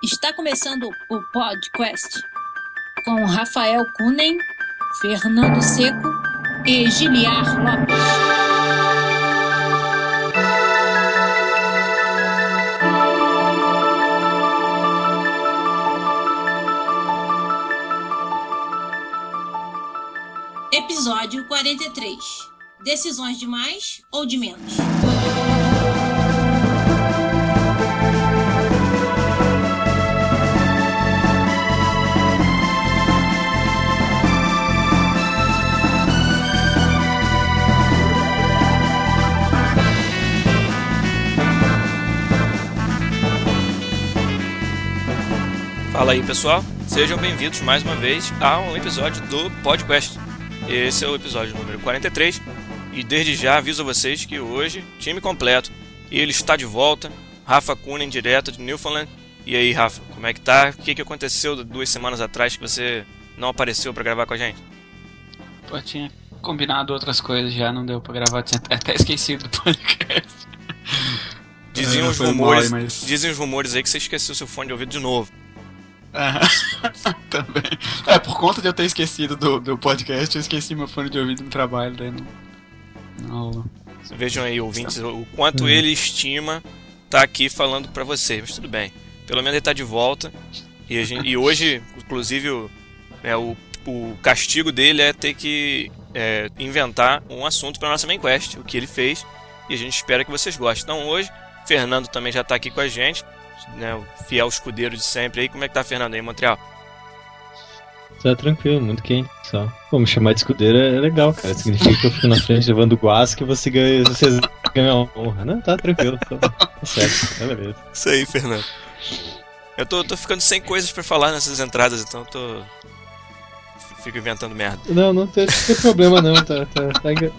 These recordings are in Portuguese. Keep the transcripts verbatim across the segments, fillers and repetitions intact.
Está começando o podcast com Rafael Kunen, Fernando Seco e Giliar Lopes. Episódio quarenta e três. Decisões de mais ou de menos? Fala aí, pessoal, sejam bem-vindos mais uma vez a um episódio do podcast. Esse é o episódio número quarenta e três e desde já aviso a vocês que hoje, time completo, e ele está de volta, Rafa Kunen, direto de Newfoundland. E aí, Rafa, como é que tá? O que, que aconteceu duas semanas atrás que você não apareceu para gravar com a gente? Pô, tinha combinado outras coisas já, não deu pra gravar, tinha até esquecido do podcast. Diziam, é, os rumores, mal, mas... dizem os rumores aí que você esqueceu seu fone de ouvido de novo. Ah, também. É, por conta de eu ter esquecido do, do podcast, eu esqueci meu fone de ouvido no trabalho, daí não... não... Vejam aí, ouvintes, o quanto ele estima tá aqui falando pra vocês, mas tudo bem. Pelo menos ele tá de volta. E, a gente, e hoje, inclusive, o, é, o, o castigo dele é ter que é, inventar um assunto pra nossa main quest, o que ele fez. E a gente espera que vocês gostem. Então hoje, Fernando também já tá aqui com a gente, né, o fiel escudeiro de sempre aí. Como é que tá, Fernando, aí em Montreal? Tá tranquilo, muito quente só. Pô, me chamar de escudeiro é legal, cara. Significa que eu fico na frente levando guasca que você ganha, vocês ganham a honra. Não, tá tranquilo, tá, tá certo, tá beleza. Isso aí, Fernando. Eu tô, tô ficando sem coisas pra falar nessas entradas, então eu tô... fico inventando merda. Não, não tem, não tem problema não, tá... tá, tá engra...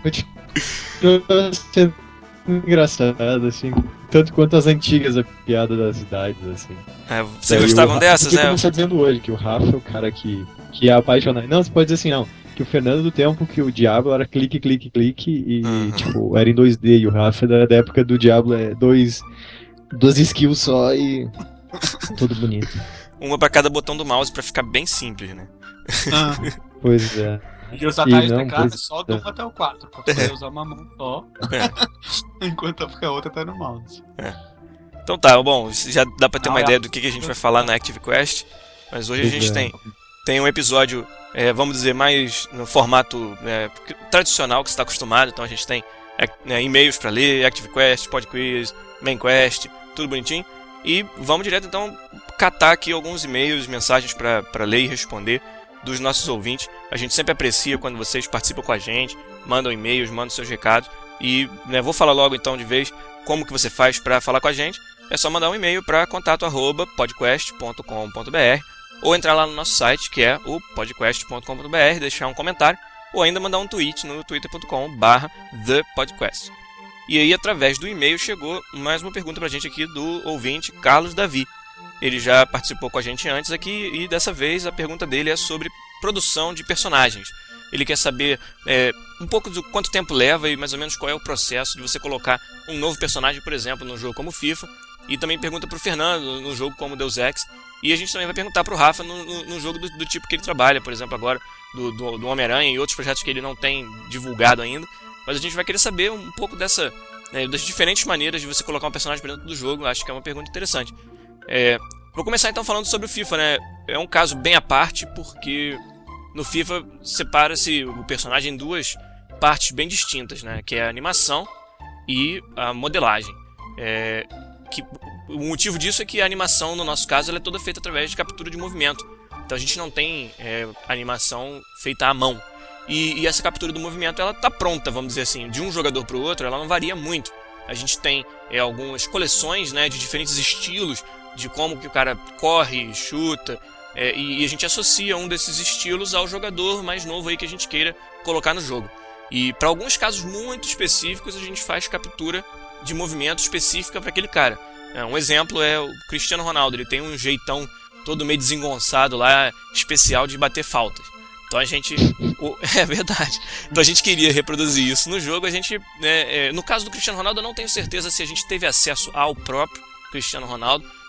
engraçado, assim, tanto quanto as antigas a piada das idades, assim. É, vocês gostavam dessas, né? Você está dizendo hoje que o Rafa é o cara que, que é apaixonado. Não, você pode dizer assim, não, que o Fernando do tempo que o Diablo era clique, clique, clique e, uhum. tipo, era em dois D, e o Rafa é da, da época do Diablo é dois, duas skills só e tudo bonito. Uma pra cada botão do mouse pra ficar bem simples, né? Ah. Pois é. E os atalhos da casa só do um até o quatro, pra poder é. usar uma mão só, é. enquanto a outra tá no mouse. É. Então tá, bom, já dá pra ter ah, uma é. ideia do que, que a gente vai falar na Active Quest, mas hoje pois a gente é. tem, tem um episódio, é, vamos dizer, mais no formato é, tradicional que você está acostumado. Então a gente tem é, e-mails pra ler, Active Quest, Pod Quiz, Main Quest, tudo bonitinho. E vamos direto então catar aqui alguns e-mails, mensagens pra, pra ler e responder dos nossos ouvintes. A gente sempre aprecia quando vocês participam com a gente, mandam e-mails, mandam seus recados. E né, vou falar logo então de vez como que você faz para falar com a gente. É só mandar um e-mail para contato arroba podcast ponto com ponto b r ou entrar lá no nosso site, que é o podcast ponto com ponto b r, deixar um comentário ou ainda mandar um tweet no twitter ponto com barra the podcast. E aí, através do e-mail, chegou mais uma pergunta pra gente aqui do ouvinte Carlos Davi. Ele já participou com a gente antes aqui e dessa vez a pergunta dele é sobre produção de personagens. Ele quer saber é, um pouco do quanto tempo leva e mais ou menos qual é o processo de você colocar um novo personagem, por exemplo, num jogo como FIFA. E também pergunta para o Fernando num jogo como Deus Ex. E a gente também vai perguntar para o Rafa no, no, no jogo do, do tipo que ele trabalha, por exemplo, agora do, do, do Homem-Aranha e outros projetos que ele não tem divulgado ainda. Mas a gente vai querer saber um pouco dessa, né, das diferentes maneiras de você colocar um personagem dentro do jogo. Acho que é uma pergunta interessante. É, vou começar então falando sobre o FIFA, né? É um caso bem à parte, porque no FIFA separa-se o personagem em duas partes bem distintas, né? Que é a animação e a modelagem. É, que, o motivo disso é que a animação, no nosso caso, ela é toda feita através de captura de movimento. Então a gente não tem é, animação feita à mão. E, e essa captura do movimento, ela tá pronta, vamos dizer assim, de um jogador para o outro, ela não varia muito. A gente tem é, algumas coleções, né, de diferentes estilos, de como que o cara corre, chuta, é, e a gente associa um desses estilos ao jogador mais novo aí que a gente queira colocar no jogo. E para alguns casos muito específicos a gente faz captura de movimento específica para aquele cara. É, um exemplo é o Cristiano Ronaldo, ele tem um jeitão todo meio desengonçado lá, especial de bater faltas. Então a gente... O, é verdade. Então a gente queria reproduzir isso no jogo. A gente, né, é, no caso do Cristiano Ronaldo, eu não tenho certeza se a gente teve acesso ao próprio Cristiano Ronaldo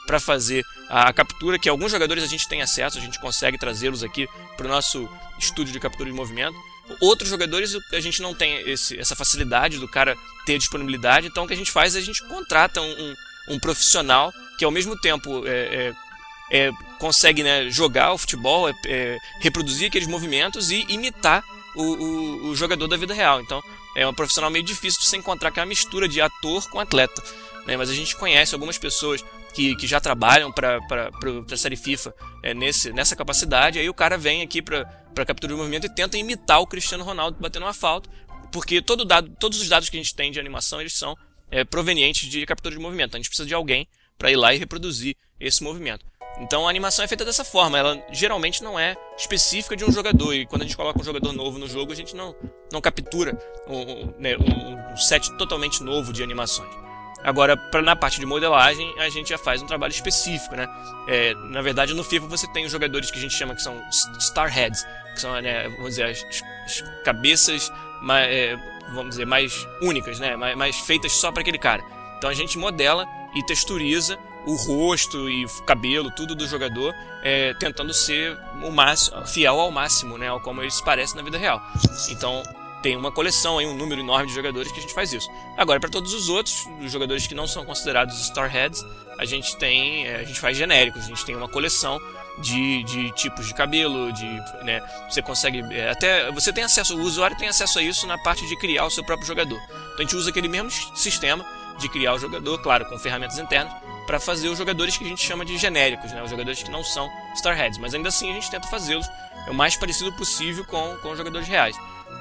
para fazer a, a captura, que alguns jogadores a gente tem acesso, a gente consegue trazê-los aqui para o nosso estúdio de captura de movimento. Outros jogadores a gente não tem esse, essa facilidade do cara ter disponibilidade, então o que a gente faz é a gente contrata um, um, um profissional que ao mesmo tempo é, é, é, consegue, né, jogar o futebol, é, é, reproduzir aqueles movimentos e imitar o, o, o jogador da vida real. Então é um profissional meio difícil de você encontrar, que é uma mistura de ator com atleta, né? Mas a gente conhece algumas pessoas que, que já trabalham para a série FIFA é, nesse, nessa capacidade. Aí o cara vem aqui para para captura de movimento e tenta imitar o Cristiano Ronaldo batendo uma falta, porque todo dado, todos os dados que a gente tem de animação, eles são é, provenientes de captura de movimento. Então a gente precisa de alguém para ir lá e reproduzir esse movimento. Então a animação é feita dessa forma, ela geralmente não é específica de um jogador, e quando a gente coloca um jogador novo no jogo, a gente não, não captura um, né, um, um set totalmente novo de animações. Agora, pra, na parte de modelagem, a gente já faz um trabalho específico, né? É, na verdade, no FIFA você tem os jogadores que a gente chama que são Star Heads, que são, né, vamos dizer, as, as cabeças mais, é, vamos dizer, mais únicas, né? Mais, mais feitas só para aquele cara. Então a gente modela e texturiza o rosto e o cabelo, tudo do jogador, é, tentando ser o máximo, fiel ao máximo, né? Ao como eles parecem na vida real. Então tem uma coleção, aí, um número enorme de jogadores que a gente faz isso. Agora, para todos os outros, os jogadores que não são considerados Starheads, a gente tem, a gente faz genéricos, a gente tem uma coleção de, de tipos de cabelo, de, né, você consegue, até, você tem acesso, o usuário tem acesso a isso na parte de criar o seu próprio jogador. Então a gente usa aquele mesmo sistema de criar o jogador, claro, com ferramentas internas, para fazer os jogadores que a gente chama de genéricos, né, os jogadores que não são Starheads, mas ainda assim a gente tenta fazê-los o mais parecido possível com, com os jogadores reais.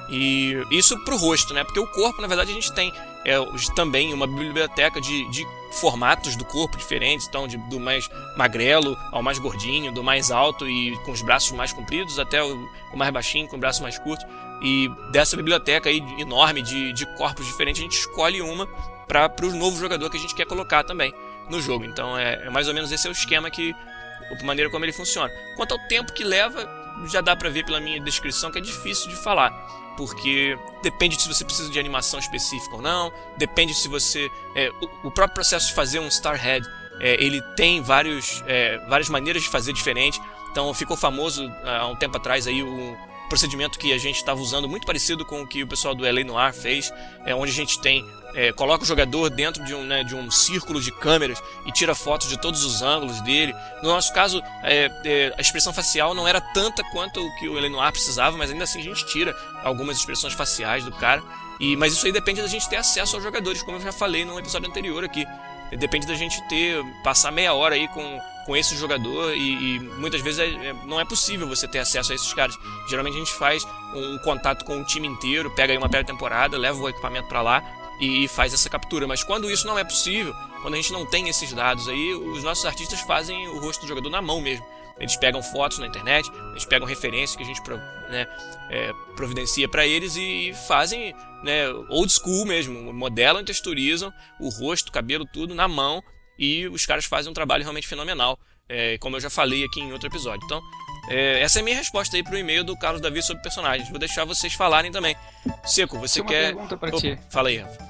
E isso pro rosto, né? Porque o corpo, na verdade, a gente tem é, também uma biblioteca de, de formatos do corpo diferentes, então de, do mais magrelo ao mais gordinho, do mais alto e com os braços mais compridos até o, o mais baixinho com os braços mais curtos. E dessa biblioteca aí enorme de, de corpos diferentes, a gente escolhe uma para o novo jogador que a gente quer colocar também no jogo. Então é, é mais ou menos esse é o esquema, que a maneira como ele funciona. Quanto ao tempo que leva, já dá para ver pela minha descrição que é difícil de falar, porque depende se você precisa de animação específica ou não, depende se você... É, o, o próprio processo de fazer um Starhead, é, ele tem vários, é, várias maneiras de fazer diferente. Então ficou famoso há um tempo atrás aí o procedimento que a gente estava usando, muito parecido com o que o pessoal do L A Noire fez, é, onde a gente tem... É, coloca o jogador dentro de um, né, de um círculo de câmeras e tira fotos de todos os ângulos dele. No nosso caso, é, é, a expressão facial não era tanta quanto o que o L A Noire precisava, mas ainda assim a gente tira algumas expressões faciais do cara. E, mas isso aí depende da gente ter acesso aos jogadores, como eu já falei no episódio anterior aqui. Depende da gente ter, passar meia hora aí com, com esse jogador e, e muitas vezes é, é, não é possível você ter acesso a esses caras. Geralmente a gente faz um, um contato com o time inteiro, pega aí uma pré-temporada, leva o equipamento para lá e faz essa captura. Mas quando isso não é possível, quando a gente não tem esses dados aí, os nossos artistas fazem o rosto do jogador na mão mesmo. Eles pegam fotos na internet, eles pegam referências que a gente, né, é, providencia para eles e fazem, né, old school mesmo, modelam e texturizam o rosto, o cabelo, tudo na mão, e os caras fazem um trabalho realmente fenomenal, é, como eu já falei aqui em outro episódio. Então, é, essa é a minha resposta aí pro e-mail do Carlos Davi sobre personagens. Vou deixar vocês falarem também. Seco, você Tem quer... uma pergunta pra Opa, ti. Fala aí, Rafa.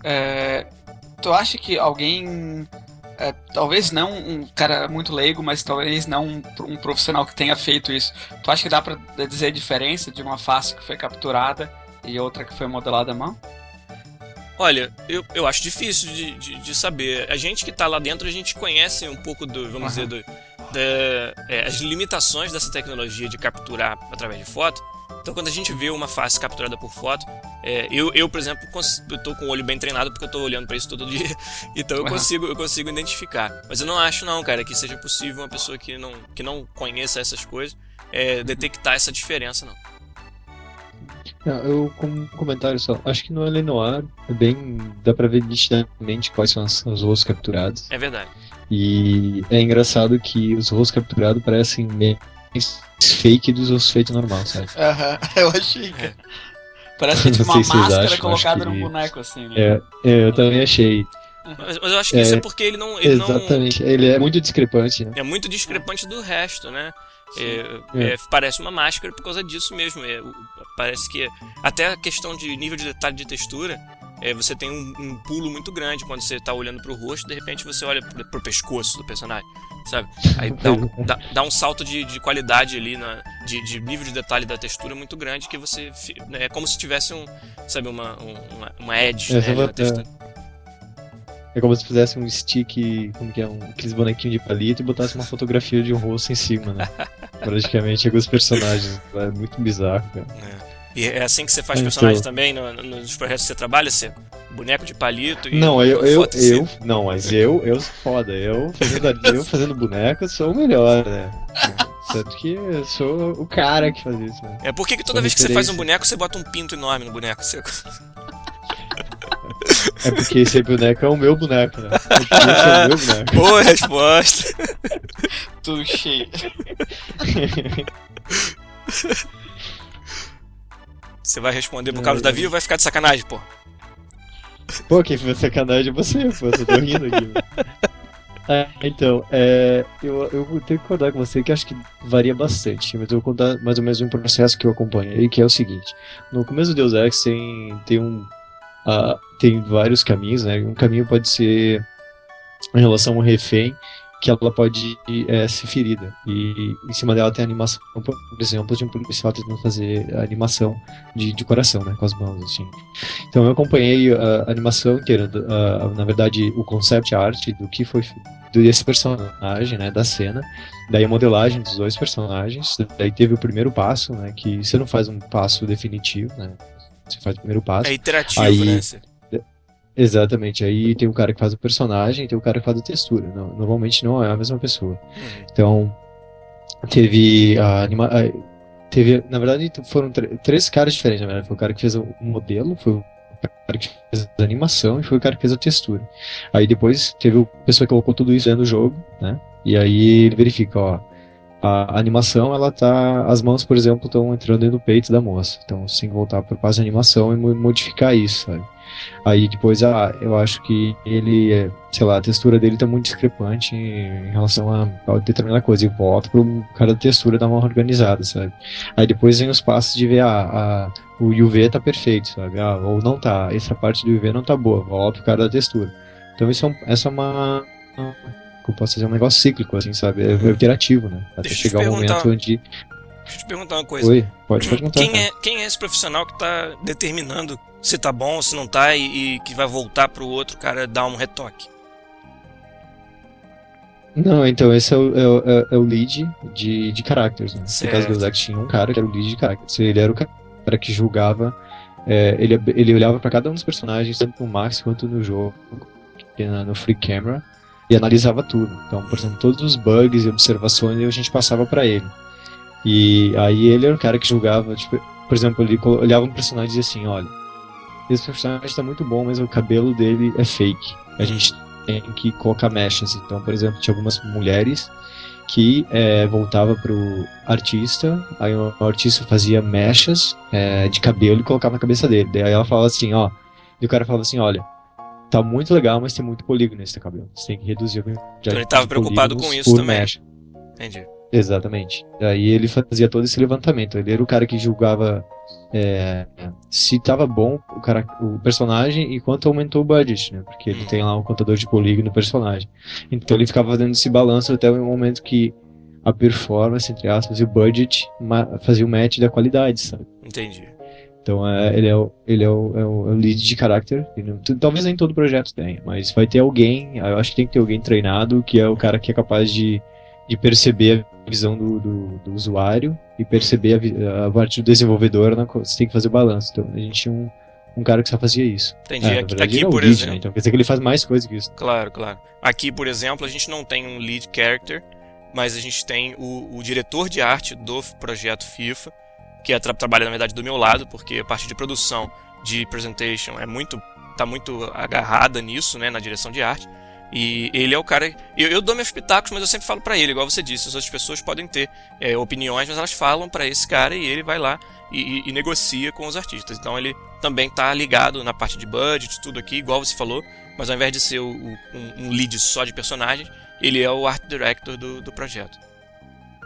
É, tu acha que alguém, é, talvez não um cara muito leigo, mas talvez não um, um profissional que tenha feito isso, tu acha que dá pra dizer a diferença de uma face que foi capturada e outra que foi modelada à mão? Olha, eu, eu acho difícil de, de, de saber. A gente que tá lá dentro, a gente conhece um pouco do, vamos uhum. dizer, do, da, é, as limitações dessa tecnologia de capturar através de foto. Então, quando a gente vê uma face capturada por foto, é, eu, eu, por exemplo, cons- eu tô com o olho bem treinado porque eu tô olhando pra isso todo dia, então eu consigo, eu consigo identificar. Mas eu não acho, não, cara, que seja possível uma pessoa que não, que não conheça essas coisas é, detectar essa diferença, não. Não, eu, como comentário só, acho que no L A Noire é bem, dá pra ver nitidamente quais são os rostos capturados. É verdade. E é engraçado que os rostos capturados parecem meio fake dos rostos feitos normal, sabe? Aham, uh-huh. Eu achei, cara. Parece que é tipo uma máscara acham, colocada num boneco assim, né? É, é, eu também achei. Mas, mas eu acho que é, isso é porque ele não... Ele exatamente, não... ele é muito discrepante, né? É muito discrepante do resto, né? É, é. É, parece uma máscara por causa disso mesmo. É, parece que até a questão de nível de detalhe de textura é, você tem um, um pulo muito grande quando você tá olhando pro rosto, de repente você olha pro, pro pescoço do personagem, sabe? Aí dá um, dá, dá um salto de, de qualidade ali, na, de, de nível de detalhe da textura muito grande, que você, né, é como se tivesse um, sabe, uma, uma, uma edge, é, né, na textura. É como se fizesse um stick, como que é, um, aqueles bonequinhos de palito e botasse uma fotografia de um rosto em cima, né? Praticamente, alguns personagens. É muito bizarro, cara. É. E é assim que você faz Então... personagens também no, no, nos projetos que você trabalha, Seco? Boneco de palito e... Não, eu, eu, foto eu, não, mas eu, eu sou foda. Eu fazendo, eu fazendo boneco sou o melhor, né? Tanto que eu sou o cara que faz isso, né? É, por que que toda Sou vez que você faz um referência. boneco, você bota um pinto enorme no boneco, Seco? É porque esse boneco é o meu boneco, né? Esse é o meu boneco. Boa resposta! Tudo cheio. Você vai responder por causa do Davi ou vai ficar de sacanagem, pô? Pô, quem foi sacanagem é você, pô, eu tô rindo aqui. Né? É, então, é, eu, eu tenho que concordar com você que acho que varia bastante, mas eu vou contar mais ou menos um processo que eu acompanhei, que é o seguinte: no começo do Deus Ex tem, tem, um, uh, tem vários caminhos, né? Um caminho pode ser em relação ao refém, que ela pode é, ser ferida, e em cima dela tem a animação, por exemplo, de um policial tentando fazer a animação de, de coração, né, com as mãos, assim. Então eu acompanhei a animação inteira, a, a, na verdade o concept art do que foi desse personagem, né, da cena, daí a modelagem dos dois personagens, daí teve o primeiro passo, né, que você não faz um passo definitivo, né, você faz o primeiro passo. É iterativo, aí, né? Exatamente, aí tem o cara que faz o personagem e tem o cara que faz a textura. Não, normalmente não é a mesma pessoa. Uhum. Então, teve a anima... teve, na verdade, foram tr- três caras diferentes, na verdade. Foi o cara que fez o modelo, foi o cara que fez a animação e foi o cara que fez a textura. Aí depois teve a pessoa que colocou tudo isso dentro do jogo, né? E aí ele verifica, ó, a animação, ela tá, as mãos, por exemplo, estão entrando dentro do peito da moça. Então você tem que voltar para a fase de animação e modificar isso, sabe? Aí depois, ah, eu acho que ele, sei lá, a textura dele tá muito discrepante em relação a, a determinada coisa. E volta pro cara da textura dar uma organizada, sabe? Aí depois vem os passos de ver, ah, a, o U V tá perfeito, sabe? Ah, ou não tá, essa parte do U V não tá boa, volta pro cara da textura. Então isso é um, essa é uma... eu posso dizer, um negócio cíclico, assim, sabe? É, é iterativo, né? Até Deixa eu chegar te o momento perguntar- onde... Deixa eu te perguntar uma coisa. Oi, pode perguntar. Quem cara. é, quem é esse profissional que tá determinando se tá bom, se não tá, e, e que vai voltar pro outro cara dar um retoque? Não, então esse é o, é o, é- é o lead de, de characters, né? No Certo. caso do Deus Ex tinha um cara que era o lead de characters. Ele era o cara que julgava, é, ele, ele olhava pra cada um dos personagens, tanto no Max quanto no jogo, que na- no Free Camera, e analisava tudo. Então, por exemplo, todos os bugs e observações a gente passava pra ele. E aí ele era o cara que julgava, tipo, por exemplo, ele colo- olhava um personagem e dizia assim, olha, esse personagem tá muito bom, mas o cabelo dele é fake. A gente tem que colocar mechas. Então, por exemplo, tinha algumas mulheres que é, voltava pro artista, aí o artista fazia mechas é, de cabelo e colocava na cabeça dele. Daí ela falava assim, ó, e o cara falava assim, olha, tá muito legal, mas tem muito polígono nesse cabelo. Você tem que reduzir o Então ele tava preocupado com isso por também. mecha. Entendi. Exatamente. Daí ele fazia todo esse levantamento. Ele era o cara que julgava é, se tava bom o, cara, o personagem e quanto aumentou o budget, né? Porque ele Hum. tem lá um contador de polígono no personagem. Então ele ficava fazendo esse balanço até o momento que a performance, entre aspas, e o budget ma- fazia o match da qualidade, sabe? Entendi. Então é, ele, é o, ele é, o, é o é o lead de caráter. E não- t- Talvez nem todo projeto tenha, mas vai ter alguém, eu acho que tem que ter alguém treinado que é o cara que é capaz de, de perceber a visão do, do, do usuário e perceber a, vi- a parte do desenvolvedor, na, co- você tem que fazer o balanço. Então a gente tinha um, um cara que só fazia isso. Entendi. É, na aqui, verdade, aqui, ele é o por lead, exemplo. né? Então quer dizer que ele faz mais coisa que isso. Claro, claro. Aqui, por exemplo, a gente não tem um lead character, mas a gente tem o, o diretor de arte do projeto FIFA, que é, tra- trabalha, na verdade, do meu lado, porque a parte de produção, de presentation, é muito, tá muito agarrada nisso, né, na direção de arte. E ele é o cara... Eu, eu dou meus pitacos, mas eu sempre falo pra ele, igual você disse. As outras pessoas podem ter é, opiniões, mas elas falam pra esse cara e ele vai lá e, e- e negocia com os artistas. Então ele também tá ligado na parte de budget, tudo aqui, igual você falou. Mas ao invés de ser o- o- um, um lead só de personagens, ele é o art director do, do projeto.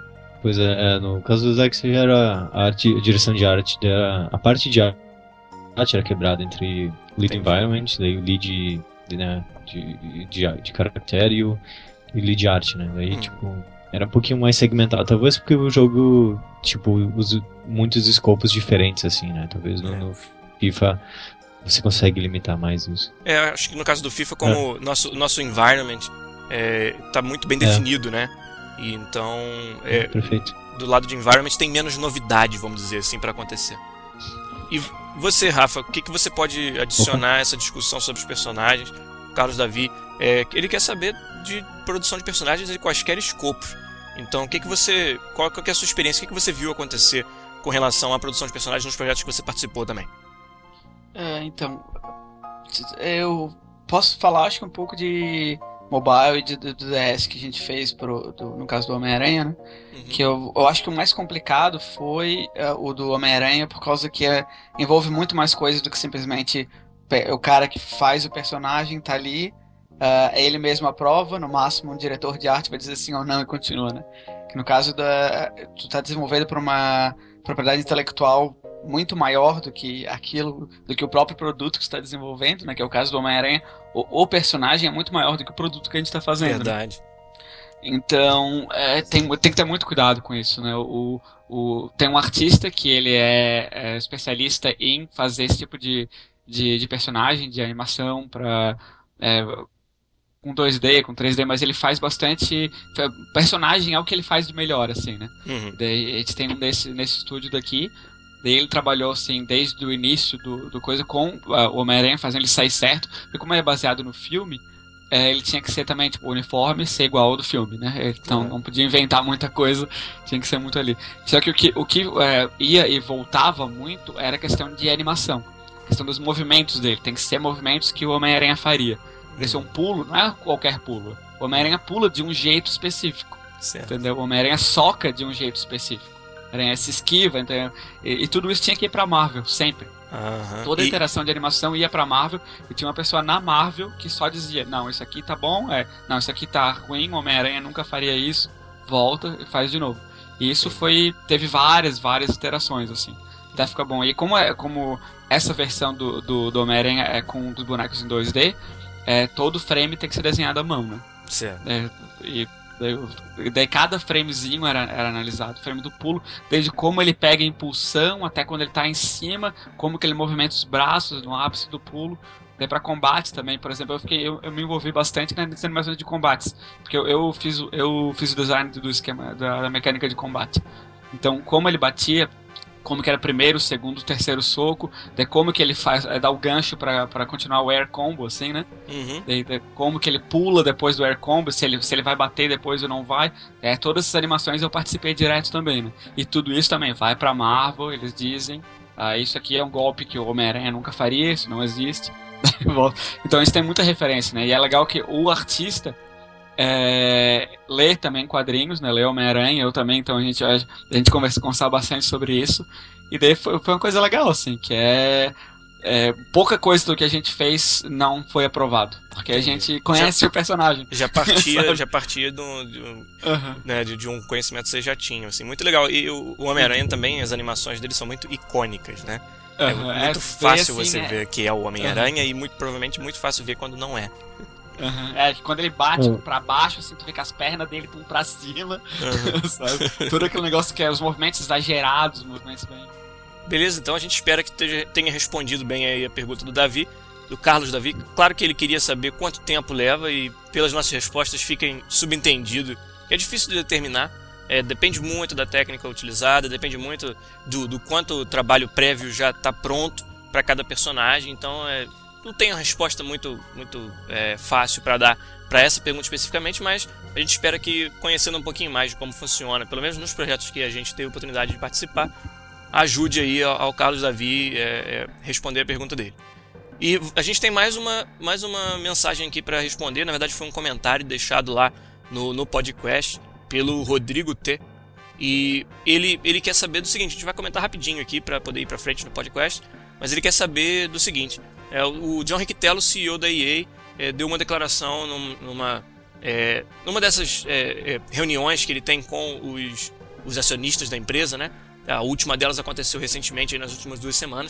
Pois é, é, no caso do Zack, já era a, arte, a direção de arte, era a parte de arte era quebrado entre o lead environment, daí o lead de, né, de, de, de caractere e o, e o lead art, né? Daí, hum. tipo, era um pouquinho mais segmentado. Talvez porque o jogo, tipo, usa muitos escopos diferentes, assim, né? Talvez no, é. no FIFA você consegue limitar mais isso. É, acho que no caso do FIFA, como é. nosso, nosso environment é, tá muito bem definido, é. né? E então, é, perfeito. Do lado de environment tem menos novidade, vamos dizer assim, para acontecer. E você, Rafa, o que, que você pode adicionar a essa discussão sobre os personagens? O Carlos Davi, é, ele quer saber de produção de personagens de quaisquer escopos. Então, o que, que você, qual, qual que é a sua experiência? O que, que você viu acontecer com relação à produção de personagens nos projetos que você participou também? É, então, eu posso falar, acho que um pouco de mobile e de, do, do D S que a gente fez pro, do, no caso do Homem-Aranha, né? Uhum. Que eu, eu acho que o mais complicado foi uh, o do Homem-Aranha, por causa que uh, envolve muito mais coisas do que simplesmente o cara que faz o personagem tá ali, uh, é ele mesmo aprova, no máximo um diretor de arte vai dizer sim ou não e continua, né? Que no caso da tu tá desenvolvendo por uma propriedade intelectual muito maior do que aquilo, do que o próprio produto que você está desenvolvendo, né? Que é o caso do Homem-Aranha. O, o personagem é muito maior do que o produto que a gente está fazendo. Verdade. Né? Então, é, tem, tem que ter muito cuidado com isso, né? O, o, tem um artista que ele é, é especialista em fazer esse tipo de, de, de personagem, de animação para é, com dois D, com três D, mas ele faz bastante personagem, é o que ele faz de melhor, assim, né? Uhum. Daí, a gente tem um desse nesse estúdio daqui. Daí ele trabalhou, assim, desde o início do, do coisa com uh, o Homem-Aranha, fazendo ele sair certo. Porque como é baseado no filme, é, ele tinha que ser também, tipo, o uniforme ser igual ao do filme, né? Então uhum. não podia inventar muita coisa, tinha que ser muito ali. Só que o que, o que é, ia e voltava muito era a questão de animação. A questão dos movimentos dele. Tem que ser movimentos que o Homem-Aranha faria. Esse é um pulo, não é qualquer pulo. O Homem-Aranha pula de um jeito específico. Certo. Entendeu? O Homem-Aranha soca de um jeito específico. Aranha se esquiva, então, e, e tudo isso tinha que ir pra Marvel, sempre. Uhum. Toda a e... interação de animação ia pra Marvel, e tinha uma pessoa na Marvel que só dizia, não, isso aqui tá bom, é, não, isso aqui tá ruim, o Homem-Aranha nunca faria isso, volta e faz de novo. E isso foi, teve várias, várias iterações, assim, até ficar bom. E como, é, como essa versão do, do, do Homem-Aranha é com os bonecos em dois D, é, todo frame tem que ser desenhado à mão, né? Certo. É, e Daí, daí cada framezinho era, era analisado, o frame do pulo, desde como ele pega a impulsão até quando ele tá em cima, como que ele movimenta os braços no ápice do pulo. Daí pra combate também, por exemplo, eu, fiquei, eu, eu me envolvi bastante nas animações de combates, porque eu, eu, fiz, eu fiz o design do esquema, da, da mecânica de combate. Então, como ele batia, como que era primeiro, segundo, terceiro soco, de como que ele faz, é, dá o gancho pra, pra continuar o air combo, assim, né? Uhum. De, de como que ele pula depois do air combo, se ele, se ele vai bater depois ou não vai. É, todas essas animações eu participei direto também, né? E tudo isso também vai pra Marvel, eles dizem, ah, isso aqui é um golpe que o Homem-Aranha nunca faria, isso não existe. Então isso tem muita referência, né? E é legal que o artista É, ler também quadrinhos, né? Ler Homem-Aranha, eu também, então a gente, a gente conversa, conversava bastante sobre isso. E daí foi, foi uma coisa legal, assim, que é, é pouca coisa do que a gente fez não foi aprovado, porque a gente conhece já, o personagem. Já partia, já partia do, do, uhum. né, de, de um conhecimento que você já tinha, assim, muito legal. E o, o Homem-Aranha uhum. também, as animações dele são muito icônicas, né? Uhum. É muito é, fácil assim, você é... ver que é o Homem-Aranha uhum. e muito provavelmente muito fácil ver quando não é. Uhum. É, que quando ele bate uhum. pra baixo, assim, tu vê que as pernas dele estão pra cima, uhum. sabe? Todo aquele negócio que é os movimentos exagerados, os movimentos bem... Beleza, então a gente espera que tenha respondido bem aí a pergunta do Davi, do Carlos Davi. Claro que ele queria saber quanto tempo leva e pelas nossas respostas fica subentendido que é difícil de determinar. É, depende muito da técnica utilizada, depende muito do, do quanto o trabalho prévio já está pronto para cada personagem, então é... não tem uma resposta muito, muito é, fácil para dar para essa pergunta especificamente, mas a gente espera que, conhecendo um pouquinho mais de como funciona, pelo menos nos projetos que a gente teve a oportunidade de participar, ajude aí ao, ao Carlos Davi é, é, responder a pergunta dele. E a gente tem mais uma, mais uma mensagem aqui para responder, na verdade foi um comentário deixado lá no, no podcast pelo Rodrigo T. E ele, ele quer saber do seguinte, a gente vai comentar rapidinho aqui para poder ir para frente no podcast, mas ele quer saber do seguinte... É, o John Riccitiello, C E O da E A, é, deu uma declaração num, numa, é, numa dessas é, é, reuniões que ele tem com os, os acionistas da empresa, né? A última delas aconteceu recentemente, aí nas últimas duas semanas,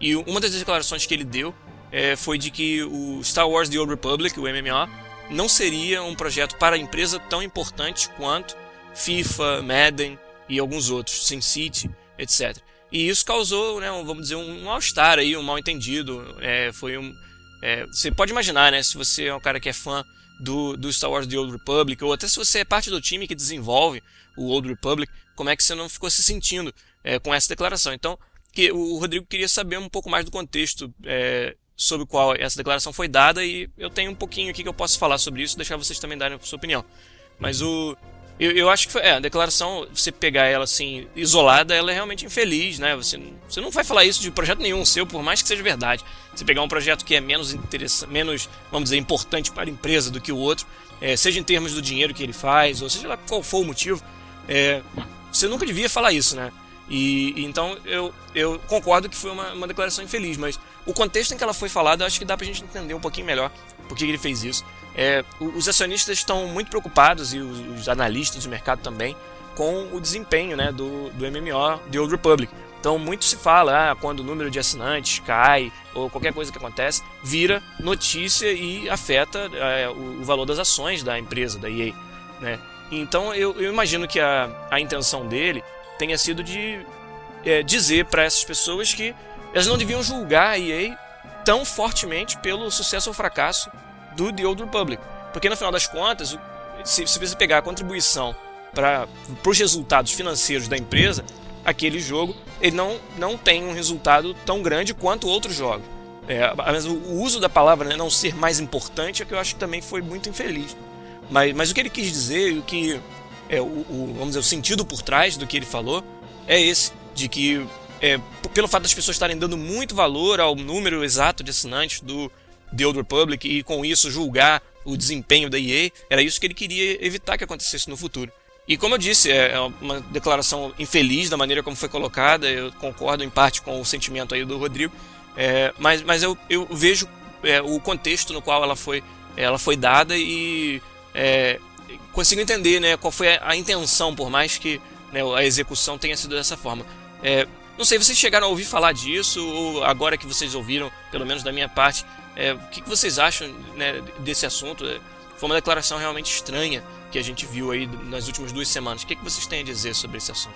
E uma das declarações que ele deu é, foi de que o Star Wars The Old Republic, o M M O, não seria um projeto para a empresa tão importante quanto FIFA, Madden e alguns outros, SimCity, etcétera. E isso causou, né, um, vamos dizer, um mal-estar aí, um mal-entendido. É, foi um, é, você pode imaginar, né, se você é um cara que é fã do, do Star Wars The Old Republic, ou até se você é parte do time que desenvolve o Old Republic, como é que você não ficou se sentindo é, com essa declaração. Então, que o Rodrigo queria saber um pouco mais do contexto é, sobre o qual essa declaração foi dada, e eu tenho um pouquinho aqui que eu posso falar sobre isso, deixar vocês também darem a sua opinião. Mas o... Eu, eu acho que foi, é, a declaração, você pegar ela assim, isolada, ela é realmente infeliz, né? Você, você não vai falar isso de projeto nenhum seu, por mais que seja verdade. Você pegar um projeto que é menos interessante, menos, vamos dizer, importante para a empresa do que o outro, é, seja em termos do dinheiro que ele faz, ou seja lá qual for o motivo, é, você nunca devia falar isso, né? E, e então eu, eu concordo que foi uma, uma declaração infeliz, mas o contexto em que ela foi falada, eu acho que dá pra gente entender um pouquinho melhor por que ele fez isso. É, os acionistas estão muito preocupados, e os, os analistas do mercado também, com o desempenho, né, do, do M M O The Old Republic. Então muito se fala, ah, quando o número de assinantes cai, ou qualquer coisa que acontece, vira notícia e afeta é, o, o valor das ações da empresa, da E A, né? Então eu, eu imagino que a, a intenção dele tenha sido de é, dizer para essas pessoas que elas não deviam julgar a E A tão fortemente pelo sucesso ou fracasso do The Old Republic. Porque no final das contas, se, se você pegar a contribuição para os resultados financeiros da empresa, aquele jogo ele não, não tem um resultado tão grande quanto outros jogos. É, mas o, o uso da palavra, né, não ser mais importante, é que eu acho que também foi muito infeliz. Mas, mas o que ele quis dizer, o que é, o, o, vamos dizer, o sentido por trás do que ele falou é esse, de que é, pelo fato das pessoas estarem dando muito valor ao número exato de assinantes do The Old Republic e com isso julgar o desempenho da E A, era isso que ele queria evitar que acontecesse no futuro. E como eu disse, é uma declaração infeliz da maneira como foi colocada, eu concordo em parte com o sentimento aí do Rodrigo, é, mas, mas eu, eu vejo é, o contexto no qual ela foi, ela foi dada e é, consigo entender, né, qual foi a, a intenção, por mais que, né, a execução tenha sido dessa forma. É, não sei, vocês chegaram a ouvir falar disso, ou agora que vocês ouviram, pelo menos da minha parte, é, o que, que vocês acham, né, desse assunto? É, foi uma declaração realmente estranha que a gente viu aí nas últimas duas semanas. O que, que vocês têm a dizer sobre esse assunto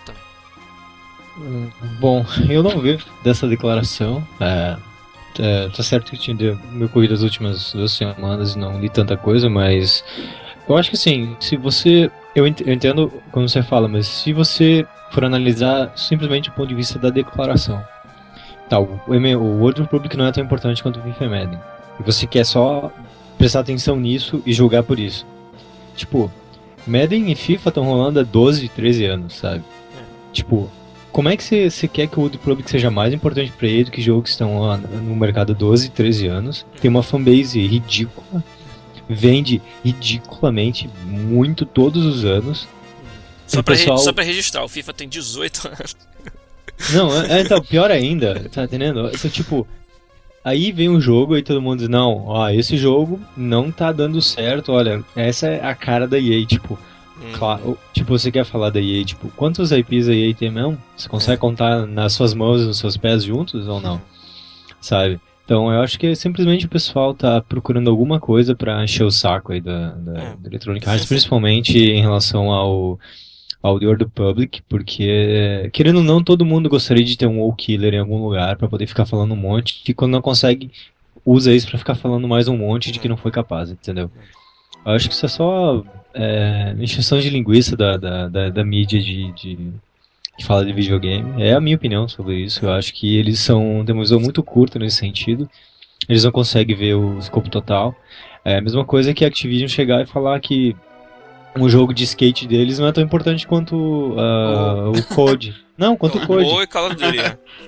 também? Bom, eu não vi dessa declaração. É, é, tá certo que tinha me ocorrido as últimas duas semanas e não li tanta coisa, mas eu acho que assim, se você... Eu entendo quando você fala, mas se você for analisar simplesmente do ponto de vista da declaração, tá, o, o World Republic não é tão importante quanto o FIFA e Madden, e você quer só prestar atenção nisso e julgar por isso. Tipo, Madden e FIFA estão rolando há doze, treze anos, sabe? É. Tipo, como é que você, você quer que o World Republic seja mais importante pra ele do que jogos que estão lá no mercado há doze, treze anos? Tem uma fanbase ridícula, vende ridiculamente muito todos os anos. Só pra, pessoal... re, só pra registrar, o FIFA tem dezoito anos. Não, é, então, pior ainda, tá entendendo? Então, tipo, aí vem um jogo e todo mundo diz, não, ó, esse jogo não tá dando certo, olha, essa é a cara da E A, tipo, hum. claro, tipo, você quer falar da E A, tipo, quantos I Ps a E A tem mesmo? Você consegue contar nas suas mãos e nos seus pés juntos ou não? Sabe? Então eu acho que simplesmente o pessoal tá procurando alguma coisa pra encher o saco aí da, da, é. da Electronic Arts, principalmente em relação ao, ao The Old Republic, porque, querendo ou não, todo mundo gostaria de ter um WoW Killer em algum lugar pra poder ficar falando um monte, que quando não consegue, usa isso pra ficar falando mais um monte de que não foi capaz, entendeu? Eu acho que isso é só é, encheção de linguiça da, da, da, da mídia de... de que fala de videogame. É a minha opinião sobre isso. Eu acho que eles são tem uma visão muito curta nesse sentido. Eles não conseguem ver o escopo total. É a mesma coisa que a Activision chegar e falar que um jogo de skate deles não é tão importante quanto uh, oh. o Code. Não, quanto o Code. Oi, Call of Duty.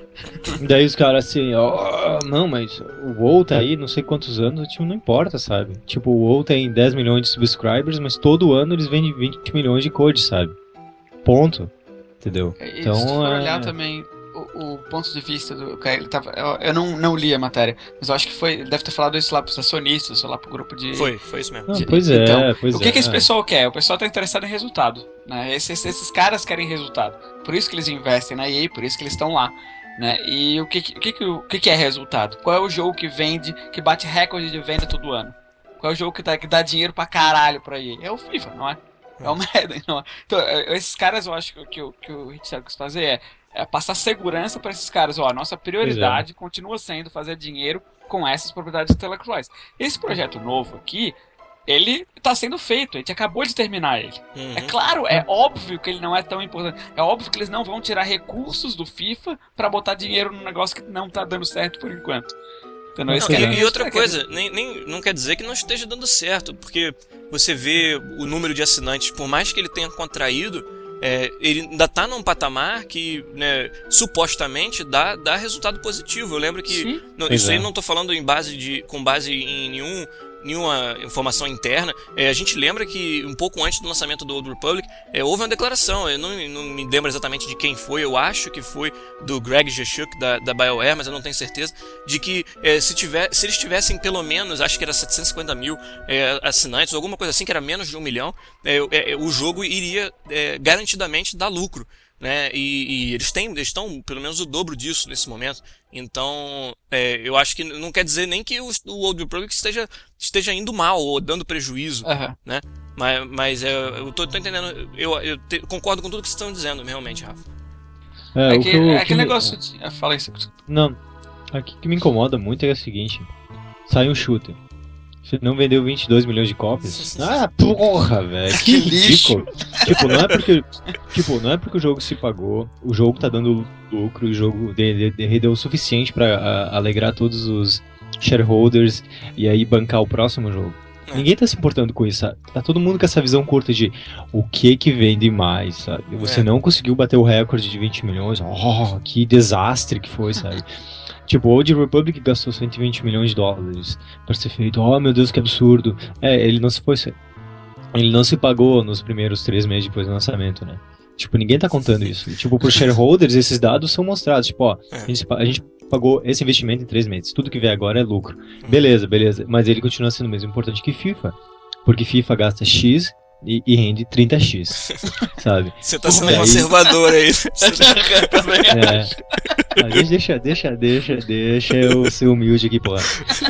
Daí os caras assim, oh, não, mas o WoW tá aí não sei quantos anos, tipo, não importa, sabe? Tipo, o WoW tem dez milhões de subscribers, mas todo ano eles vendem vinte milhões de Code, sabe? Ponto. Entendeu? E então, se tu for é... olhar também o, o ponto de vista do cara, ele tava, eu, eu não, não li a matéria, mas eu acho que foi, ele deve ter falado isso lá pros acionistas, ou lá pro grupo de... Foi, foi isso mesmo. Não, pois é, então, pois o que é. que esse pessoal quer? O pessoal tá interessado em resultado, né? Esses, esses caras querem resultado, por isso que eles investem na E A, por isso que eles estão lá. Né? E o que, o, que, o que, que é resultado? Qual é o jogo que vende, que bate recorde de venda todo ano? Qual é o jogo que, tá, que dá dinheiro pra caralho pra E A? É o FIFA, não é? É o Madden, não é? Então, esses caras, eu acho que, que, que, que o Richard quis fazer é, é passar segurança pra esses caras. Ó, a nossa prioridade Exato. continua sendo fazer dinheiro com essas propriedades intelectuais. Esse projeto novo aqui, ele tá sendo feito, a gente acabou de terminar ele. Uhum. É claro, é óbvio que ele não é tão importante. É óbvio que eles não vão tirar recursos do FIFA pra botar dinheiro num negócio que não tá dando certo por enquanto. Então, não, e, e outra coisa, nem, nem, não quer dizer que não esteja dando certo, porque você vê o número de assinantes, por mais que ele tenha contraído, é, ele ainda tá num patamar que, né, supostamente dá, dá resultado positivo. Eu lembro que não, isso aí não tô falando em base de, com base em nenhum nenhuma informação interna. É, a gente lembra que um pouco antes do lançamento do Old Republic é, houve uma declaração, eu não, não me lembro exatamente de quem foi, eu acho que foi do Greg Jeshuk da, da BioWare, mas eu não tenho certeza, de que é, se, tiver, se eles tivessem pelo menos, acho que era setecentos e cinquenta mil é, assinantes, ou alguma coisa assim, que era menos de um milhão, é, é, o jogo iria é, garantidamente dar lucro. Né? E, e eles têm, eles estão pelo menos o dobro disso nesse momento. Então, é, eu acho que não quer dizer nem que o, o Old Republic esteja, esteja indo mal ou dando prejuízo, uhum. né? Mas, mas é, eu tô, tô entendendo, eu, eu te, concordo com tudo que vocês estão dizendo, realmente, Rafa. É, é que, eu, é que negócio de... Ah, fala isso. Não, aqui que me incomoda muito é o seguinte: sai um shooter. Você não vendeu vinte e dois milhões de cópias? Ah, porra, velho. Que lixo. Tipo, não é porque, tipo, não é porque o jogo se pagou, o jogo tá dando lucro, o jogo rendeu o suficiente pra a, alegrar todos os shareholders e aí bancar o próximo jogo. É. Ninguém tá se importando com isso, sabe? Tá todo mundo com essa visão curta de o que que vende mais, sabe? Você é. não conseguiu bater o recorde de vinte milhões, oh, que desastre que foi, sabe? Tipo, o Old Republic gastou cento e vinte milhões de dólares pra ser feito. Oh, meu Deus, que absurdo. É, ele não se foi... Ele não se pagou nos primeiros três meses depois do lançamento, né? Tipo, ninguém tá contando isso. Tipo, pros shareholders, esses dados são mostrados. Tipo, ó, a gente, a gente pagou esse investimento em três meses. Tudo que vier agora é lucro. Beleza, beleza. Mas ele continua sendo mesmo importante que FIFA. Porque FIFA gasta X... E, e rende trinta x, sabe? Você tá sendo conservador aí. É. A gente deixa, deixa, deixa, deixa eu ser humilde aqui, porra.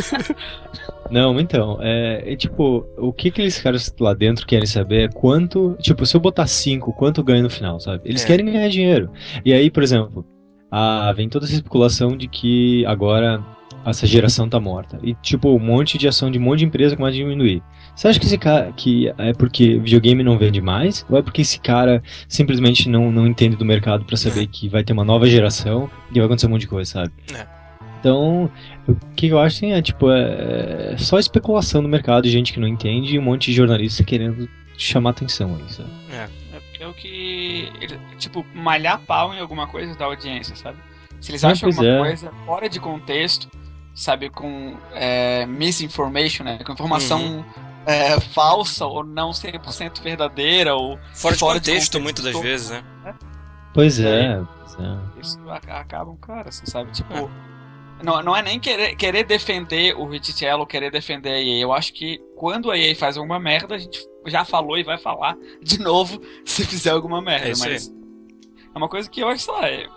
Não, então, é, é tipo, o que aqueles caras lá dentro querem saber é quanto, tipo, se eu botar cinco, quanto ganho no final, sabe? Eles é. querem ganhar dinheiro. E aí, por exemplo, ah, vem toda essa especulação de que agora essa geração tá morta. E, tipo, um monte de ação de um monte de empresa começa a diminuir. Você acha que esse cara que é porque videogame não vende mais? Ou é porque esse cara simplesmente não, não entende do mercado pra saber é. que vai ter uma nova geração e vai acontecer um monte de coisa, sabe? É. Então, o que eu acho assim, é tipo, é só especulação no mercado, gente que não entende e um monte de jornalista querendo chamar atenção aí, sabe? É, é o que, tipo, malhar pau em alguma coisa da audiência, sabe? Se eles acham alguma é. coisa fora de contexto, sabe, com é, misinformation, né, com informação... Uhum. É, falsa ou não cem por cento verdadeira ou fora de fora contexto, de muitas das todo, vezes, né? né? Pois é, pois é. Isso acaba um cara, assim, sabe? Tipo, é. Não, não é nem querer, querer defender o Richitiello ou querer defender a E A. Eu acho que quando a E A faz alguma merda, a gente já falou e vai falar de novo se fizer alguma merda. É mas é uma coisa que eu acho, sei lá, é,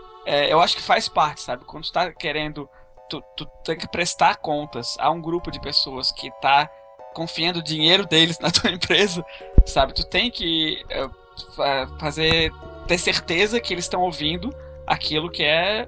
é, eu acho que faz parte, sabe? Quando tu tá querendo, tu, tu tem que prestar contas a um grupo de pessoas que tá confiando o dinheiro deles na tua empresa, sabe? Tu tem que uh, fazer, ter certeza que eles estão ouvindo aquilo que é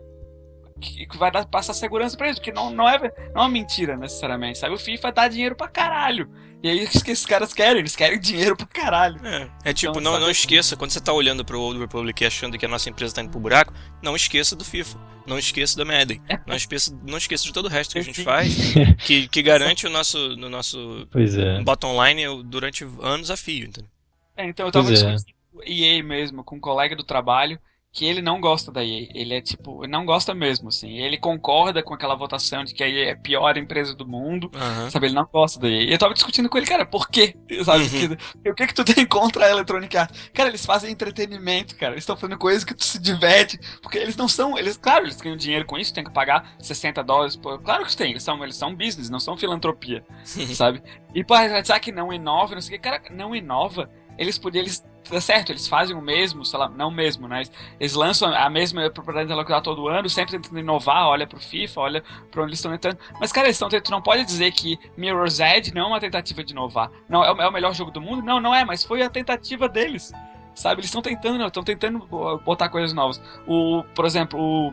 que vai dar, passar segurança pra eles, porque não, não, é, não é mentira necessariamente, sabe? O FIFA dá dinheiro pra caralho. E aí o que esses caras querem? Eles querem dinheiro pra caralho. É, é tipo, então, não, não esqueça, quando você tá olhando pro Old Republic e achando que a nossa empresa tá indo pro buraco, não esqueça do FIFA, não esqueça da Madden, não esqueça, não esqueça de todo o resto que a gente faz, que, que garante o nosso, no nosso é. bottom line durante anos a fio, entendeu? É, então eu tava pois discutindo é. E A mesmo, com um colega do trabalho, que ele não gosta da E A, ele é tipo, não gosta mesmo, assim, ele concorda com aquela votação de que a E A é a pior empresa do mundo, uhum. sabe, ele não gosta da E A, e eu tava discutindo com ele, cara, por quê, sabe, uhum. que, o que que tu tem contra a Electronic Arts? Cara, eles fazem entretenimento, cara, eles estão fazendo coisas que tu se diverte, porque eles não são, eles, claro, eles ganham dinheiro com isso, tem que pagar sessenta dólares, pô, claro que tem, eles são, eles são business, não são filantropia, sabe, e pô, sabe que não inova, não sei o que, cara, não inova. Eles podiam, eles tá certo, eles fazem o mesmo, sei lá, não o mesmo, né? Eles lançam a mesma propriedade intelectual todo ano, sempre tentando inovar, olha pro FIFA, olha pra onde eles estão tentando. Mas, cara, eles estão tentando, tu não pode dizer que Mirror's Edge não é uma tentativa de inovar. Não, é o, é o melhor jogo do mundo? Não, não é, mas foi a tentativa deles. Sabe, eles estão tentando, estão tentando botar coisas novas. O, por exemplo, o...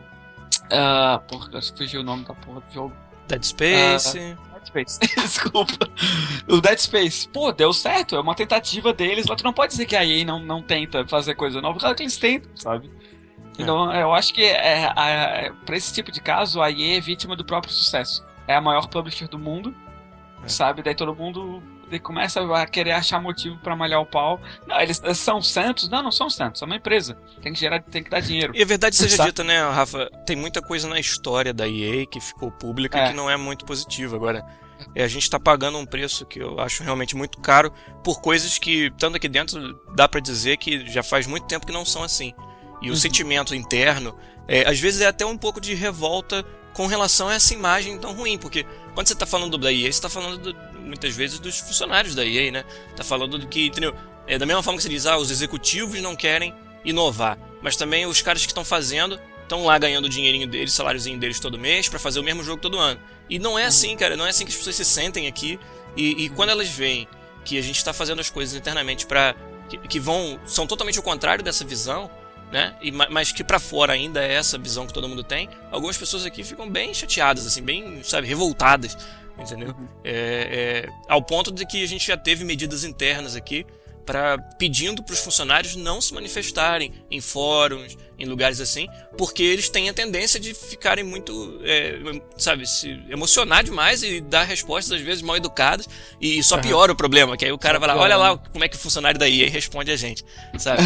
Uh, porra, fugiu o nome da porra do jogo. Dead Space... Uh, Dead Space, desculpa. O Dead Space, pô, deu certo, é uma tentativa deles. Lá tu não pode dizer que a E A não, não tenta fazer coisa nova, claro que eles tentam, sabe? Então, é. eu acho que é, é, é, pra esse tipo de caso, a E A é vítima do próprio sucesso. É a maior publisher do mundo, é. sabe? Daí todo mundo começa a querer achar motivo pra malhar o pau. Não, eles são santos? Não, não são santos, é uma empresa. Tem que gerar, tem que dar dinheiro. E a verdade seja sabe? dita, né, Rafa? Tem muita coisa na história da E A que ficou pública é. que não é muito positiva. Agora, a gente tá pagando um preço que eu acho realmente muito caro por coisas que, tanto aqui dentro, dá pra dizer que já faz muito tempo que não são assim. E o uhum. sentimento interno, é, às vezes é até um pouco de revolta com relação a essa imagem tão ruim, porque quando você tá falando da E A, você tá falando do, muitas vezes dos funcionários da E A, né? Tá falando do que, entendeu? É da mesma forma que você diz, ah, os executivos não querem inovar, mas também os caras que estão fazendo estão lá ganhando o dinheirinho deles, saláriozinho deles todo mês pra fazer o mesmo jogo todo ano. E não é assim, cara, não é assim que as pessoas se sentem aqui. E, e quando elas veem que a gente tá fazendo as coisas internamente pra... Que, que vão... São totalmente o contrário dessa visão, né? E, mas que pra fora ainda é essa visão que todo mundo tem, algumas pessoas aqui ficam bem chateadas, assim, bem, sabe, revoltadas, entendeu? Uhum. É, é, ao ponto de que a gente já teve medidas internas aqui para pedindo para os funcionários não se manifestarem em fóruns, em lugares assim, porque eles têm a tendência de ficarem muito, é, sabe, se emocionar demais e dar respostas às vezes mal educadas e só piora uhum. o problema, que aí o cara só vai lá, olha lá como é que o funcionário da E A responde a gente, sabe?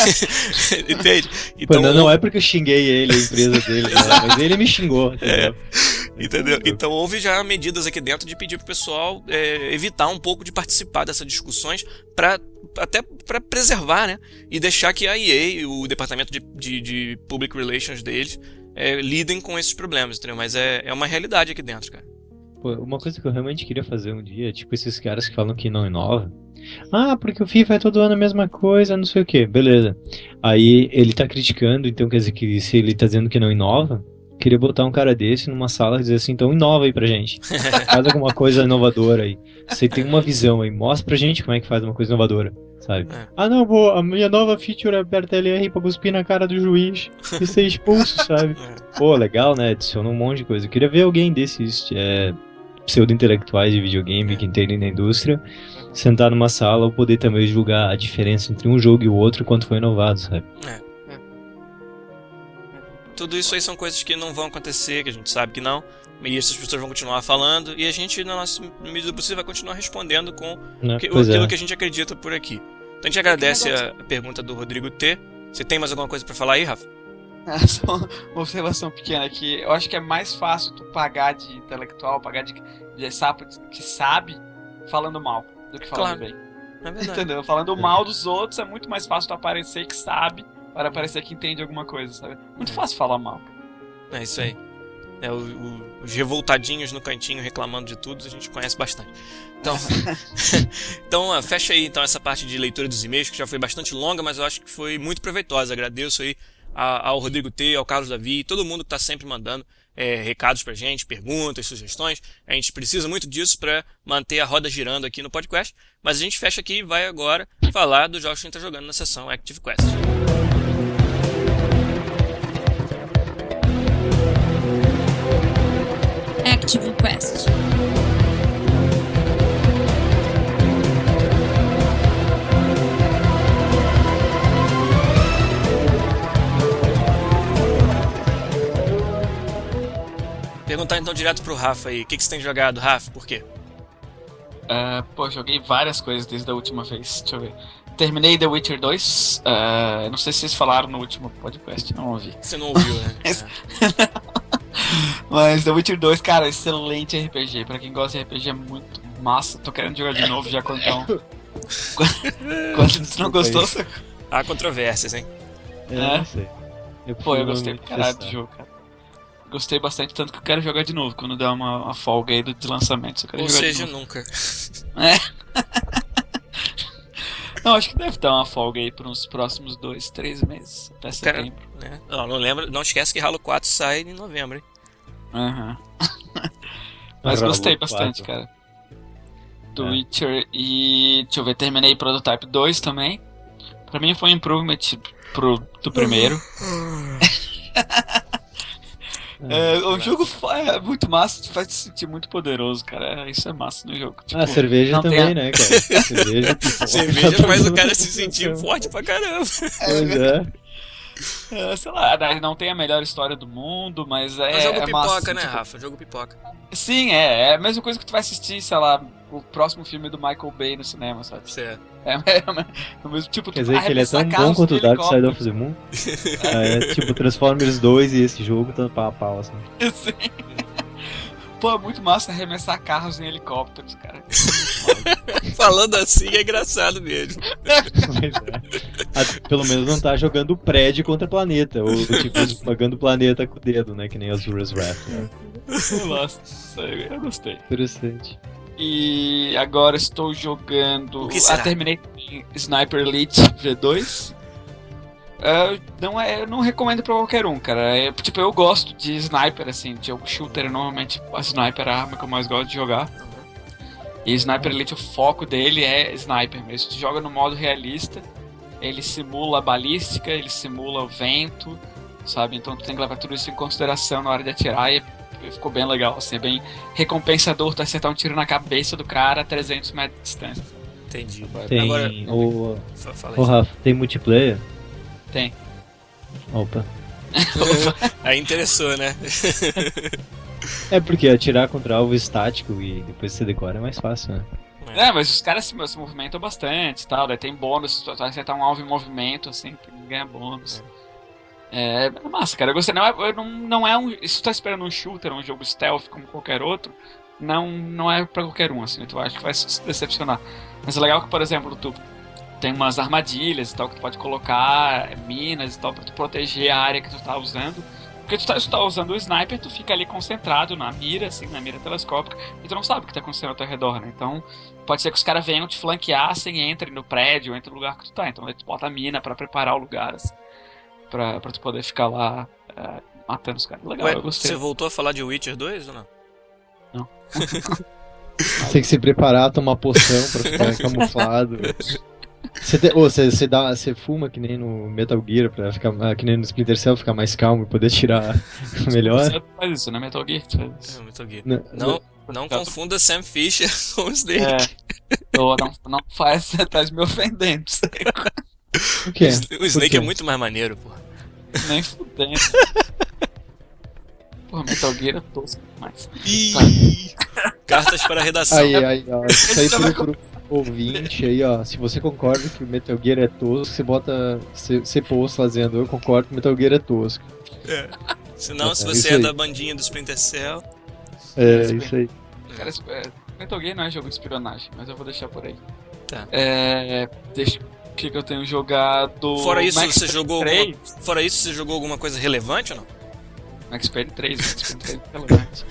Entende? Então, Pô, não, não é porque eu xinguei ele, a empresa dele, né? Mas ele me xingou, entendeu? É, entendeu? Então houve já medidas aqui dentro de pedir pro pessoal é, evitar um pouco de participar dessas discussões para até para preservar, né? E deixar que a E A e o departamento de, de, de Public Relations deles é, lidem com esses problemas, entendeu? Mas é, é uma realidade aqui dentro, cara. Pô, uma coisa que eu realmente queria fazer um dia, tipo esses caras que falam que não inova. Ah, porque o FIFA é todo ano a mesma coisa, não sei o que, beleza. Aí ele tá criticando, então quer dizer que se ele tá dizendo que não inova, queria botar um cara desse numa sala e dizer assim, então inova aí pra gente. Faz alguma coisa inovadora aí. Você tem uma visão aí, mostra pra gente como é que faz uma coisa inovadora, sabe? É. Ah não, vou, a minha nova feature é apertar L R pra cuspir na cara do juiz e ser expulso, sabe? É. Pô, legal, né? Adiciona um monte de coisa. Eu queria ver alguém desses é, pseudo-intelectuais de videogame que entendem da indústria, sentar numa sala ou poder também julgar a diferença entre um jogo e o outro quando foi inovado, sabe? É. Tudo isso aí são coisas que não vão acontecer, que a gente sabe que não, e essas pessoas vão continuar falando, e a gente, na nossa medida possível, vai continuar respondendo com não, que, aquilo é. que a gente acredita por aqui. Então a gente agradece a, a pergunta do Rodrigo T. Você tem mais alguma coisa pra falar aí, Rafa? É só uma observação pequena aqui. Eu acho que é mais fácil tu pagar de intelectual, pagar de, de sapo que sabe, falando mal, do que falando claro. bem. É verdade. Entendeu? Falando mal dos outros é muito mais fácil tu aparecer que sabe, para parecer que entende alguma coisa, sabe? Muito fácil falar mal. É isso aí. É, o, o, os revoltadinhos no cantinho reclamando de tudo, a gente conhece bastante. Então, então fecha aí então essa parte de leitura dos e-mails, que já foi bastante longa, mas eu acho que foi muito proveitosa. Agradeço aí ao Rodrigo T, ao Carlos Davi, todo mundo que está sempre mandando é, recados pra gente, perguntas, sugestões. A gente precisa muito disso para manter a roda girando aqui no podcast. Mas a gente fecha aqui e vai agora falar dos jogos que a gente está jogando na sessão Active Quest. Active Quest. Perguntar então direto pro Rafa aí, o que, que você tem jogado, Rafa? Por quê? Uh, pô, joguei várias coisas desde a última vez, deixa eu ver. Terminei The Witcher dois, uh, não sei se vocês falaram no último podcast, não ouvi. Você não ouviu, né? Mas... Mas The Witcher dois, cara, excelente R P G. Pra quem gosta de R P G é muito massa. Tô querendo jogar de novo já quando então. Quando você não gostou, você... Há controvérsias, hein? É, é. Não sei. Eu Pô, eu gostei pra caralho do jogo, cara. Gostei bastante, tanto que eu quero jogar de novo quando der uma, uma folga aí de lançamento. Eu quero Ou jogar seja, de novo. nunca. É. Não, acho que deve dar uma folga aí por uns próximos dois, três meses, até setembro. Cara, né? Não, não lembra, não esquece que Halo quatro sai em novembro, hein? Aham. Uhum. Mas gostei bastante, cara. Do é. Witcher e... Deixa eu ver, terminei Prototype dois também. Pra mim foi um improvement pro, do primeiro. É, o jogo é muito massa, te faz te sentir muito poderoso, cara. Isso é massa no jogo. Tipo, ah, cerveja também, a... né, cara? Cerveja, cerveja faz o cara se sentir forte pra caramba. Pois é. É, sei lá, não tem a melhor história do mundo, mas é. É um jogo é pipoca, massa, né, tipo... Rafa? Jogo pipoca. Sim, é. É a mesma coisa que tu vai assistir, sei lá, o próximo filme do Michael Bay no cinema, sabe? Certo. É, é, é o mesmo tipo. Quer dizer que ele é tão bom quanto o Dark Side of the Moon? É tipo Transformers dois e esse jogo tá pau a pau, assim. Sim. Pô, é muito massa arremessar carros em helicópteros, cara. Falando assim é engraçado mesmo. Pois é. Pelo menos não tá jogando prédio contra planeta, ou tipo, pagando o planeta com o dedo, né? Que nem Azura's Wrath. Né? Nossa, eu gostei. Interessante. E agora estou jogando. O que será? Ah, terminei Sniper Elite V dois. Uh, não é, eu não recomendo pra qualquer um, cara. É, tipo, eu gosto de sniper, assim, de jogo shooter. Normalmente a sniper é a arma que eu mais gosto de jogar. E Sniper Elite, o foco dele é sniper mesmo. Tu joga no modo realista, ele simula a balística, ele simula o vento, sabe? Então tu tem que levar tudo isso em consideração na hora de atirar e ficou bem legal, assim, é bem recompensador tu acertar um tiro na cabeça do cara a trezentos metros de distância. Entendi. Tem Agora, o... Fala o Rafa, tem multiplayer? Tem. Opa. Aí interessou, né? É porque atirar contra alvo estático e depois você decora é mais fácil, né? É, mas os caras se, se movimentam bastante e tal, daí tem bônus, se tu acertar um alvo em movimento, assim, ganha bônus. É, é massa, cara, eu gostei, não é, não, não é um, se tu tá esperando um shooter, um jogo stealth como qualquer outro, não, não é pra qualquer um, assim, tu acha que vai se decepcionar. Mas é legal que, por exemplo, tu tem umas armadilhas e tal, que tu pode colocar minas e tal, pra tu proteger a área que tu tá usando. Porque tu tá, tu tá usando o sniper, tu fica ali concentrado na mira, assim, na mira telescópica, e tu não sabe o que tá acontecendo ao teu redor, né? Então, pode ser que os caras venham te flanqueassem e entrem no prédio, entre no lugar que tu tá. Então, aí tu bota a mina pra preparar o lugar, assim, pra, pra tu poder ficar lá uh, matando os caras. Legal, Ué, eu gostei. Você voltou a falar de Witcher dois ou não? Não. Você tem que se preparar, tomar poção pra ficar camuflado. Você, te, oh, você, você, dá, você fuma que nem no Metal Gear, pra ficar, que nem no Splinter Cell, ficar mais calmo e poder tirar melhor. Você faz isso, né? Metal Gear faz isso. É, Metal Gear. Não, não, não, não confunda Sam Fisher com o Snake. É. Não, não faz, você tá me ofendendo. O quê? O Snake é muito mais maneiro, pô. Nem fudendo. Porra, Metal Gear é tosco demais. Ih, cartas para a redação. Aí, aí, ó. Isso aí pro, pro ouvinte aí, ó. Se você concorda que o Metal Gear é tosco, você bota. Você, você post fazendo, eu concordo que o Metal Gear é tosco. É. Se não, é, se você é aí. da bandinha do Splinter Cell. É, isso aí. Cara, Metal Gear não é jogo de espionagem, mas eu vou deixar por aí. Tá. É. Deixa. O que, que eu tenho jogado? Fora isso, Max você jogou três. alguma... Fora isso, você jogou alguma coisa relevante ou não? Max Payne três, Max Payne três é relevante.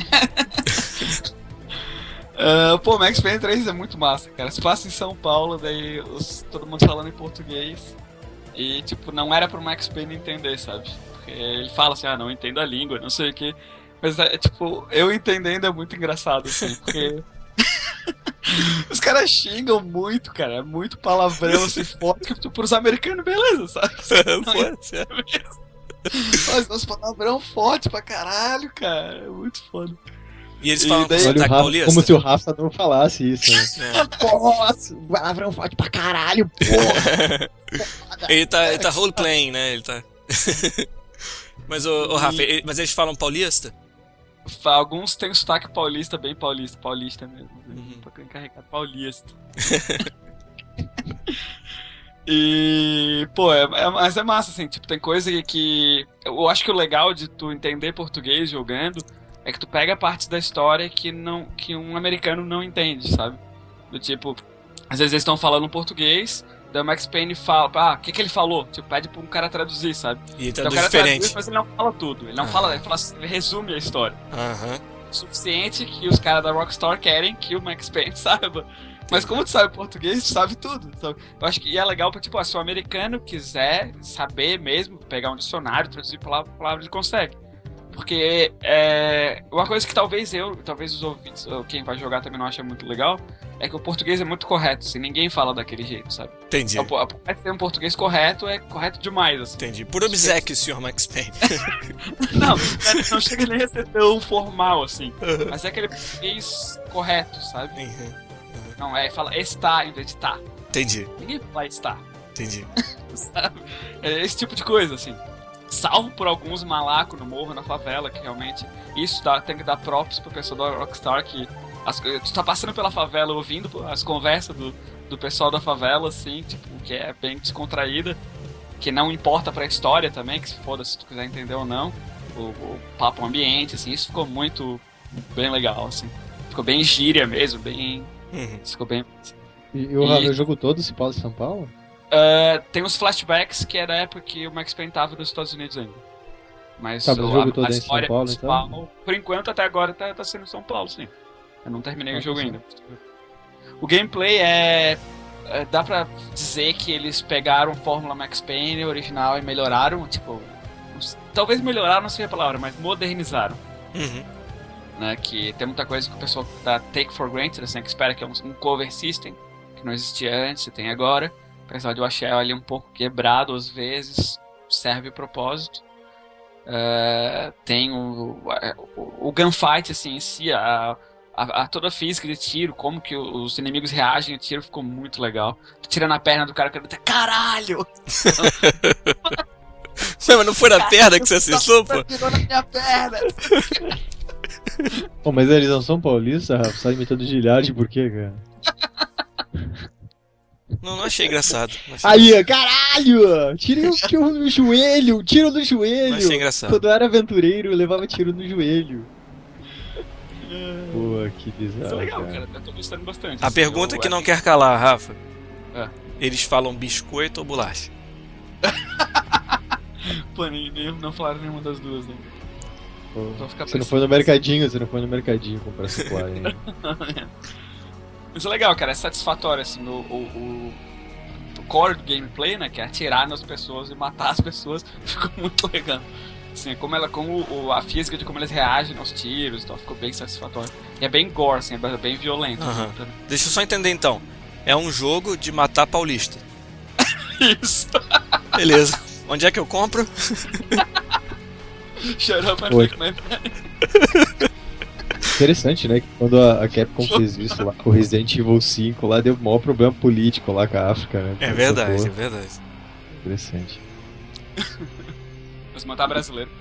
uh, pô, Max Payne três é muito massa, cara. Se passa em São Paulo, daí os, todo mundo falando em português. E, tipo, não era pro Max Payne entender, sabe? Porque ele fala assim, ah, não entendo a língua, não sei o que. Mas, é, tipo, eu entendendo é muito engraçado, assim, porque... Os caras xingam muito, cara. É muito palavrão, assim, forte. Que, tipo, pros americanos, beleza, sabe? Pode ser. Mas uns palavrão forte pra caralho, cara. É muito foda. E eles falam E daí, com sotaque Rafa, paulista? como se o Rafa não falasse isso, né? É. Nossa, palavrão forte pra caralho, porra. Ele tá, ele tá roleplaying, né? Ele tá... Mas, ô, ô Rafa, ele- mas eles falam paulista? Alguns tem sotaque paulista, bem paulista, paulista mesmo. Uhum. Pra encarregar paulista. E, pô, é, é, mas é massa, assim, tipo, tem coisa que... Eu acho que o legal de tu entender português jogando é que tu pega partes da história que, não, que um americano não entende, sabe? Do tipo, às vezes eles estão falando português, daí o Max Payne fala, ah, o que que ele falou? Tipo, pede pra um cara traduzir, sabe? E tá Daí o cara diferente. traduz, mas ele não fala tudo, ele não Ah. fala, ele, fala, ele resume a história. Aham. O suficiente que os caras da Rockstar querem que o Max Payne saiba, Mas como tu sabe português, tu sabe tudo. Sabe? Eu acho que é legal pra, tipo, se o americano quiser saber mesmo, pegar um dicionário, traduzir palavra por palavra, ele consegue. Porque é, uma coisa que talvez eu, talvez os ouvintes, ou quem vai jogar também não acha muito legal, é que o português é muito correto, assim, ninguém fala daquele jeito, sabe? Entendi. Ter um português correto é correto demais, assim. Entendi. Por obséquio, senhor Max Payne. Não, não chega nem a ser tão formal, assim. Uhum. Mas é aquele português correto, sabe? Uhum. Uhum. Não, é, fala está em vez de tá. Entendi. Ninguém fala está. Entendi. Sabe? É esse tipo de coisa, assim. Salvo por alguns malacos no morro, na favela, que realmente isso dá, tem que dar props pro pessoal da Rockstar, que as, tu tá passando pela favela ouvindo as conversas do, do pessoal da favela, assim, tipo, que é bem descontraída, que não importa pra história também, que se foda se tu quiser entender ou não, o, o papo ambiente, assim, isso ficou muito, bem legal, assim. Ficou bem gíria mesmo, bem... Uhum. Ficou bem... E, e o, e... o jogo todo se passa em São Paulo? Uh, tem uns flashbacks que é da época que o Max Payne tava nos Estados Unidos ainda. Mas tá, o jogo a, todo a é em São Paulo, então? Por enquanto, até agora, tá, tá sendo em São Paulo, sim. Eu não terminei ah, o jogo sim. ainda. O gameplay é, é... Dá pra dizer que eles pegaram a Fórmula Max Payne original e melhoraram, tipo... Talvez melhoraram não seja a palavra, mas modernizaram. Uhum. Né, que tem muita coisa que o pessoal dá take for granted, assim, que espera que é um, um cover system, que não existia antes e tem agora. Apesar de eu achar ele um pouco quebrado às vezes, serve propósito. Uh, tem o, o, o gunfight assim, em si, a, a, a toda a física de tiro, como que os inimigos reagem ao tiro, ficou muito legal. Tu tira na perna do cara, o cara grita, caralho! Mas não foi na perna que você acessou, pô? Tirou na minha perna! Pô, mas eles não são paulistas, Rafa? Sai imitando Gilhard, por quê, cara? Não, não achei engraçado. Não achei Aí, engraçado. caralho! Tiro, tiro no joelho! Tiro no joelho! Não achei engraçado. Quando eu era aventureiro, eu levava tiro no joelho. Pô, que bizarro. Isso é legal, cara. cara. Eu tô gostando bastante. A assim, pergunta eu... que não quer calar, Rafa. É. Eles falam biscoito ou bolacha? Pô, nem, nem, não falaram nenhuma das duas, né? Pô, você não foi no mercadinho, você não foi no mercadinho comprar supply, hein? Isso é legal, cara, é satisfatório, assim, o, o, o core do gameplay, né, que é atirar nas pessoas e matar as pessoas, ficou muito legal. Assim, como ela, como o, a física de como eles reagem aos tiros, então ficou bem satisfatório. E é bem gore, assim, é bem violento. Uhum. Né? Deixa eu só entender então, é um jogo de matar paulista. Isso. Beleza, onde é que eu compro? Shut up and take my Interessante, né? Que quando a Capcom fez isso lá com o Resident Evil cinco, lá deu o maior problema político lá com a África, né? É verdade, é verdade. Interessante. Mas matar brasileiro.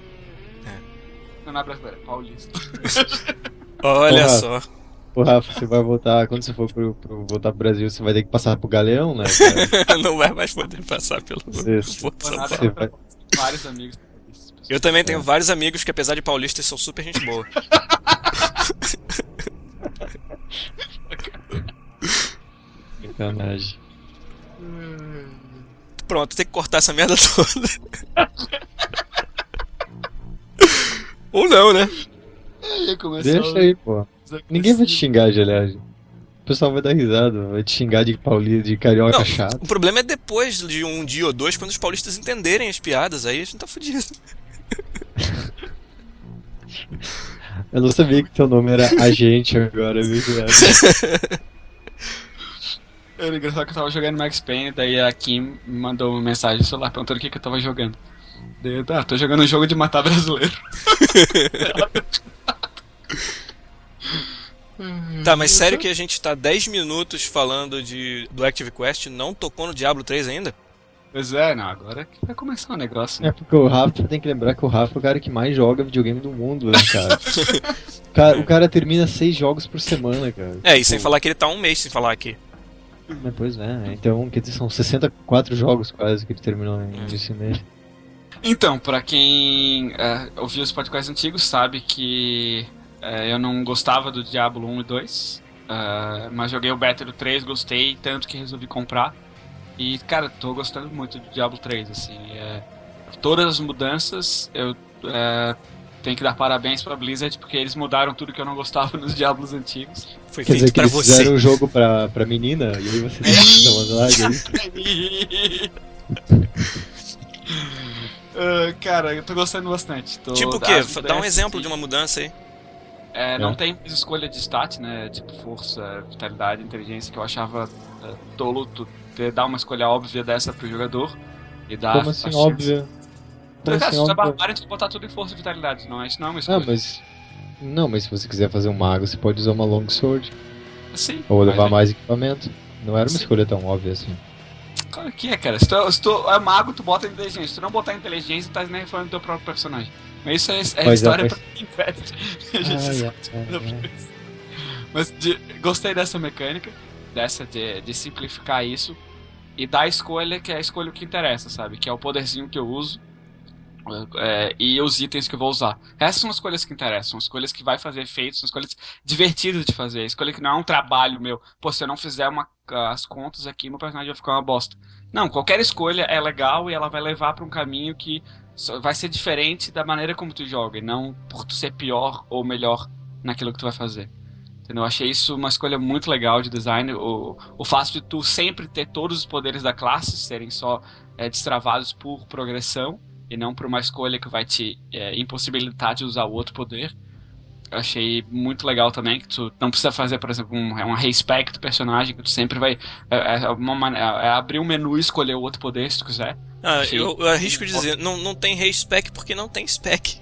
É. Não é brasileiro, é paulista. Olha Ô, só. Ô Rafa, você vai voltar, quando você for pro, pro, voltar pro Brasil, você vai ter que passar pro Galeão, né? Cara? Não vai mais poder passar pelo Você, Porto São Paulo. Você vai... Vários amigos. Eu também tenho é. vários amigos que, apesar de paulistas, são super gente boa. Sacanagem. Pronto, tem que cortar essa merda toda. Ou não, né? Deixa aí, pô. Ninguém vai te xingar de aliás. O pessoal vai dar risada, vai te xingar de paulista, de carioca não, chato. O problema é depois de um dia ou dois, quando os paulistas entenderem as piadas, aí a gente tá fudido. Eu não sabia que teu nome era Agente agora, viu? Era engraçado que eu tava jogando Max Payne, daí a Kim me mandou uma mensagem no celular perguntando o que, que eu tava jogando. Daí eu, ah, tô jogando um jogo de matar brasileiro. Tá, mas sério que a gente tá dez minutos falando de, do Active Quest e não tocou no Diablo três ainda? Pois é, não, agora que vai começar o negócio. Né? É porque o Rafa, tem que lembrar que o Rafa é o cara que mais joga videogame do mundo, né, cara? o, cara o cara termina seis jogos por semana, cara. É, e sem falar que ele tá um mês sem falar aqui. Mas, pois é, então, quer dizer, são sessenta e quatro jogos quase que ele terminou nesse mês. Então, pra quem uh, ouviu os podcasts antigos sabe que uh, eu não gostava do Diablo um e dois, uh, mas joguei o beta do três, gostei, tanto que resolvi comprar. E, cara, tô gostando muito do Diablo três, assim. É, todas as mudanças, eu, é, tem que dar parabéns pra Blizzard, porque eles mudaram tudo que eu não gostava nos Diablos antigos. Foi Quer feito dizer que pra eles você. fizeram o jogo pra, pra menina, e aí você dá uma like, é isso? Uh, cara, eu tô gostando bastante. Tô, Tipo o quê? as Dá um mudanças, exemplo sim. de uma mudança aí. É, não É. tem mais escolha de stat, né? Tipo força, vitalidade, inteligência, que eu achava é, tolo tu ter, dar uma escolha óbvia dessa pro jogador e dar. Como assim, a chance. óbvio? Como Cara, assim, se tu é óbvio? barbário, tu botar tudo em força e vitalidade, não é? Isso não é uma escolha. Ah, mas... Não, mas se você quiser fazer um mago, você pode usar uma longsword. Sim. Ou levar mas, mais equipamento. Não era uma Sim. escolha tão óbvia assim. Claro que é, cara. Se tu, se tu é mago, tu bota inteligência. Se tu não botar inteligência, tu tá nem falando do teu próprio personagem. Mas isso é, é Mas é, história mas- pra Invest. A gente Ai, só- ai, ai, ai. Mas de- gostei dessa mecânica, dessa de, de simplificar isso e dar a escolha que é a escolha que interessa, sabe? Que é o poderzinho que eu uso é, e os itens que eu vou usar. Essas são as escolhas que interessam, são escolhas que vai fazer efeito, são escolhas divertidas de fazer, escolha que não é um trabalho meu. Pô, se eu não fizer uma, as contas aqui, meu personagem vai ficar uma bosta. Não, qualquer escolha é legal e ela vai levar pra um caminho que só- vai ser diferente da maneira como tu joga, e não por tu ser pior ou melhor naquilo que tu vai fazer. Entendeu? Eu achei isso uma escolha muito legal de design. O, o fato de tu sempre ter todos os poderes da classe serem só é, destravados por progressão e não por uma escolha que vai te é, impossibilitar de usar o outro poder. Eu achei muito legal também, que tu não precisa fazer, por exemplo, um, uma respec do personagem, que tu sempre vai é, é uma, mane- é abrir um menu e escolher o outro poder se tu quiser. Ah, Achei- eu, eu arrisco dizer, não, não tem respec porque não tem spec.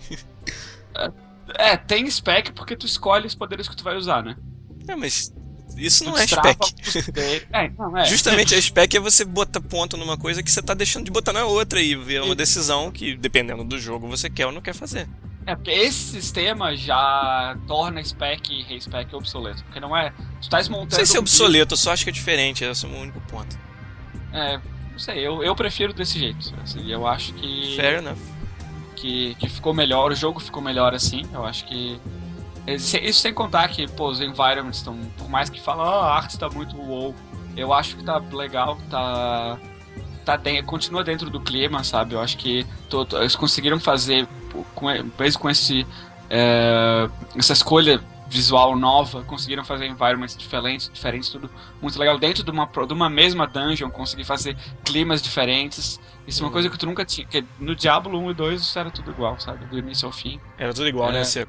É, tem spec porque tu escolhe os poderes que tu vai usar, né? É, mas isso não Tu é destrava spec. os poderes. É, não, é. Justamente a spec é você botar ponto numa coisa que você tá deixando de botar na outra e ver uma decisão que, dependendo do jogo, você quer ou não quer fazer. É, porque esse sistema já torna spec e respec obsoleto. Porque não é. Tu tá desmontando. Não sei se é um obsoleto, eu só acho que é diferente, esse é o meu único ponto. É, não sei, eu, eu prefiro desse jeito. Assim, eu acho que, Fair enough. que. que ficou melhor, o jogo ficou melhor assim. Eu acho que. Isso isso sem contar que, pô, os environments estão. Por mais que falam, ah, a arte tá muito wow. Eu acho que tá legal, tá. Tá de, continua dentro do clima, sabe? Eu acho que tô, tô, eles conseguiram fazer, com, mesmo com esse, é, essa escolha visual nova, conseguiram fazer environments diferentes, diferentes, tudo muito legal. Dentro de uma, de uma mesma dungeon, conseguir fazer climas diferentes. Isso é uma coisa que tu nunca tinha. Que no Diablo um e dois isso era tudo igual, sabe? Do início ao fim. Era tudo igual, É. né, Seco?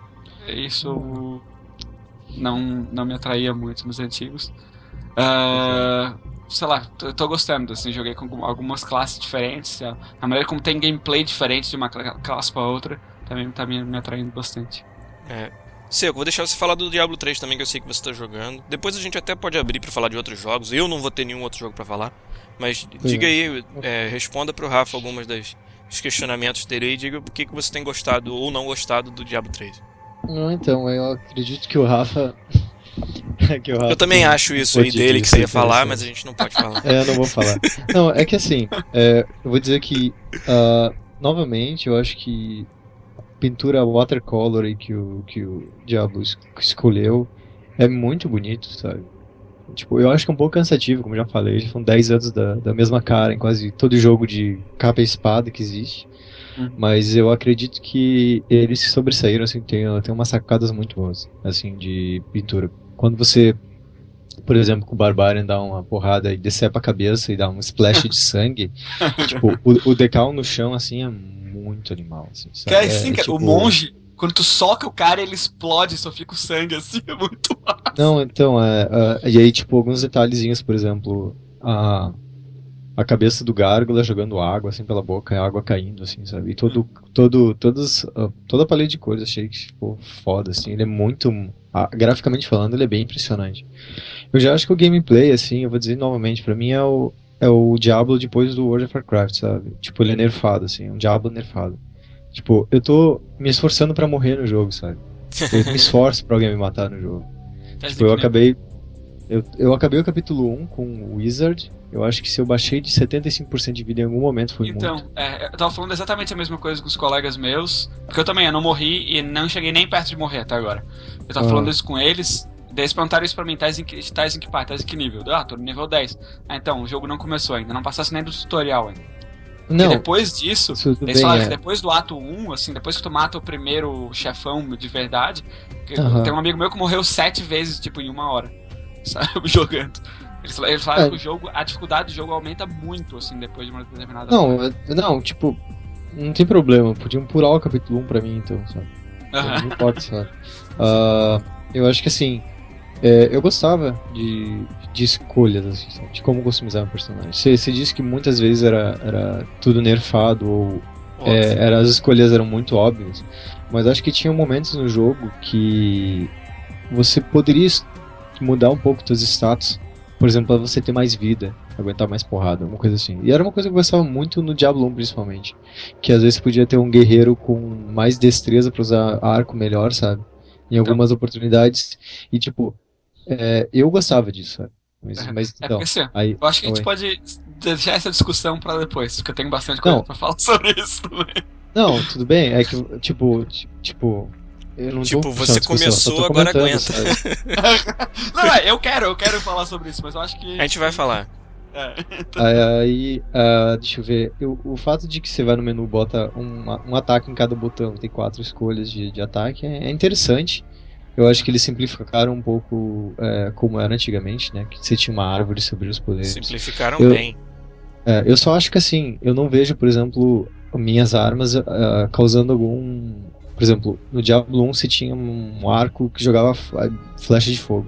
Isso não, não me atraía muito nos antigos. Ah, sei lá, tô, tô gostando, assim, joguei com algumas classes diferentes. A, a maneira como tem gameplay diferente de uma cla- classe pra outra também tá me, me atraindo bastante. É. Seco, vou deixar você falar do Diablo três também, que eu sei que você tá jogando. Depois a gente até pode abrir pra falar de outros jogos. Eu não vou ter nenhum outro jogo pra falar. Mas diga aí, é, responda pro Rafa algumas das dos questionamentos dele e diga por que que você tem gostado ou não gostado do Diablo três. Não, então, eu acredito que o Rafa... que o Rafa Eu também tem acho isso aí poder dele de que você ia ser falar, interessante. mas a gente não pode falar. É, eu não vou falar. Não, é que assim, é, eu vou dizer que, ah, novamente, eu acho que a pintura watercolor aí que o, que o Diablo es- escolheu é muito bonito, sabe? Tipo, eu acho que é um pouco cansativo, como eu já falei, já são dez anos da, da mesma cara em quase todo jogo de capa e espada que existe. Uhum. Mas eu acredito que eles se sobressaíram, assim, tem, tem umas sacadas muito boas, assim, de pintura. Quando você, por exemplo, com o Barbarian dá uma porrada e decepa a cabeça e dá um splash de sangue, tipo, o, o decal no chão, assim, é muito animal, assim, sabe? Cara, assim, cara, tipo- o monge, quando tu soca o cara, ele explode, só fica o sangue assim, é muito massa. Não, então, é, é, e aí, tipo, alguns detalhezinhos, por exemplo, a, a cabeça do gárgula jogando água, assim, pela boca, a água caindo, assim, sabe? E todo, todo, todos, ah, toda a paleta de cores, achei que ficou foda, assim, ele é muito, ah, graficamente falando, ele é bem impressionante. Eu já acho que o gameplay, assim, eu vou dizer novamente, pra mim é o, é o Diablo depois do World of Warcraft, sabe? Tipo, ele é nerfado, assim, é um Diablo nerfado. Tipo, eu tô me esforçando pra morrer no jogo, sabe? Eu me esforço pra alguém me matar no jogo. Tipo, eu acabei. Eu, eu acabei o capítulo um com o Wizard. Eu acho que se eu baixei de setenta e cinco por cento de vida em algum momento foi Então, muito. é, eu tava falando exatamente a mesma coisa com os colegas meus, porque eu também, eu não morri e não cheguei nem perto de morrer até agora. Eu tava Ah. falando isso com eles, daí eles perguntaram isso pra mim, tais em que, tais em que parte, tais em que nível? Ah, tô no nível dez. Ah, então, o jogo não começou ainda, não passasse nem do tutorial ainda. Não, depois disso, tudo eles bem, falaram é. que depois do ato um, assim, depois que tu mata o primeiro chefão de verdade, que Aham. tem um amigo meu que morreu sete vezes, tipo, em uma hora, sabe, jogando. Eles, eles falaram É. que o jogo, a dificuldade do jogo aumenta muito, assim, depois de uma determinada Não, hora. é- não, tipo, não tem problema. Podiam pular o capítulo um pra mim, então, sabe? Aham. Não importa, sabe? Ah, eu acho que assim, é, eu gostava de, de escolhas, assim, sabe? De como customizar um personagem. Você, você disse que muitas vezes era, era tudo nerfado, ou é, Óbvio. era, as escolhas eram muito óbvias, mas acho que tinha momentos no jogo que você poderia es- mudar um pouco seus status, por exemplo, pra você ter mais vida, aguentar mais porrada, uma coisa assim. E era uma coisa que eu gostava muito no Diablo um, principalmente, que às vezes podia ter um guerreiro com mais destreza pra usar arco melhor, sabe? Em algumas oportunidades, e tipo, é, eu gostava disso, sabe? Mas, mas É então, porque assim, aí, eu acho que a gente oi. pode deixar essa discussão pra depois, porque eu tenho bastante coisa Não. pra falar sobre isso também. Não, tudo bem, é que, tipo, ti- tipo, eu não tô Tipo, puxando você discussão, só tô começou, agora comentando, aguenta. sabe? Não, é, eu quero, eu quero falar sobre isso, mas eu acho que... A gente vai falar. É. Aí, ah, deixa eu ver, eu- o fato de que você vai no menu e bota um, um ataque em cada botão, tem quatro escolhas de, de ataque, é, é interessante. Eu acho que eles simplificaram um pouco é, como era antigamente, né? Que você tinha uma árvore sobre os poderes. Simplificaram Eu- bem. É, eu só acho que assim, eu não vejo, por exemplo, minhas armas ah, causando algum. Por exemplo, no Diablo um você tinha um arco que jogava f- flecha de fogo.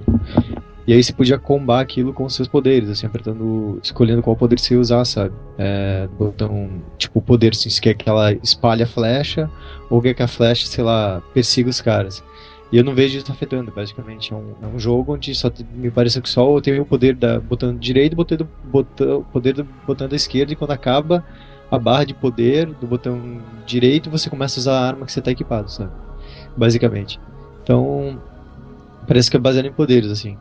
E aí você podia combar aquilo com os seus poderes, assim, apertando, escolhendo qual poder você ia usar, sabe? É, botão, tipo, o poder, assim, se quer que ela espalhe a flecha, ou quer que a flecha, sei lá, persiga os caras. E eu não vejo isso afetando, basicamente. É um, é um jogo onde só te- me parece que só tem o poder da botão direito e o poder do botão, poder do botão da esquerda, e quando acaba a barra de poder do botão direito, você começa a usar a arma que você tá equipado, sabe? Basicamente. Então, parece que é baseado em poderes, assim.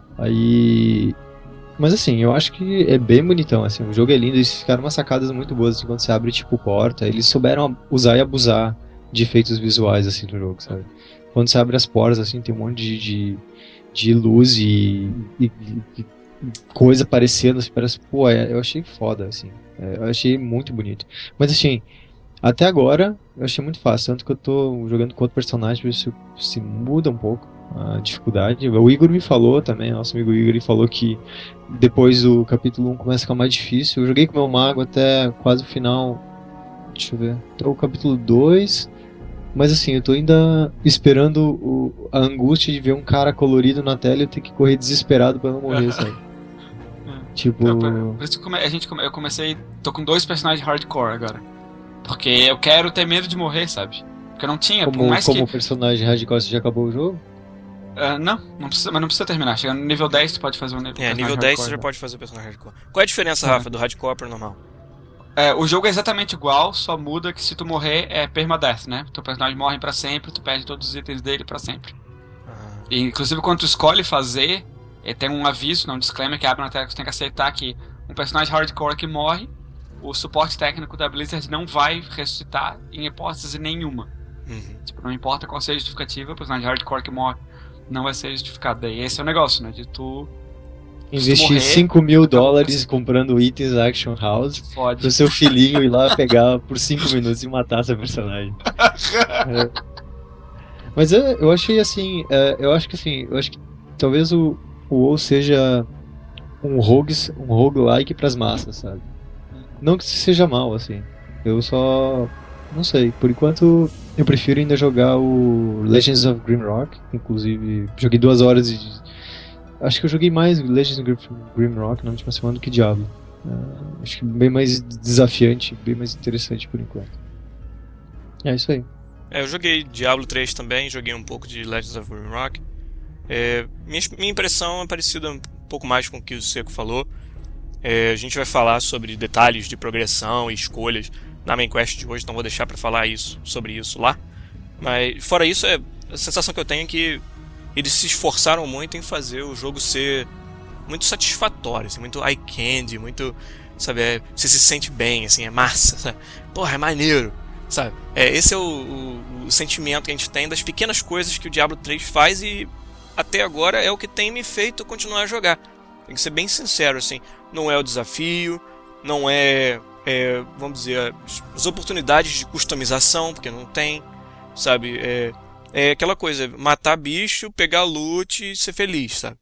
Aí. Mas assim, eu acho que é bem bonitão, assim. O jogo é lindo, eles ficaram umas sacadas muito boas, assim, quando você abre, tipo, porta. Eles souberam usar e abusar de efeitos visuais, assim, no jogo, sabe? Quando você abre as portas, assim, tem um monte de, de, de luz e, e- e coisa aparecendo, assim, parece, pô, é- eu achei foda, assim. É, eu achei muito bonito. Mas assim, até agora, eu achei muito fácil, tanto que eu tô jogando com outro personagem, pra ver se, se muda um pouco a dificuldade. O Igor me falou também, nosso amigo Igor, ele falou que depois do capítulo um começa a ficar mais difícil. Eu joguei com meu mago até quase o final, deixa eu ver, até o capítulo dois. Mas assim, eu tô ainda esperando o- a angústia de ver um cara colorido na tela e eu ter que correr desesperado pra não morrer, sabe? Tipo. Não, por, por isso que come- a gente come- eu comecei. Tô com dois personagens hardcore agora. Porque eu quero ter medo de morrer, sabe? Porque eu não tinha, por Como, mais como que. personagem radical, você já acabou o jogo? Ah, não, não precisa, mas não precisa terminar. Chegando no nível dez, tu pode fazer um nível É, personagem nível dez você hardcore, já né? pode fazer o personagem hardcore. Qual é a diferença, É. Rafa, do hardcore pro normal? É, o jogo é exatamente igual, só muda que se tu morrer é permadeath, né? Teu personagem morre pra sempre, tu perde todos os itens dele pra sempre. Ah, E, inclusive, quando tu escolhe fazer, eh, tem um aviso, não, um disclaimer que abre na tela que tu tem que aceitar que um personagem hardcore que morre, o suporte técnico da Blizzard não vai ressuscitar em hipótese nenhuma. uhum. Tipo, não importa qual seja a justificativa, o personagem hardcore que morre não vai ser justificado. Daí esse é o negócio, né? De tu Investir morrer, cinco mil acabou dólares com- comprando itens da Action House fode. pro seu filhinho ir lá pegar por cinco minutos e matar seu personagem. É. Mas eu, eu achei assim, é, eu acho que assim, eu acho que talvez o, o WoW seja um rogues, um roguelike pras massas, sabe? Não que isso seja mal, assim. Eu só não sei, por enquanto eu prefiro ainda jogar o Legends of Grimrock, inclusive joguei duas horas e acho que eu joguei mais Legends of Grim- Grimrock na última semana do que Diablo. É, acho que bem mais desafiante, bem mais interessante por enquanto. É isso aí. É, eu joguei Diablo três também, joguei um pouco de Legends of Grimrock. É, minha, minha impressão é parecida um pouco mais com o que o Seco falou. É, a gente vai falar sobre detalhes de progressão e escolhas na main quest de hoje, então vou deixar pra falar isso, sobre isso lá. Mas fora isso, é, a sensação que eu tenho é que eles se esforçaram muito em fazer o jogo ser muito satisfatório, assim, muito eye candy, muito, sabe, é, você se sente bem, assim, é massa, sabe? Porra, é maneiro, sabe? É, esse é o, o, o sentimento que a gente tem das pequenas coisas que o Diablo três faz e até agora é o que tem me feito continuar a jogar. Tem que ser bem sincero, assim, não é o desafio, não é é, vamos dizer, as oportunidades de customização, porque não tem, sabe? É, é aquela coisa, matar bicho, pegar loot e ser feliz, sabe?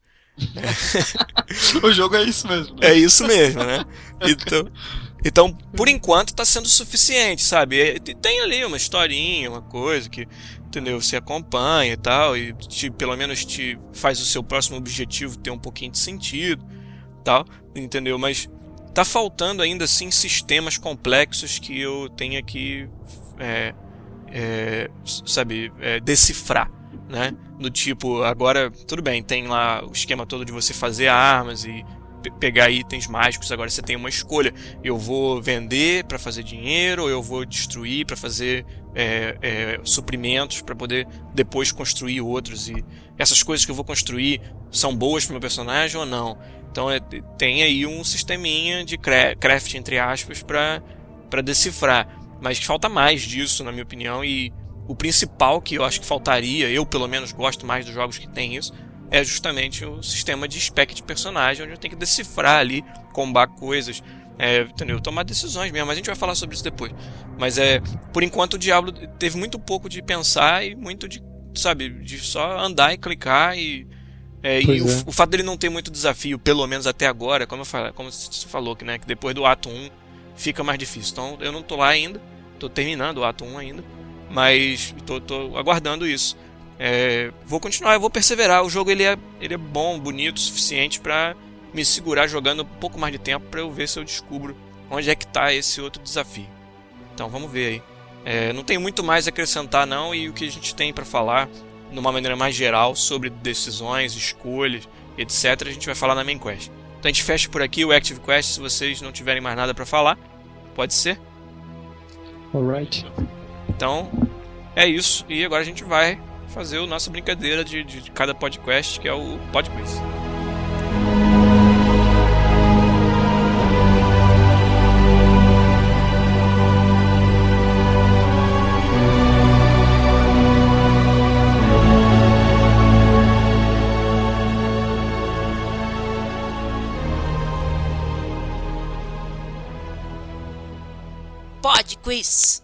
É. O jogo é isso mesmo. Né? É isso mesmo, né? Então, então, por enquanto, está sendo suficiente, sabe? Tem ali uma historinha, uma coisa que, entendeu? Você acompanha e tal, e te, pelo menos te faz o seu próximo objetivo ter um pouquinho de sentido, tal, entendeu? Mas tá faltando ainda assim sistemas complexos que eu tenha que, é, é, sabe, é, decifrar, né? Do tipo, agora, tudo bem, tem lá o esquema todo de você fazer armas e pe- pegar itens mágicos, agora você tem uma escolha. Eu vou vender para fazer dinheiro, ou eu vou destruir para fazer é, é, suprimentos para poder depois construir outros. E essas coisas que eu vou construir são boas para o meu personagem ou não? Então é, tem aí um sisteminha de cra- craft, entre aspas, para para decifrar. Mas falta mais disso, na minha opinião, e o principal que eu acho que faltaria, eu pelo menos gosto mais dos jogos que tem isso, é justamente o sistema de spec de personagem, onde eu tenho que decifrar ali, combar coisas, é, entendeu? Tomar decisões mesmo, mas a gente vai falar sobre isso depois. Mas é, por enquanto o Diablo teve muito pouco de pensar e muito de, sabe, de só andar e clicar e... É, e o, é. o fato dele não ter muito desafio, pelo menos até agora, como, eu falei, como você falou, que, né, que depois do ato um fica mais difícil. Então eu não tô lá ainda, tô terminando o ato um ainda, mas tô, tô aguardando isso. É, vou continuar, eu vou perseverar. O jogo ele é, ele é bom, bonito o suficiente pra me segurar jogando um pouco mais de tempo pra eu ver se eu descubro onde é que tá esse outro desafio. Então vamos ver aí. É, não tem muito mais a acrescentar não, e o que a gente tem pra falar de uma maneira mais geral sobre decisões, escolhas, etcétera, a gente vai falar na Main Quest. Então a gente fecha por aqui o Active Quest, se vocês não tiverem mais nada pra falar. Pode ser? Alright. Então, é isso. E agora a gente vai fazer a nossa brincadeira de, de, de cada podcast, que é o Podquiz. Podquiz.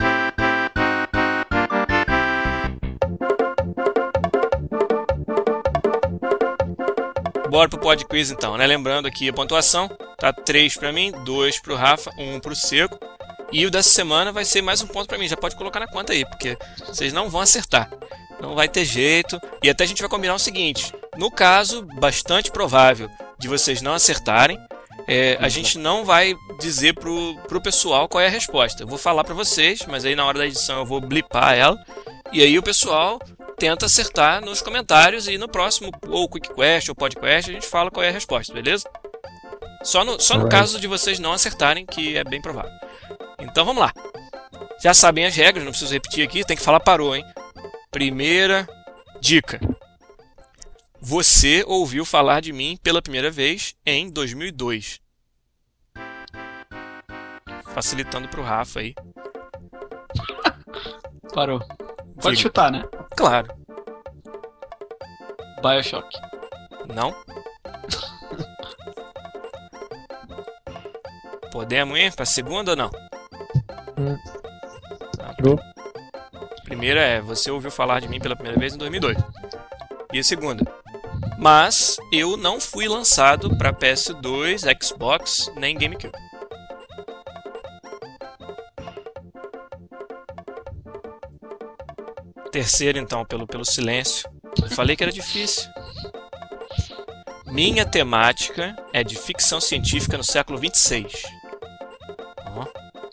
Bora pro Podquiz então, né? Lembrando aqui a pontuação, tá três pra mim, dois pro Rafa, um pro Seco. E o dessa semana vai ser mais um ponto pra mim, já pode colocar na conta aí, porque vocês não vão acertar. Não vai ter jeito. E até a gente vai combinar o seguinte, no caso, bastante provável de vocês não acertarem, é, a gente não vai dizer pro, pro pessoal qual é a resposta. Eu vou falar pra vocês, mas aí na hora da edição eu vou blipar ela. E aí o pessoal tenta acertar nos comentários e no próximo, ou Quick Quest ou Podquest, a gente fala qual é a resposta, beleza? Só no, só no caso de vocês não acertarem, que é bem provável. Então vamos lá. Já sabem as regras, não preciso repetir aqui, tem que falar parou, hein? Primeira dica. Você ouviu falar de mim pela primeira vez em dois mil e dois. Facilitando pro Rafa aí. Parou. Pode Diga. chutar, né? Claro. BioShock. Não? Podemos ir pra segunda ou não? Hum. Tá. Go. Primeira é, você ouviu falar de mim pela primeira vez em dois mil e dois. E a segunda? Mas eu não fui lançado para P S dois, Xbox, nem GameCube. Terceiro, então, pelo, pelo silêncio. Eu falei que era difícil. Minha temática é de ficção científica no século vinte e seis. Ó.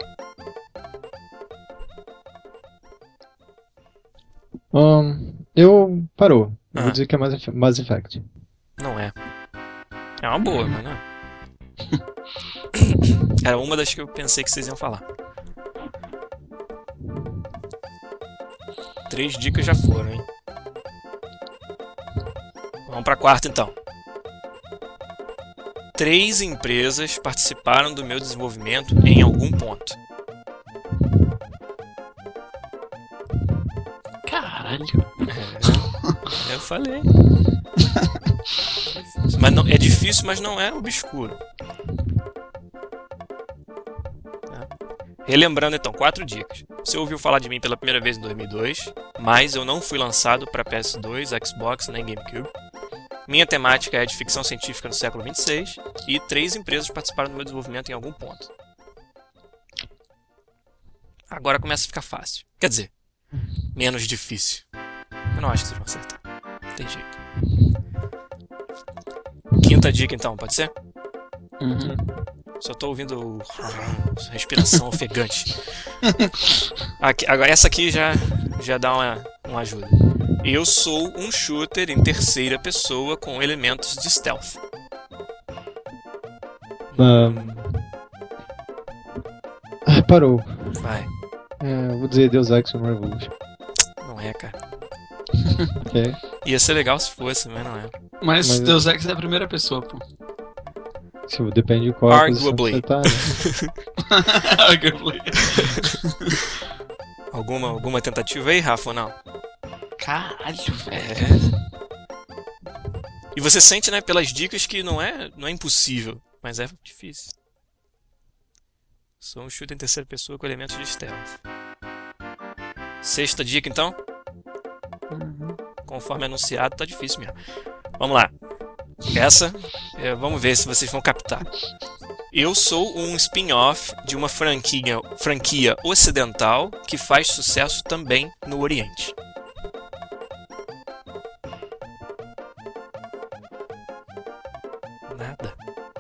Um, eu... Parou. Eu Ah. vou dizer que é Mass Eff- Mass Effect. Não é. É uma boa, mas não é. Era uma das que eu pensei que vocês iam falar. Três dicas já foram, hein? Vamos pra quarta, então. Três empresas participaram do meu desenvolvimento em algum ponto. Caralho. É, eu falei. Mas não, é difícil, mas não é obscuro. Tá? Relembrando então, quatro dicas. Você ouviu falar de mim pela primeira vez em dois mil e dois, mas eu não fui lançado para P S dois, Xbox nem GameCube. Minha temática é de ficção científica no século vinte e seis e três empresas participaram do meu desenvolvimento em algum ponto. Agora começa a ficar fácil. Quer dizer, menos difícil. Eu não acho que vocês vão acertar. Não tem jeito. Quinta dica então, pode ser? Uhum. Só tô ouvindo o... respiração ofegante. Aqui, agora essa aqui já, já dá uma, uma ajuda. Eu sou um shooter em terceira pessoa com elementos de stealth. Um... Ah, parou. Vai. É, eu vou dizer Deus Ex Human Revolution. Não é, cara. Ok. Ia ser legal se fosse, mas não é. Mas, Mas- Deus Ex é a primeira pessoa, pô. Se, depende de qual posição que Arguably. você tá, né? Arguably. Alguma, alguma tentativa aí, Rafa, ou não? Caralho, velho. É. E você sente, né, pelas dicas que não é, não é impossível, mas é difícil. Sou um shooter em terceira pessoa com elementos de stealth. Sexta dica, então? Uhum. Conforme anunciado, tá difícil mesmo. Vamos lá. Essa, é, vamos ver se vocês vão captar. Eu sou um spin-off de uma franquia, franquia ocidental que faz sucesso também no Oriente. Nada.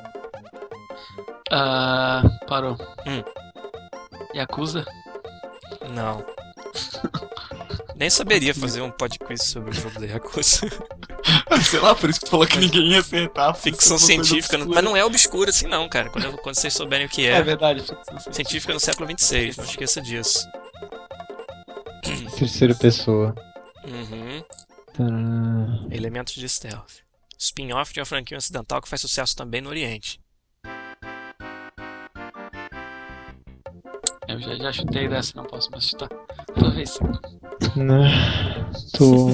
Ah, parou. Hum. Yakuza? Não. Nem saberia fazer um podcast sobre o jogo da Yakuza. Sei lá, por isso que tu falou que ninguém ia acertar. Ficção científica, mas não é obscura assim não, cara. Quando, eu- quando vocês souberem o que É é. verdade, ficção científica. Científica no século vinte e seis, não esqueça disso. Terceira pessoa. Uhum. Tadã. Elementos de stealth. Spin-off de uma franquia ocidental que faz sucesso também no Oriente. Eu já, já chutei dessa, não posso mais chutar. Toda vez. Né? Tô.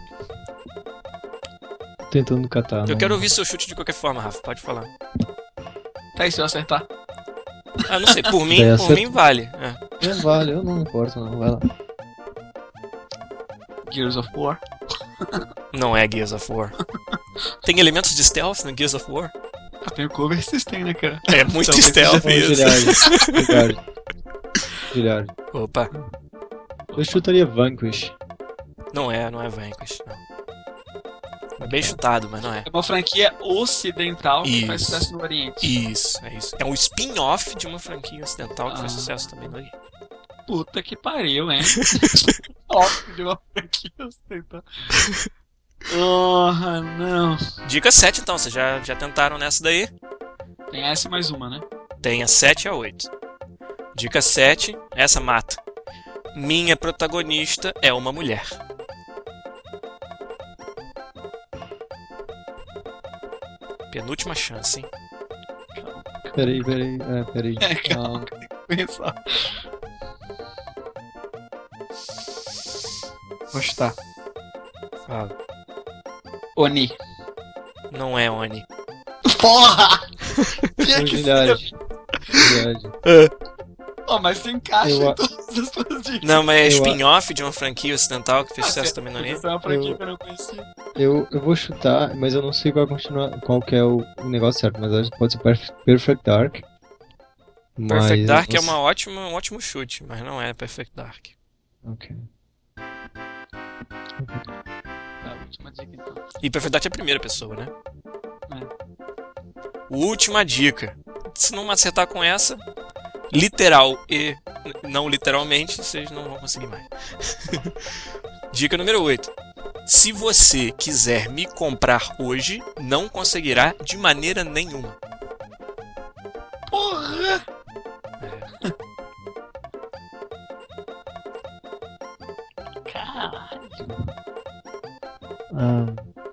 Tentando catar. Eu não- quero ouvir seu chute de qualquer forma, Rafa. Pode falar. Tá, e se eu acertar? Ah, não sei. Por mim, Daí por acerta. mim vale. É. É, vale, eu não importo, não. Vai lá. Gears of War. Não é Gears of War. Tem elementos de stealth no Gears of War? Ah, tem o cover system, né, cara? É muito Talvez stealth Não, isso. Giliard. Giliard. Giliard. Opa. Eu chutaria Vanquish. Não é, não é Vanquish. Não. É bem chutado, mas não é. É uma franquia ocidental que faz Isso. sucesso no Oriente. Isso, é isso. É um spin-off de uma franquia ocidental que faz Ah. sucesso também no Oriente. Puta que pariu, hein? Óbvio de uma franquia ocidental. Porra, não. Dica sete, então. Vocês já, já tentaram nessa daí? Tem essa e mais uma, né? Tem a sete e a oito. Dica sete, essa mata. Minha protagonista é uma mulher. Penúltima chance, hein? Peraí, peraí. É, peraí. É, calma, Ah, tem que pensar. Vou chutar. Fala. Oni. Não é Oni. Porra! Ô, Tinha que ser. Giliard. Giliard. Oh, mas se encaixa Eu- em todas as suas dicas. Não, mas é Eu- spin-off de uma franquia ocidental que fez Ah, sucesso certo, também no Oriente. essa é uma franquia Eu- que eu não conhecia. Eu, eu vou chutar, mas eu não sei qual, continua, qual que é o, o negócio certo, mas acho que pode ser Perf- Perfect Dark. Mas Perfect eu Dark não é sei- uma ótima, um ótimo chute, mas não é Perfect Dark. Ok. Tá, última dica então. E Perfect Dark é a primeira pessoa, né? É. Última dica. Se não acertar com essa, literal e não literalmente, vocês não vão conseguir mais. Dica número oito. Se você quiser me comprar hoje, não conseguirá de maneira nenhuma. Porra! Caralho. Ah,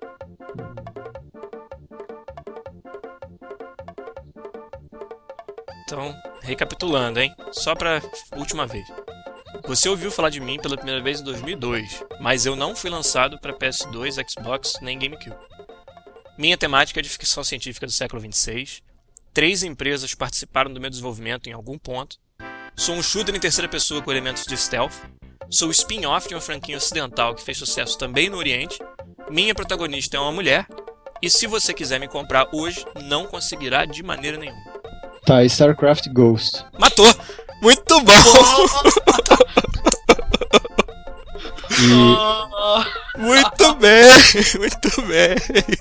Então, recapitulando, hein? Só pra última vez. Você ouviu falar de mim pela primeira vez em dois mil e dois, mas eu não fui lançado para P S dois, Xbox nem GameCube. Minha temática é de ficção científica do século vinte e seis. Três empresas participaram do meu desenvolvimento em algum ponto. Sou um shooter em terceira pessoa com elementos de stealth. Sou spin-off de uma franquia ocidental que fez sucesso também no Oriente. Minha protagonista é uma mulher. E se você quiser me comprar hoje, não conseguirá de maneira nenhuma. Tá, StarCraft Ghost. Matou! Muito bom! E... Muito bem! Muito bem!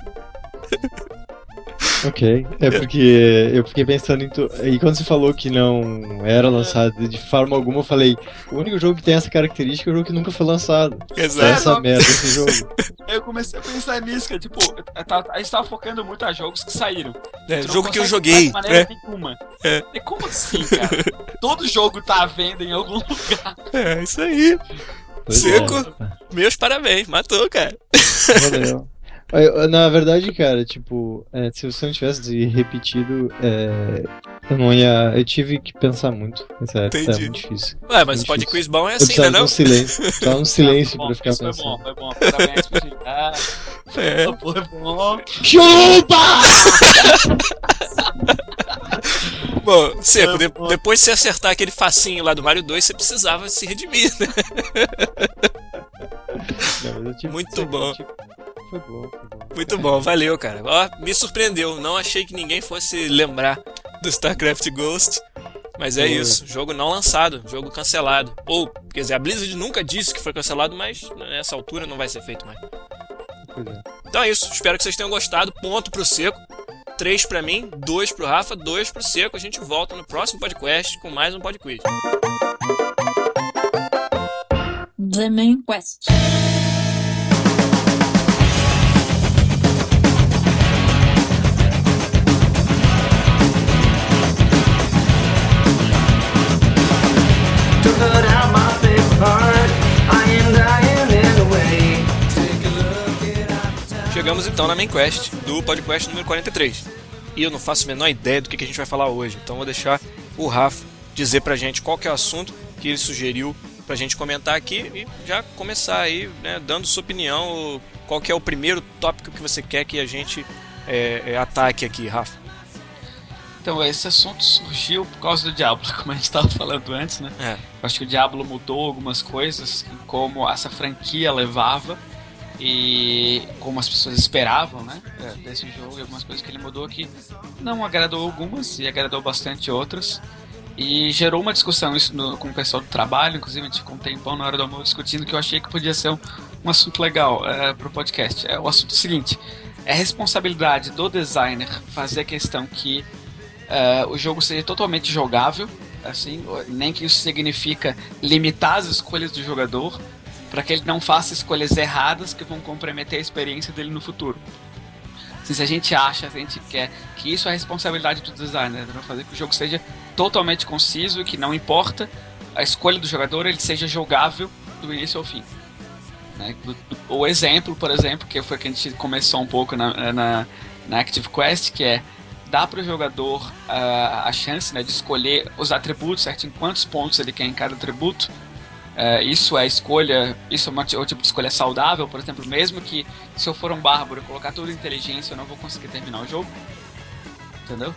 Ok, é porque eu fiquei pensando em tu... E quando você falou que não era lançado de forma alguma, eu falei, o único jogo que tem essa característica é o jogo que nunca foi lançado. Exato. É essa merda, esse jogo. Eu comecei a pensar nisso, que tipo, a gente tava focando muito a jogos que saíram. É, jogo que eu joguei. De maneira É. nenhuma. É. E como assim, cara? Todo jogo tá à venda em algum lugar. É, isso aí. Pois Seco. é. Meus parabéns, matou, cara. Valeu. Eu- Na verdade, cara, tipo, é, se você não tivesse repetido, é, eu não ia. Eu tive que pensar muito. Sério, é Entendi. muito difícil. Ué, mas Muito pode difícil. quiz bom é Eu assim, precisava né de não? um silêncio. Precisava de um silêncio Bom, pra ficar isso foi pensando. bom, foi bom. Parabéns pra gente. Ah, É. foi bom. Chupa! Bom, Seco, de- bom. depois de você acertar aquele facinho lá do Mario dois, você precisava se redimir, né? Não, mas eu tive- Muito foi bom. tipo, Foi bom, foi bom. Muito bom, valeu, cara. Ó, me surpreendeu. Não achei que ninguém fosse lembrar do StarCraft Ghost. Mas é Foi. isso, jogo não lançado, jogo cancelado. Ou, quer dizer, a Blizzard nunca disse que foi cancelado, mas nessa altura não vai ser feito mais. Pois é. Então é isso, espero que vocês tenham gostado. Ponto pro Seco. Três pra mim, dois pro Rafa, dois pro Seco. A gente volta no próximo podcast com mais um Podquiz. The Main Quest. To cut out my favorite part, I am dying in the way. Take a look at our Chegamos então na Main Quest do podcast número quarenta e três. E eu não faço a menor ideia do que que a gente vai falar hoje. Então vou deixar o Rafa dizer pra gente qual que é o assunto que ele sugeriu pra gente comentar aqui e já começar aí, né, dando sua opinião, qual que é o primeiro tópico que você quer que a gente é, é, ataque aqui, Rafa. Então, esse assunto surgiu por causa do Diablo, como a gente estava falando antes, né? É. Eu acho que o Diablo mudou algumas coisas em como essa franquia levava e como as pessoas esperavam, né? Desse jogo, e algumas coisas que ele mudou que não agradou algumas e agradou bastante outras. E gerou uma discussão isso no, com o pessoal do trabalho, inclusive a gente ficou um tempão na hora do almoço discutindo, que eu achei que podia ser um, um assunto legal é, para o podcast. É o assunto seguinte: é responsabilidade do designer fazer a questão que Uh, o jogo seja totalmente jogável, assim, nem que isso significa limitar as escolhas do jogador para que ele não faça escolhas erradas que vão comprometer a experiência dele no futuro. Assim, se a gente acha, se a gente quer que isso é a responsabilidade do designer, para fazer que o jogo seja totalmente conciso e que não importa a escolha do jogador, ele seja jogável do início ao fim. Né? O exemplo, por exemplo, que foi que a gente começou um pouco na, na, na Active Quest, que é dá para o jogador uh, a chance, né, de escolher os atributos certinho, quantos pontos ele quer em cada atributo. Uh, isso é escolha, isso é uma, um tipo de escolha saudável, por exemplo, mesmo que se eu for um bárbaro e colocar tudo em inteligência, eu não vou conseguir terminar o jogo. Entendeu?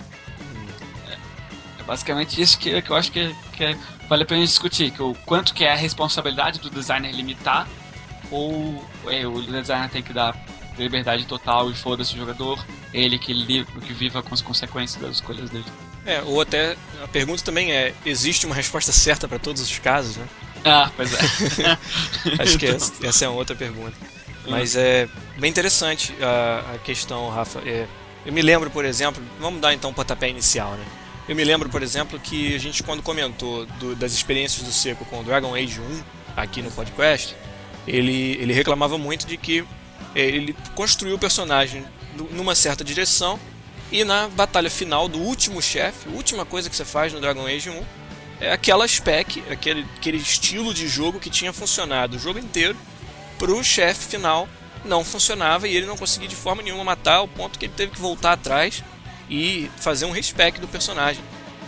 É, é basicamente isso que, que eu acho que, que é, vale a pena discutir, que o quanto que é a responsabilidade do designer limitar, ou é, o designer tem que dar liberdade total e foda-se o jogador, ele que, li, que viva com as consequências das escolhas dele. É, ou até, a pergunta também é, existe uma resposta certa para todos os casos, né? Ah, pois é. Acho que essa, essa é uma outra pergunta. Mas é bem interessante a, a questão, Rafa. É, eu me lembro, por exemplo, vamos dar então um pontapé inicial, né? Eu me lembro, por exemplo, que a gente quando comentou do, das experiências do Seco com o Dragon Age um aqui no podcast, ele, ele reclamava muito de que ele construiu o personagem numa certa direção e na batalha final do último chefe, a última coisa que você faz no Dragon Age um é aquela spec, aquele, aquele estilo de jogo que tinha funcionado o jogo inteiro, pro chefe final não funcionava e ele não conseguia de forma nenhuma matar, ao ponto que ele teve que voltar atrás e fazer um respec do personagem.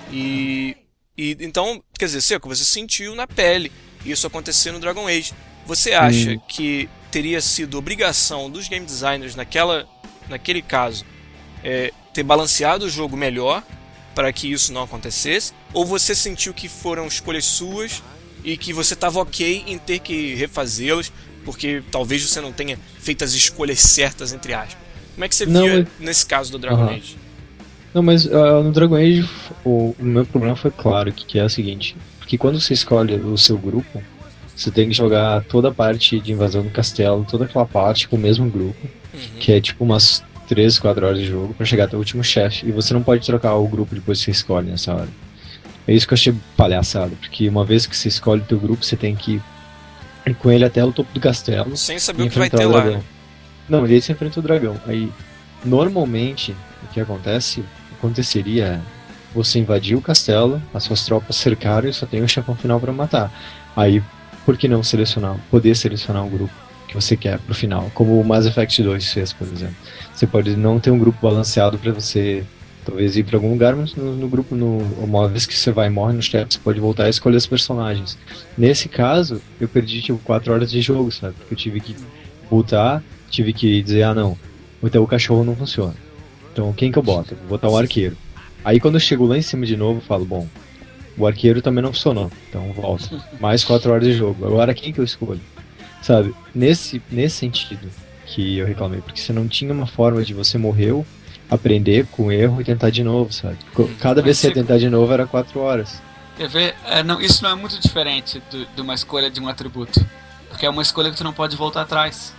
E, e então, quer dizer, Seco, você sentiu na pele isso acontecer no Dragon Age. Você acha hum. que teria sido obrigação dos game designers naquela, naquele caso é, ter balanceado o jogo melhor, para que isso não acontecesse? Ou você sentiu que foram escolhas suas e que você estava ok em ter que refazê-las porque talvez você não tenha feito as escolhas certas, entre aspas? Como é que você Não, via mas- nesse caso do Dragon Aham. Age? Não, mas ah, no Dragon Age o, o meu problema foi claro, que, que é o seguinte, porque quando você escolhe o seu grupo, você tem que jogar toda a parte de invasão do castelo, toda aquela parte com o mesmo grupo, Uhum. que é tipo umas três, quatro horas de jogo pra chegar até o último chefe, e você não pode trocar o grupo depois que você escolhe nessa hora. É isso que eu achei palhaçada, porque uma vez que você escolhe o teu grupo, você tem que ir com ele até o topo do castelo Sem e saber o que vai enfrentar ter o lá, dragão. né? Não, e aí você enfrenta o dragão. Aí, normalmente, o que acontece, aconteceria é você invadir o castelo, as suas tropas cercaram e só tem o chefão final pra matar. Aí, por que não selecionar, poder selecionar um grupo que você quer pro final, como o Mass Effect dois fez, por exemplo. Você pode não ter um grupo balanceado pra você talvez ir pra algum lugar, mas no, no grupo, no, uma vez que você vai e morre no chefe, você pode voltar e escolher os personagens. Nesse caso, eu perdi tipo quatro horas de jogo, sabe? Porque eu tive que botar, tive que dizer, ah não, então o cachorro não funciona. Então quem que eu boto? Vou botar um arqueiro. Aí quando eu chego lá em cima de novo, eu falo, bom, o arqueiro também não funcionou, então volta. Mais quatro horas de jogo. Agora quem que eu escolho? Sabe? Nesse, nesse sentido que eu reclamei, porque você não tinha uma forma de você morreu, aprender com o erro e tentar de novo, sabe? Co- Cada vez que você ia tentar de novo era quatro horas. Quer ver? É, não, isso não é muito diferente do- de uma escolha de um atributo. Porque é uma escolha que tu não pode voltar atrás.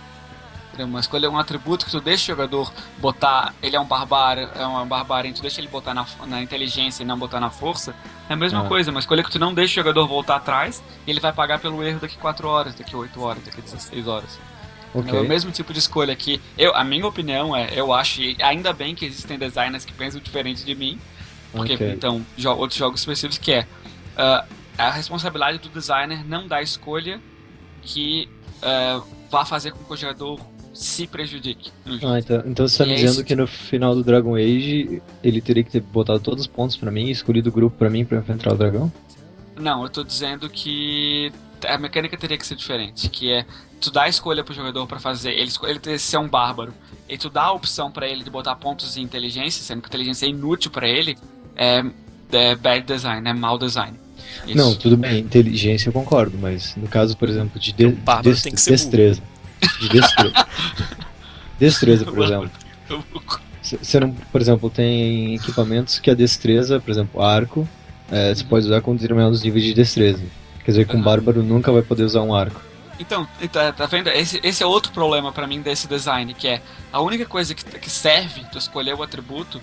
É uma escolha, um atributo que tu deixa o jogador botar, ele é um barbário, é um barbário, tu deixa ele botar na, na inteligência e não botar na força, é a mesma Ah. coisa, uma escolha que tu não deixa o jogador voltar atrás e ele vai pagar pelo erro daqui quatro horas, daqui oito horas, daqui dezesseis horas. Ok. É o mesmo tipo de escolha que eu, a minha opinião é, eu acho, e ainda bem que existem designers que pensam diferente de mim, porque Ok. então, jo- outros jogos específicos que é ah, a responsabilidade do designer não dar escolha que ah, vá fazer com que o jogador se prejudique no jogo. Ah, então, então você tá me E é dizendo isso que no final do Dragon Age ele teria que ter botado todos os pontos pra mim e escolhido o grupo pra mim pra enfrentar o dragão? Não, eu tô dizendo que a mecânica teria que ser diferente, que é tu dá a escolha pro jogador pra fazer, ele, esco- ele ter ser um bárbaro, e tu dá a opção pra ele de botar pontos em inteligência, sendo que inteligência é inútil pra ele, é, é bad design, é mau design. Isso. Não, tudo bem, inteligência eu concordo, mas no caso, por exemplo, de, de, bárbaro des- tem que ser destreza. De destreza. Destreza, por exemplo. Você não, por exemplo, tem equipamentos que a destreza, por exemplo, arco, é, você pode usar com determinados níveis de destreza. Quer dizer que um Uhum. bárbaro nunca vai poder usar um arco. Então, tá, tá vendo? Esse, esse é outro problema pra mim desse design, que é a única coisa que, que serve tu escolher o atributo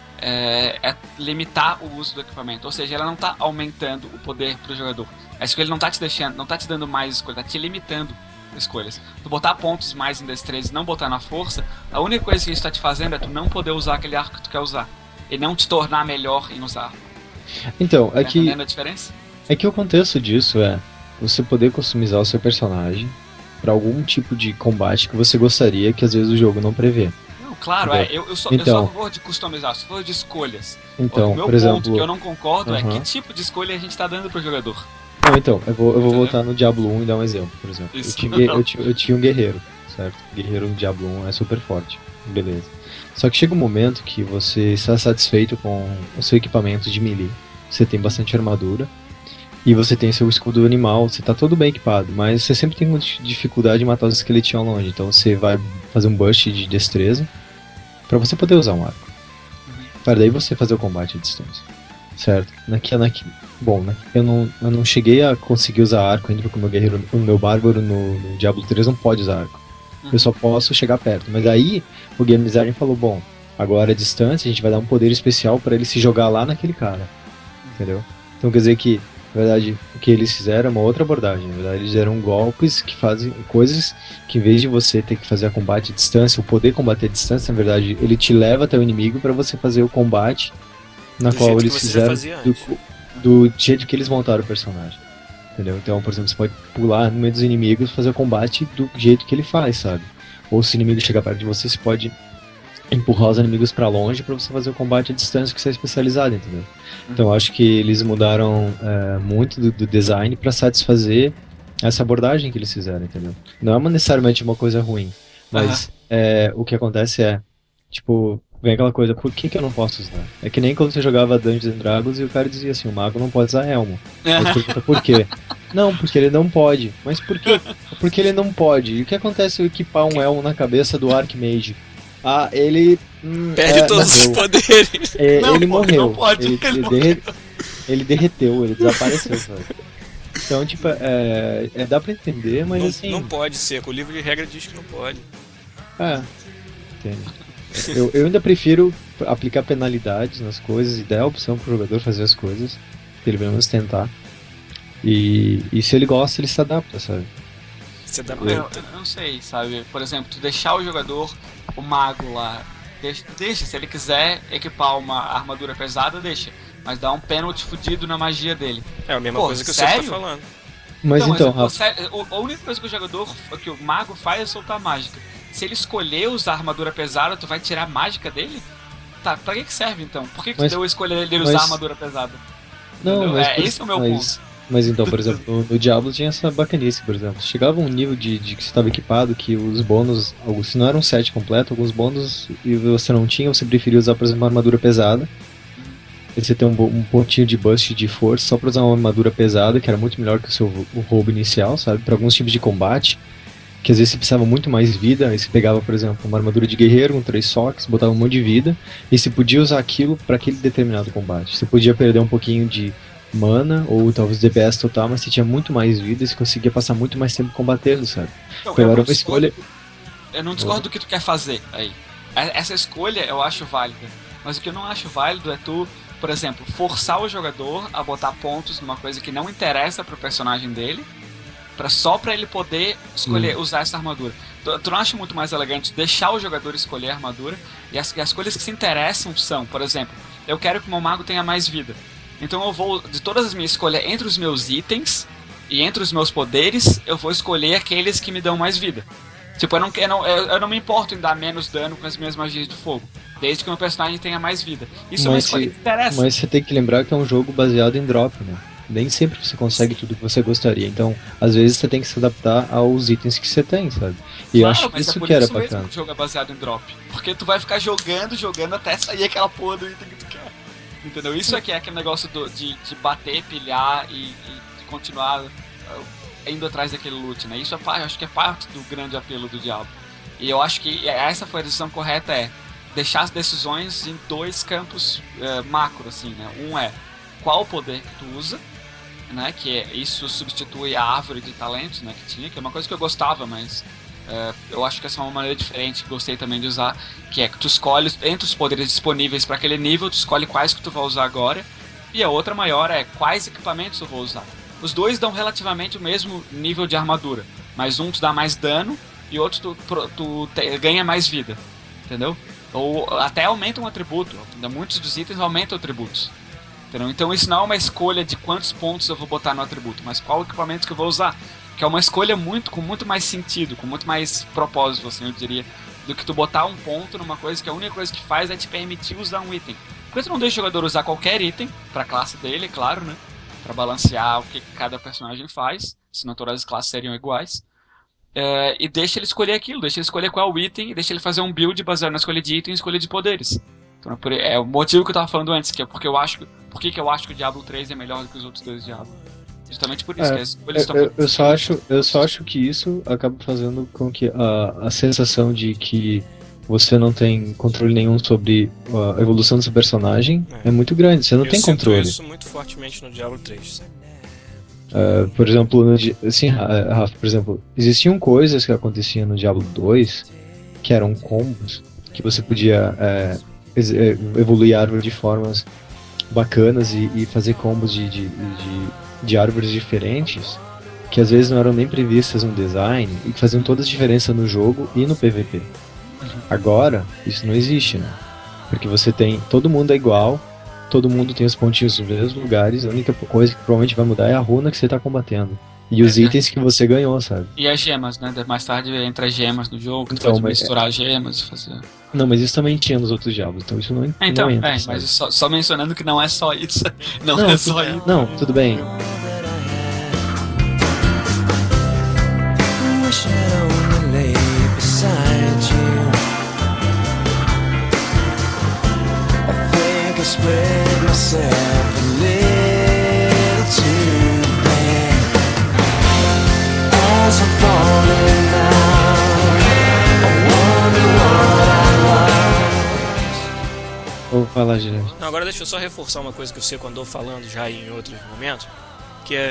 é, é limitar o uso do equipamento. Ou seja, ela não tá aumentando o poder pro jogador. A escolha não tá te deixando, não tá te dando mais escolha, tá te limitando escolhas. Tu botar pontos mais em destreza e não botar na força, a única coisa que isso tá te fazendo é tu não poder usar aquele arco que tu quer usar. E não te tornar melhor em usar. Então, é Tá que, entendendo a diferença? é que o contexto disso é você poder customizar o seu personagem pra algum tipo de combate que você gostaria que às vezes o jogo não prevê. Não, claro, é. Eu, eu, sou, eu Então. sou a favor de customizar, eu sou a favor de escolhas. Então, o meu por ponto exemplo... que eu não concordo é Aham. que tipo de escolha a gente tá dando pro jogador. Não, então, eu vou, eu vou Entendeu? voltar no Diablo um e dar um exemplo, por exemplo. Eu Isso. tinha, um gue- eu, tinha, eu tinha um guerreiro, certo? O guerreiro no Diablo um é super forte, beleza. Só que chega um momento que você está satisfeito com o seu equipamento de melee. Você tem bastante armadura e você tem seu escudo animal, você tá todo bem equipado, mas você sempre tem muita dificuldade de matar os esqueletinhos ao longe. Então você vai fazer um burst de destreza pra você poder usar um arco. Para daí você fazer o combate à distância. Certo? Naqui, naqui, bom, né? Eu não, eu não cheguei a conseguir usar arco ainda porque o meu guerreiro, o meu bárbaro no, no Diablo três não pode usar arco. Eu só posso chegar perto. Mas aí o game design falou, bom, agora a distância a gente vai dar um poder especial pra ele se jogar lá naquele cara. Entendeu? Então quer dizer que, na verdade, o que eles fizeram é uma outra abordagem. Na verdade, eles deram golpes que fazem coisas que, em vez de você ter que fazer a combate à distância, o poder combater à distância, na verdade, ele te leva até o inimigo pra você fazer o combate na Do qual jeito que eles você já fizeram fazia do, antes. do jeito que eles montaram o personagem. Entendeu? Então, por exemplo, você pode pular no meio dos inimigos e fazer o combate do jeito que ele faz, sabe? Ou se o inimigo chegar perto de você, você pode empurrar os inimigos pra longe pra você fazer o combate à distância que você é especializado, entendeu? Então eu acho que eles mudaram é, muito do, do design pra satisfazer essa abordagem que eles fizeram, entendeu? Não é uma- necessariamente uma coisa ruim, mas é, o que acontece é, tipo, vem aquela coisa, por que, que eu não posso usar? É que nem quando você jogava Dungeons and Dragons e o cara dizia assim, o mago não pode usar elmo. Aí pergunta por quê? Não, porque ele não pode. Mas por quê? Porque ele não pode. E o que acontece se eu equipar um elmo na cabeça do Archmage? Ah, ele... Hum, Perde é, todos morreu. os poderes. É, Não, ele pô, morreu. não pode, ele, ele ele morreu. derre- ele derreteu, ele desapareceu, sabe? Então, tipo, é, é, dá pra entender, mas Não, assim... não pode ser, o livro de regra diz que não pode. É, entende. Eu, eu ainda prefiro aplicar penalidades nas coisas e dar a opção pro jogador fazer as coisas, pra ele pelo menos tentar. E, e se ele gosta, ele se adapta, sabe? Você dá Eu, eu não sei, sabe? Por exemplo, tu deixar o jogador, o mago lá, deixa, deixa, se ele quiser equipar uma armadura pesada, deixa. Mas dá um pênalti fudido na magia dele. É a mesma Pô, coisa que sério? você tá falando. Mas Não, então, pô, Rafa, sério, o- a única coisa que o jogador, que o mago faz é soltar mágica. Se ele escolher usar armadura pesada, tu vai tirar a mágica dele? Tá, pra que que serve então? Por que que Mas- tu deu a escolha dele mas- usar armadura pesada? não, entendeu? mas, É, por- esse é o meu mas, mas então, por exemplo, no, no Diablo tinha essa bacanice, por exemplo. Chegava um nível de, de que você estava equipado que os bônus, alguns- se não era um set completo, alguns bônus e você não tinha, você preferia usar, por exemplo, uma armadura pesada. E você tem um, bo- um pontinho de boost de força só pra usar uma armadura pesada, que era muito melhor que o seu o roubo inicial, sabe? Pra alguns tipos de combate, que às vezes você precisava muito mais vida, aí você pegava, por exemplo, uma armadura de guerreiro com três soques, botava um monte de vida, e você podia usar aquilo pra aquele determinado combate. Você podia perder um pouquinho de mana, ou talvez D P S total, mas você tinha muito mais vida e você conseguia passar muito mais tempo combatendo, sabe? Então, Então eu era não uma escolha... Eu não discordo do que tu quer fazer aí. E- Essa escolha eu acho válida. Mas o que eu não acho válido é tu, por exemplo, forçar o jogador a botar pontos numa coisa que não interessa pro personagem dele, pra, só pra ele poder escolher usar essa armadura. Tu, tu não acha muito mais elegante deixar o jogador escolher a armadura? E as, e as coisas que se interessam são, por exemplo, eu quero que o meu mago tenha mais vida. Então eu vou, de todas as minhas escolhas entre os meus itens e entre os meus poderes, eu vou escolher aqueles que me dão mais vida. Tipo, eu não, eu, não, eu, eu não me importo em dar menos dano com as minhas magias de fogo, desde que o meu personagem tenha mais vida. Isso é uma Mas escolha se- que interessa. Mas você tem que lembrar que é um jogo baseado em drop, né? Nem sempre você consegue tudo que você gostaria. Então, às vezes você tem que se adaptar aos itens que você tem, sabe? E eu Claro, acho mas isso é por que era isso mesmo bacana. que o jogo é baseado em drop. Porque tu vai ficar jogando, jogando até sair aquela porra do item que tu quer. Entendeu? Isso aqui é aquele negócio do- de, de bater, pilhar e, e continuar uh, indo atrás daquele loot, né? Isso é, pa- eu acho que é parte do grande apelo do Diablo. E eu acho que essa foi a decisão correta, é deixar as decisões em dois campos uh, macro, assim, né? Um é qual o poder que tu usa, né? Que é, isso substitui a árvore de talentos, né? Que tinha, que é uma coisa que eu gostava, mas uh, eu acho que essa é uma maneira diferente que gostei também de usar, que é que tu escolhe entre os poderes disponíveis para aquele nível, tu escolhe quais que tu vai usar agora, e a outra maior é quais equipamentos eu vou usar. Os dois dão relativamente o mesmo nível de armadura, mas um tu dá mais dano e outro tu, pro- tu te- ganha mais vida, entendeu? Ou até aumenta um atributo, muitos dos itens aumentam atributos. Entendeu? Então isso não é uma escolha de quantos pontos eu vou botar no atributo, mas qual equipamento que eu vou usar. Que é uma escolha muito, com muito mais sentido, com muito mais propósito, assim, eu diria, do que tu botar um ponto numa coisa que a única coisa que faz é te permitir usar um item. Porque tu não deixa o jogador usar qualquer item, pra classe dele, claro, né? Pra balancear o que cada personagem faz, senão todas as classes seriam iguais. É, e deixa ele escolher aquilo, deixa ele escolher qual item, e deixa ele fazer um build baseado na escolha de item e escolha de poderes. Então, é por- é o motivo que eu tava falando antes, que é porque eu acho, por que que eu acho que o Diablo três é melhor do que os outros dois Diablo. Justamente por isso, É, que as escolhas estão Eu, eu- eu só acho, eu só acho que isso acaba fazendo com que a, a sensação de que você não tem controle nenhum sobre a evolução do seu personagem É. é, muito grande. Você não eu tem sinto controle. isso muito fortemente no Diablo três. Uh, por exemplo, no, Di- assim, Ra- Rafa, por exemplo, existiam coisas que aconteciam no Diablo dois que eram combos que você podia é, ex- é, evoluir a árvore de formas bacanas e, e fazer combos de, de, de, de árvores diferentes que às vezes não eram nem previstas no design e que faziam toda a diferença no jogo e no P V P. Agora, isso não existe, né? Porque você tem. Todo mundo é igual, todo mundo tem os pontinhos nos mesmos lugares, a única coisa que provavelmente vai mudar é a runa que você tá combatendo. E os É, itens que você ganhou, sabe? E as gemas, né? Mais tarde entra as gemas no jogo, tu Então, pode mas- misturar as gemas e fazer. Não, mas isso também tinha nos outros diabos, então isso não, en- É, então, não entra. é, sabe? mas só, só mencionando que não é só isso. Não, Não, é tu- só isso. Não, tudo bem. Wish I'd only lay beside you. Vai lá, Guilherme. Não, agora deixa eu só reforçar uma coisa que o Seco andou falando já em outros momentos, que é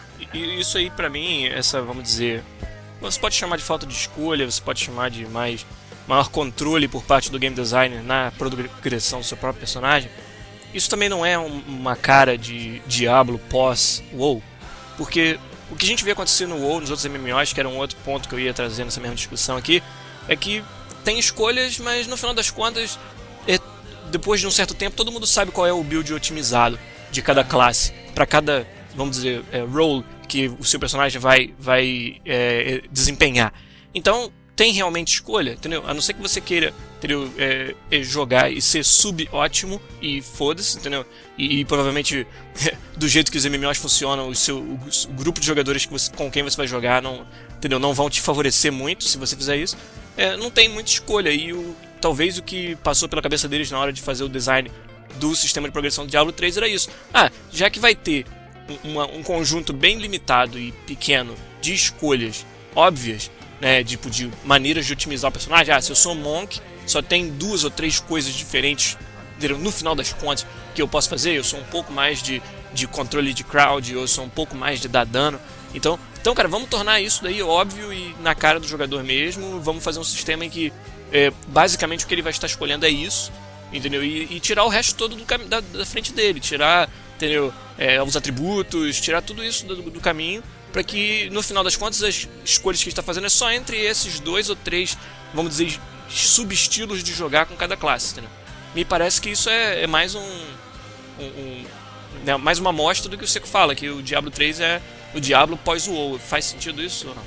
e isso aí pra mim, essa, vamos dizer, você pode chamar de falta de escolha, você pode chamar de mais maior controle por parte do game designer na progressão do seu próprio personagem. Isso também não é um, uma cara de Diablo pós-WoW, porque o que a gente vê acontecer no WoW, nos outros M M Os, que era um outro ponto que eu ia trazer nessa mesma discussão aqui, é que tem escolhas, mas no final das contas, é, depois de um certo tempo, todo mundo sabe qual é o build otimizado de cada classe, para cada, vamos dizer, é, role que o seu personagem vai, vai é, desempenhar. Então, tem realmente escolha, entendeu? A não ser que você queira, entendeu? É, é jogar e ser sub-ótimo e foda-se, entendeu? E, e provavelmente, do jeito que os M M Os funcionam, o, seu, o, o grupo de jogadores que você, com quem você vai jogar não, entendeu? Não vão te favorecer muito se você fizer isso. É, não tem muita escolha. E o, talvez o que passou pela cabeça deles na hora de fazer o design do sistema de progressão do Diablo três era isso. Ah, já que vai ter um, uma, um conjunto bem limitado e pequeno de escolhas óbvias, né, tipo de maneiras de otimizar o personagem. Ah, se eu sou um Monk, só tem duas ou três coisas diferentes no final das contas que eu posso fazer. Eu sou um pouco mais de, de controle de crowd, eu sou um pouco mais de dar dano. Então, então, cara, vamos tornar isso daí óbvio e na cara do jogador mesmo. Vamos fazer um sistema em que é, basicamente o que ele vai estar escolhendo é isso, entendeu? E, e tirar o resto todo do cam- da, da frente dele, tirar, entendeu? É, os atributos, tirar tudo isso do, do caminho, para que no final das contas as escolhas que ele está fazendo é só entre esses dois ou três, vamos dizer, subestilos de jogar com cada classe, entendeu? Me parece que isso é, é mais um, um, um né, mais uma amostra do que o Seco fala, que o Diablo três é o Diablo pós o WoW. Faz sentido isso ou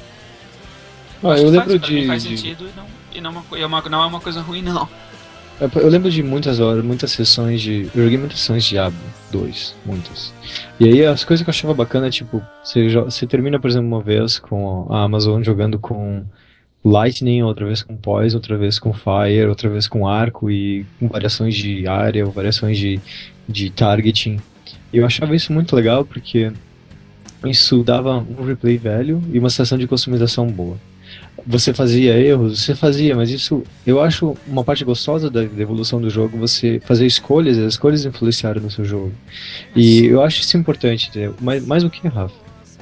não? Ah, eu lembro faz, de, faz de... sentido e, não, e não, é uma, é uma, não é uma coisa ruim, não. Eu lembro de muitas horas, muitas sessões de... Eu joguei muitas sessões de Diablo dois, muitas. E aí as coisas que eu achava bacana é tipo, você, jo- você termina, por exemplo, uma vez com a Amazon jogando com Lightning, outra vez com Poison, outra vez com Fire, outra vez com Arco e com variações de área, variações de, de targeting. E eu achava isso muito legal porque isso dava um replay velho e uma sensação de customização boa. Você fazia erros, você fazia, mas isso, eu acho uma parte gostosa da, da evolução do jogo, você fazer escolhas, as escolhas influenciaram no seu jogo. E eu acho isso importante, entendeu? Mais, mais o que, Rafa?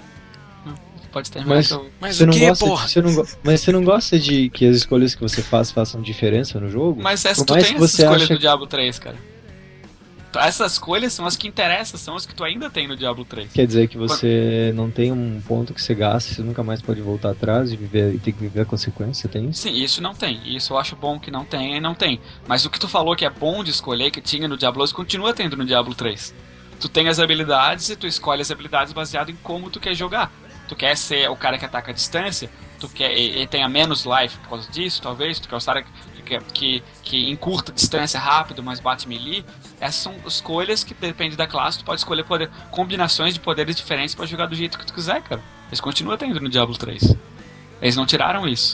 Pode terminar. Mas, que eu- Mas você o não que, gosta porra? de, você não, go- mas você não gosta de que as escolhas que você faz façam diferença no jogo? Mas essa, Por tu mais tem que essa você escolha acha do Diablo três, cara. Essas escolhas são as que interessam, são as que tu ainda tem no Diablo três. Quer dizer que você não tem um ponto que você gasta, você nunca mais pode voltar atrás e, viver, e ter que viver a consequência, tem isso? Sim, isso não tem. Isso eu acho bom que não tenha e não tem. Mas o que tu falou que é bom de escolher, que tinha no Diablo dois, continua tendo no Diablo três. Tu tem as habilidades e tu escolhe as habilidades baseado em como tu quer jogar. Tu quer ser o cara que ataca a distância, tu quer e, e tenha menos life por causa disso, talvez. Tu quer o cara que, que, que, que encurta a distância rápido, mas bate melee. Essas são escolhas que depende da classe, tu pode escolher poder, combinações de poderes diferentes pra jogar do jeito que tu quiser, cara. Eles continuam tendo no Diablo três. Eles não tiraram isso.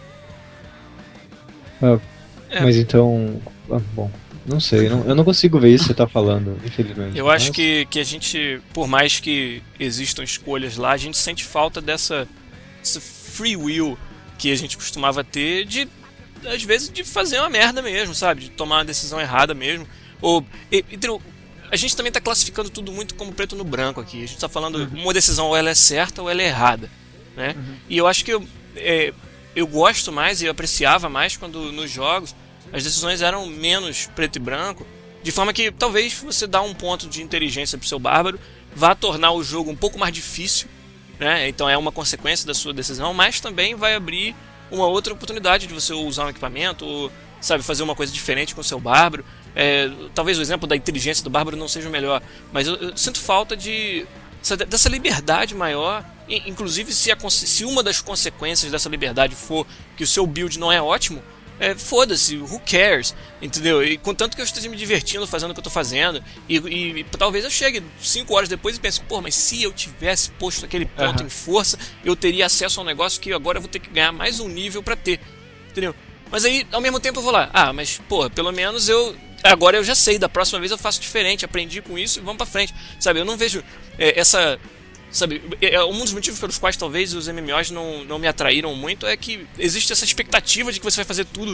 Ah, É. Mas então, ah, bom, não sei, não- eu não consigo ver isso que você tá falando, infelizmente. Eu acho Mas- que, que a gente, por mais que existam escolhas lá, a gente sente falta dessa, dessa free will que a gente costumava ter de, às vezes, de fazer uma merda mesmo, sabe? De tomar uma decisão errada mesmo. Ou, e, entendeu? A gente também tá classificando tudo muito como preto no branco aqui. A gente tá falando uma decisão ou ela é certa ou ela é errada, né? E eu acho que eu, é, eu gosto mais e eu apreciava mais quando nos jogos as decisões eram menos preto e branco, de forma que talvez você dar um ponto de inteligência pro seu bárbaro vá tornar o jogo um pouco mais difícil, né? Então é uma consequência da sua decisão, mas também vai abrir uma outra oportunidade de você usar um equipamento ou, sabe, fazer uma coisa diferente com o seu bárbaro. É, talvez o exemplo da inteligência do bárbaro não seja o melhor, mas eu, eu sinto falta de essa- dessa liberdade maior, e, inclusive se, a, conse- se uma das consequências dessa liberdade for que o seu build não é ótimo, é, foda-se, who cares, entendeu? E contanto que eu esteja me divertindo fazendo o que eu tô fazendo, e, e- e talvez eu chegue cinco horas depois e pense, pô, mas se eu tivesse posto aquele ponto Aham. em força, eu teria acesso a um negócio que agora eu vou ter que ganhar mais um nível pra ter, entendeu? Mas aí, ao mesmo tempo eu vou lá, ah, mas, pô, pelo menos eu, agora eu já sei, da próxima vez eu faço diferente, aprendi com isso e vamos pra frente, sabe? Eu não vejo é, essa... Sabe, é, um dos motivos pelos quais talvez os M M Os não, não me atraíram muito é que existe essa expectativa de que você vai fazer tudo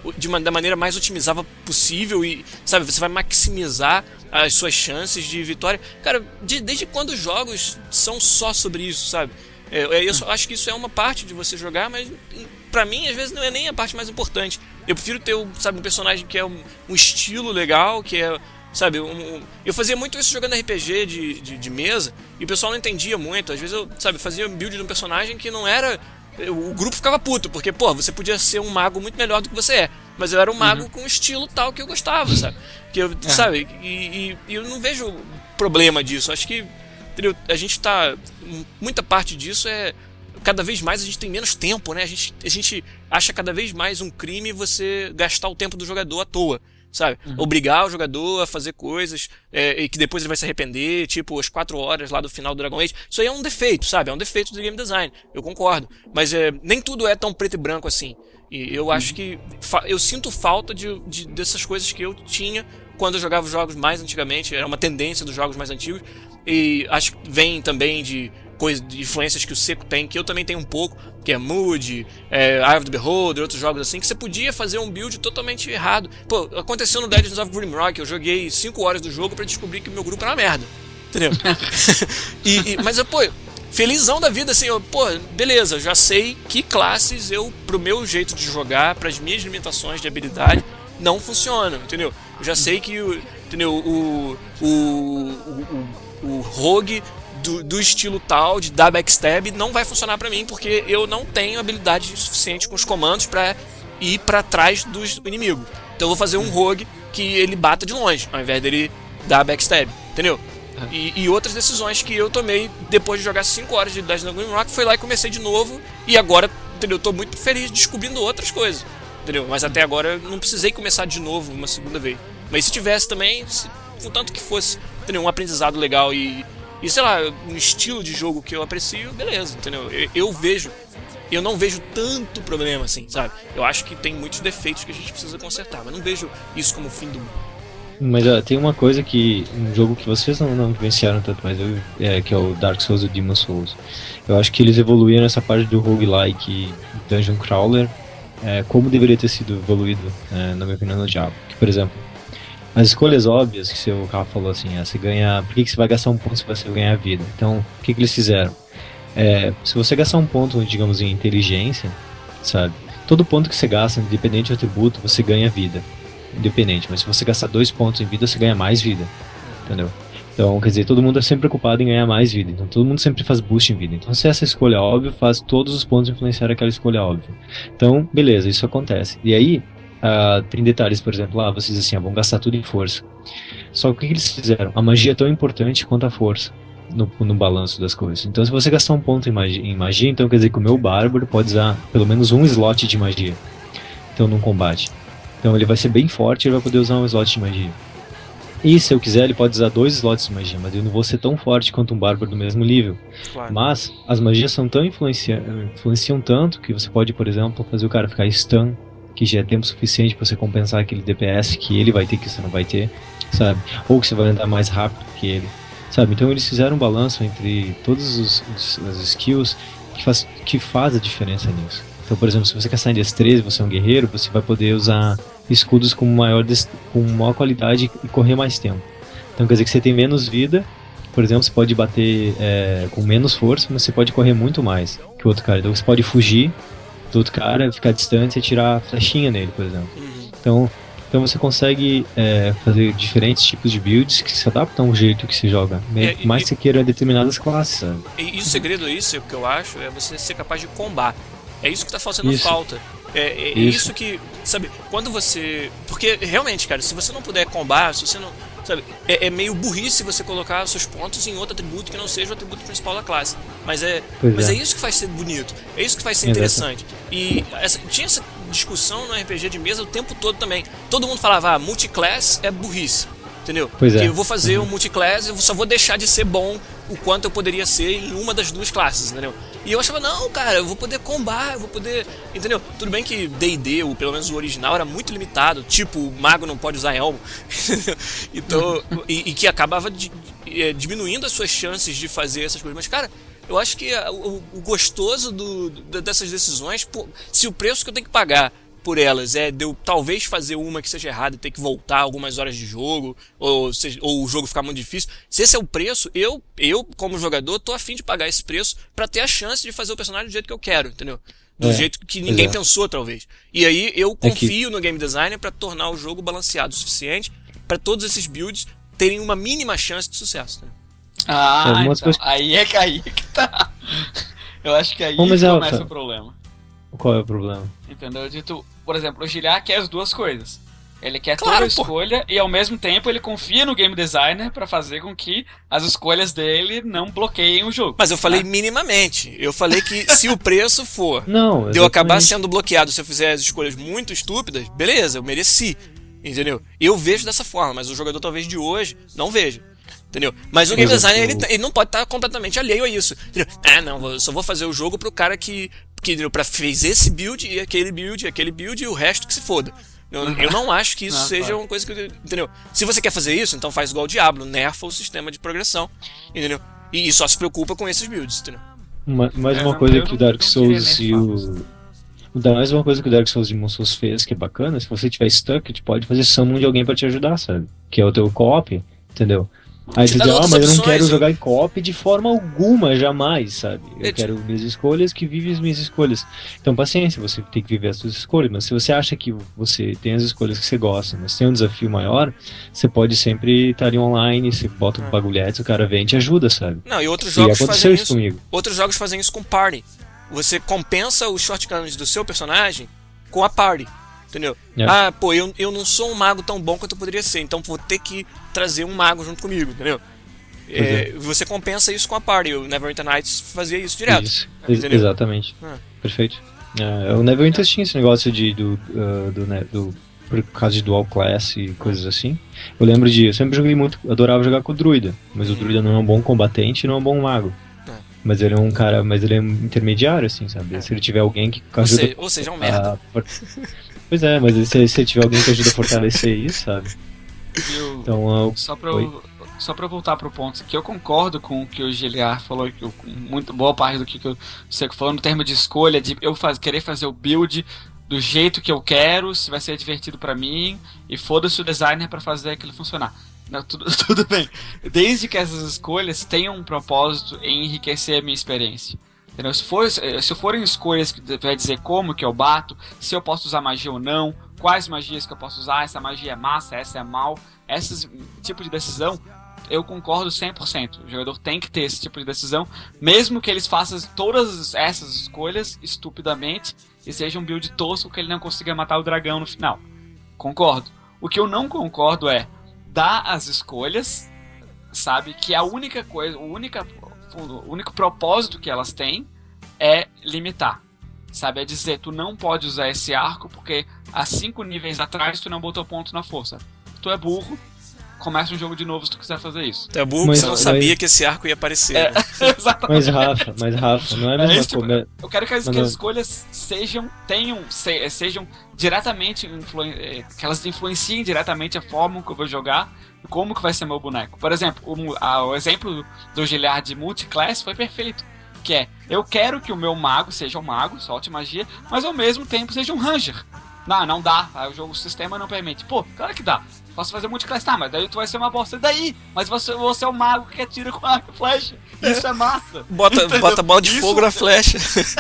de uma, da maneira mais otimizável possível e, sabe, você vai maximizar as suas chances de vitória. Cara, de, desde quando os jogos são só sobre isso, sabe? É, eu só acho que isso é uma parte de você jogar, mas pra mim, às vezes, não é nem a parte mais importante. Eu prefiro ter, sabe, um personagem que é um, um estilo legal, que é, sabe, um, um... eu fazia muito isso jogando R P G de, de, de mesa, e o pessoal não entendia muito. Às vezes eu, sabe, fazia um build de um personagem que não era... O grupo ficava puto, porque, pô, você podia ser um mago muito melhor do que você é. Mas eu era um mago uhum. com um estilo tal que eu gostava, sabe? Que eu, é. Sabe, e, e, e eu não vejo problema disso. Acho que, entendeu? A gente tá... Muita parte disso é... Cada vez mais a gente tem menos tempo, né? A gente, a gente acha cada vez mais um crime você gastar o tempo do jogador à toa, sabe? Uhum. Obrigar o jogador a fazer coisas é, e que depois ele vai se arrepender, tipo as quatro horas lá do final do Dragon Age. Isso aí é um defeito, sabe? É um defeito do game design, eu concordo. Mas é, nem tudo é tão preto e branco assim. E eu acho que... Eu sinto falta de, de, dessas coisas que eu tinha quando eu jogava os jogos mais antigamente. Era uma tendência dos jogos mais antigos. E acho que vem também de... coisas, de influências que o Seco tem, que eu também tenho um pouco, que é Mood, é, Eye of the Beholder, outros jogos assim, que você podia fazer um build totalmente errado. Pô, aconteceu no Legends of Grimrock, eu joguei cinco horas do jogo pra descobrir que o meu grupo era uma merda, entendeu? e, e, mas, pô, felizão da vida, assim, eu, pô, beleza, já sei que classes eu, pro meu jeito de jogar, pras minhas limitações de habilidade, não funcionam, entendeu? Eu já sei que o, entendeu, o, o, o, o, o Rogue Do, do estilo tal, de dar backstab, não vai funcionar pra mim, porque eu não tenho habilidade suficiente com os comandos pra ir pra trás do inimigo. Então eu vou fazer um rogue que ele bata de longe, ao invés dele dar backstab, entendeu? E, e outras decisões que eu tomei depois de jogar cinco horas de Legends of Grimrock, foi lá e comecei de novo, e agora, entendeu? Eu tô muito feliz descobrindo outras coisas, entendeu? Mas até agora eu não precisei começar de novo uma segunda vez. Mas se tivesse também, se, contanto que fosse, entendeu? Um aprendizado legal e E sei lá, um estilo de jogo que eu aprecio, beleza, entendeu? Eu, eu vejo, eu não vejo tanto problema assim, sabe? Eu acho que tem muitos defeitos que a gente precisa consertar, mas não vejo isso como o fim do mundo. Mas ó, tem uma coisa que, um jogo que vocês não, não vivenciaram tanto, mas eu, é, que é o Dark Souls e o Demon Souls. Eu acho que eles evoluíram nessa parte do roguelike Dungeon Crawler, é, como deveria ter sido evoluído, é, na minha opinião, no Diablo. Que, por exemplo, as escolhas óbvias que o Rafa falou assim, é, você ganha, por que, que você vai gastar um ponto se você ganhar vida? Então, o que, que eles fizeram? É, se você gastar um ponto, digamos, em inteligência, sabe? Todo ponto que você gasta, independente do atributo, você ganha vida. Independente, mas se você gastar dois pontos em vida, você ganha mais vida. Entendeu? Então, quer dizer, todo mundo é sempre preocupado em ganhar mais vida. Então, todo mundo sempre faz boost em vida. Então, se essa escolha óbvia, faz todos os pontos influenciar aquela escolha óbvia. Então, beleza, isso acontece. E aí, Uh, tem detalhes, por exemplo, lá, ah, vocês assim, ah, vão gastar tudo em força. Só que o que, que eles fizeram? A magia é tão importante quanto a força no, no balanço das coisas. Então, se você gastar um ponto em magia, em magia, então quer dizer que o meu bárbaro pode usar pelo menos um slot de magia. Então, num combate. Então, ele vai ser bem forte e ele vai poder usar um slot de magia. E se eu quiser, ele pode usar dois slots de magia, mas eu não vou ser tão forte quanto um bárbaro do mesmo nível. Claro. Mas as magias são tão influencia, influenciam tanto que você pode, por exemplo, fazer o cara ficar stun, que já é tempo suficiente para você compensar aquele D P S que ele vai ter que você não vai ter, sabe? Ou que você vai andar mais rápido que ele, sabe? Então eles fizeram um balanço entre todas os, os, as skills que faz, que faz a diferença nisso. Então, por exemplo, se você quer sair em destreza, você é um guerreiro, você vai poder usar escudos com maior, com maior qualidade e correr mais tempo. Então quer dizer que você tem menos vida, por exemplo, você pode bater é, com menos força, mas você pode correr muito mais que o outro cara. Então você pode fugir do outro cara, ficar distante e atirar flechinha nele, por exemplo. Uhum. Então, então você consegue é, fazer diferentes tipos de builds que se adaptam ao jeito que se joga, é, mais e, você queira determinadas classes, sabe? E, e o segredo disso, o que eu acho, é você ser capaz de combar. É isso que tá fazendo isso. falta. É, é, é isso. isso que, sabe, quando você... Porque, realmente, cara, se você não puder combar, se você não... Sabe, é, é meio burrice você colocar seus pontos em outro atributo que não seja o atributo principal da classe. Mas é, mas é. é isso que faz ser bonito. É isso que faz ser interessante. E essa, tinha essa discussão no R P G de mesa o tempo todo também. Todo mundo falava, ah, multiclass é burrice. Entendeu? Pois é. Que eu vou fazer o uhum. um multiclass e eu só vou deixar de ser bom o quanto eu poderia ser em uma das duas classes, entendeu? E eu achava, não, cara, eu vou poder combar, eu vou poder... Entendeu? Tudo bem que D e D, ou pelo menos o original, era muito limitado. Tipo, o mago não pode usar elmo. Então, e, e que acabava de, é, diminuindo as suas chances de fazer essas coisas. Mas, cara, eu acho que a, o, o gostoso do, do, dessas decisões, pô, se o preço que eu tenho que pagar por elas é de eu talvez fazer uma que seja errada e ter que voltar algumas horas de jogo, ou, seja, ou o jogo ficar muito difícil, se esse é o preço, eu, eu como jogador, tô afim de pagar esse preço pra ter a chance de fazer o personagem do jeito que eu quero, entendeu? Do É, jeito que ninguém é. pensou, talvez. E aí eu É que- confio no game designer pra tornar o jogo balanceado o suficiente pra todos esses builds terem uma mínima chance de sucesso, né? Ah, Algumas então, coisas- aí é que aí que tá. Eu acho que aí Bom, mas que é, começa Alfa. o problema. Qual é o problema? Entendeu? De tu, por exemplo, o Giliar quer as duas coisas. Ele quer Claro, toda a pô. escolha e ao mesmo tempo ele confia no game designer pra fazer com que as escolhas dele não bloqueiem o jogo. Mas eu falei né? minimamente. Eu falei que se o preço for Não, de eu acabar exatamente. sendo bloqueado se eu fizer as escolhas muito estúpidas, beleza, eu mereci. Entendeu? Eu vejo dessa forma, mas o jogador talvez de hoje não veja. Entendeu? Mas o game Por exemplo, designer, ele, ele não pode estar completamente alheio a isso. Entendeu? Ah, não, eu só vou fazer o jogo pro cara que, que entendeu? Pra fez esse build e aquele build e aquele build e o resto que se foda. Eu, eu não acho que isso Ah, seja claro. uma coisa que... Entendeu? Se você quer fazer isso, então faz igual o Diablo, nerfa o sistema de progressão. Entendeu? E, e só se preocupa com esses builds, entendeu? Ma- Mais É, uma não, coisa eu que o não- Dark não Souls queria e nem o. o da- Mais uma coisa que o Dark Souls e Demon Souls fez, que é bacana, se você tiver stuck, tu pode fazer summon de alguém pra te ajudar, sabe? Que é o teu co-op, entendeu? Aí Te você dá diz, ah, outras mas eu não opções, quero hein? jogar em co-op de forma alguma, jamais, sabe? Eu Eu te- quero minhas escolhas, que vive as minhas escolhas. Então, paciência, você tem que viver as suas escolhas, mas se você acha que você tem as escolhas que você gosta, mas tem um desafio maior, você pode sempre estar em online, você bota um bagulhete, o cara vem e te ajuda, sabe? Não, e outros E jogos aconteceu fazem isso isso. comigo. Outros jogos fazem isso com party. Você compensa os shortcuts do seu personagem com a party. Entendeu? É. Ah, pô, eu, eu não sou um mago tão bom quanto eu poderia ser, então vou ter que trazer um mago junto comigo, entendeu? É, você compensa isso com a party. O Neverwinter Nights fazia isso direto. Isso, ex- Entendeu? exatamente. Ah. Perfeito. É, o Neverwinter tinha esse negócio de, do, ah, do, né, do, por causa de dual class e coisas assim. Eu lembro de, eu sempre joguei muito, adorava jogar com o druida, mas o druida não é um bom combatente e não é um bom mago. É. Mas ele é um cara, mas ele é intermediário, assim, sabe? É. Se ele tiver alguém que Ou, ajuda se- ou seja, é um merda. a for- Pois é, mas se, se tiver alguém que ajuda a fortalecer isso, sabe? Viu? Então, ah, Só pra, Oi. eu, só pra eu voltar pro ponto que eu concordo com o que o Giliar falou, que eu, com muito boa parte do que, que eu sei que falou no termo de escolha, de eu faz, querer fazer o build do jeito que eu quero, se vai ser divertido pra mim, e foda-se o designer pra fazer aquilo funcionar. Não, tudo, tudo bem. Desde que essas escolhas tenham um propósito em enriquecer a minha experiência. Entendeu? Se, for, se forem escolhas que vai dizer como que eu bato, se eu posso usar magia ou não, quais magias que eu posso usar, essa magia é massa, essa é mal, esse tipo de decisão, eu concordo cem por cento. O jogador tem que ter esse tipo de decisão, mesmo que eles façam todas essas escolhas estupidamente e seja um build tosco que ele não consiga matar o dragão no final. Concordo. O que eu não concordo é dar as escolhas, sabe, que a única coisa, o única o único propósito que elas têm é limitar, sabe? É dizer, tu não pode usar esse arco porque há cinco níveis atrás tu não botou ponto na força. Tu é burro, começa um jogo de novo se tu quiser fazer isso. Tu é burro, Mas- você não mas- sabia que esse arco ia aparecer. É, né? exatamente. mas Rafa, mas Rafa, não é a É mesma isso, tipo, coisa. eu quero que as, Mas que as não- escolhas sejam, tenham, se- sejam diretamente, influen- eh, que elas influenciem diretamente a forma que eu vou jogar e como que vai ser meu boneco. Por exemplo, o, mu- a- o exemplo do Giliard de multiclass foi perfeito. Que é, eu quero que o meu mago seja um mago, solte magia, mas ao mesmo tempo seja um ranger. Não, não dá, aí o jogo, o sistema não permite. Pô, claro que dá. Posso fazer multiclass, tá, mas daí tu vai ser uma bosta. E daí? Mas você, você é o mago que atira com arco e flecha. Isso é massa. Bota, Entendeu? bota bola de Isso- fogo na flecha.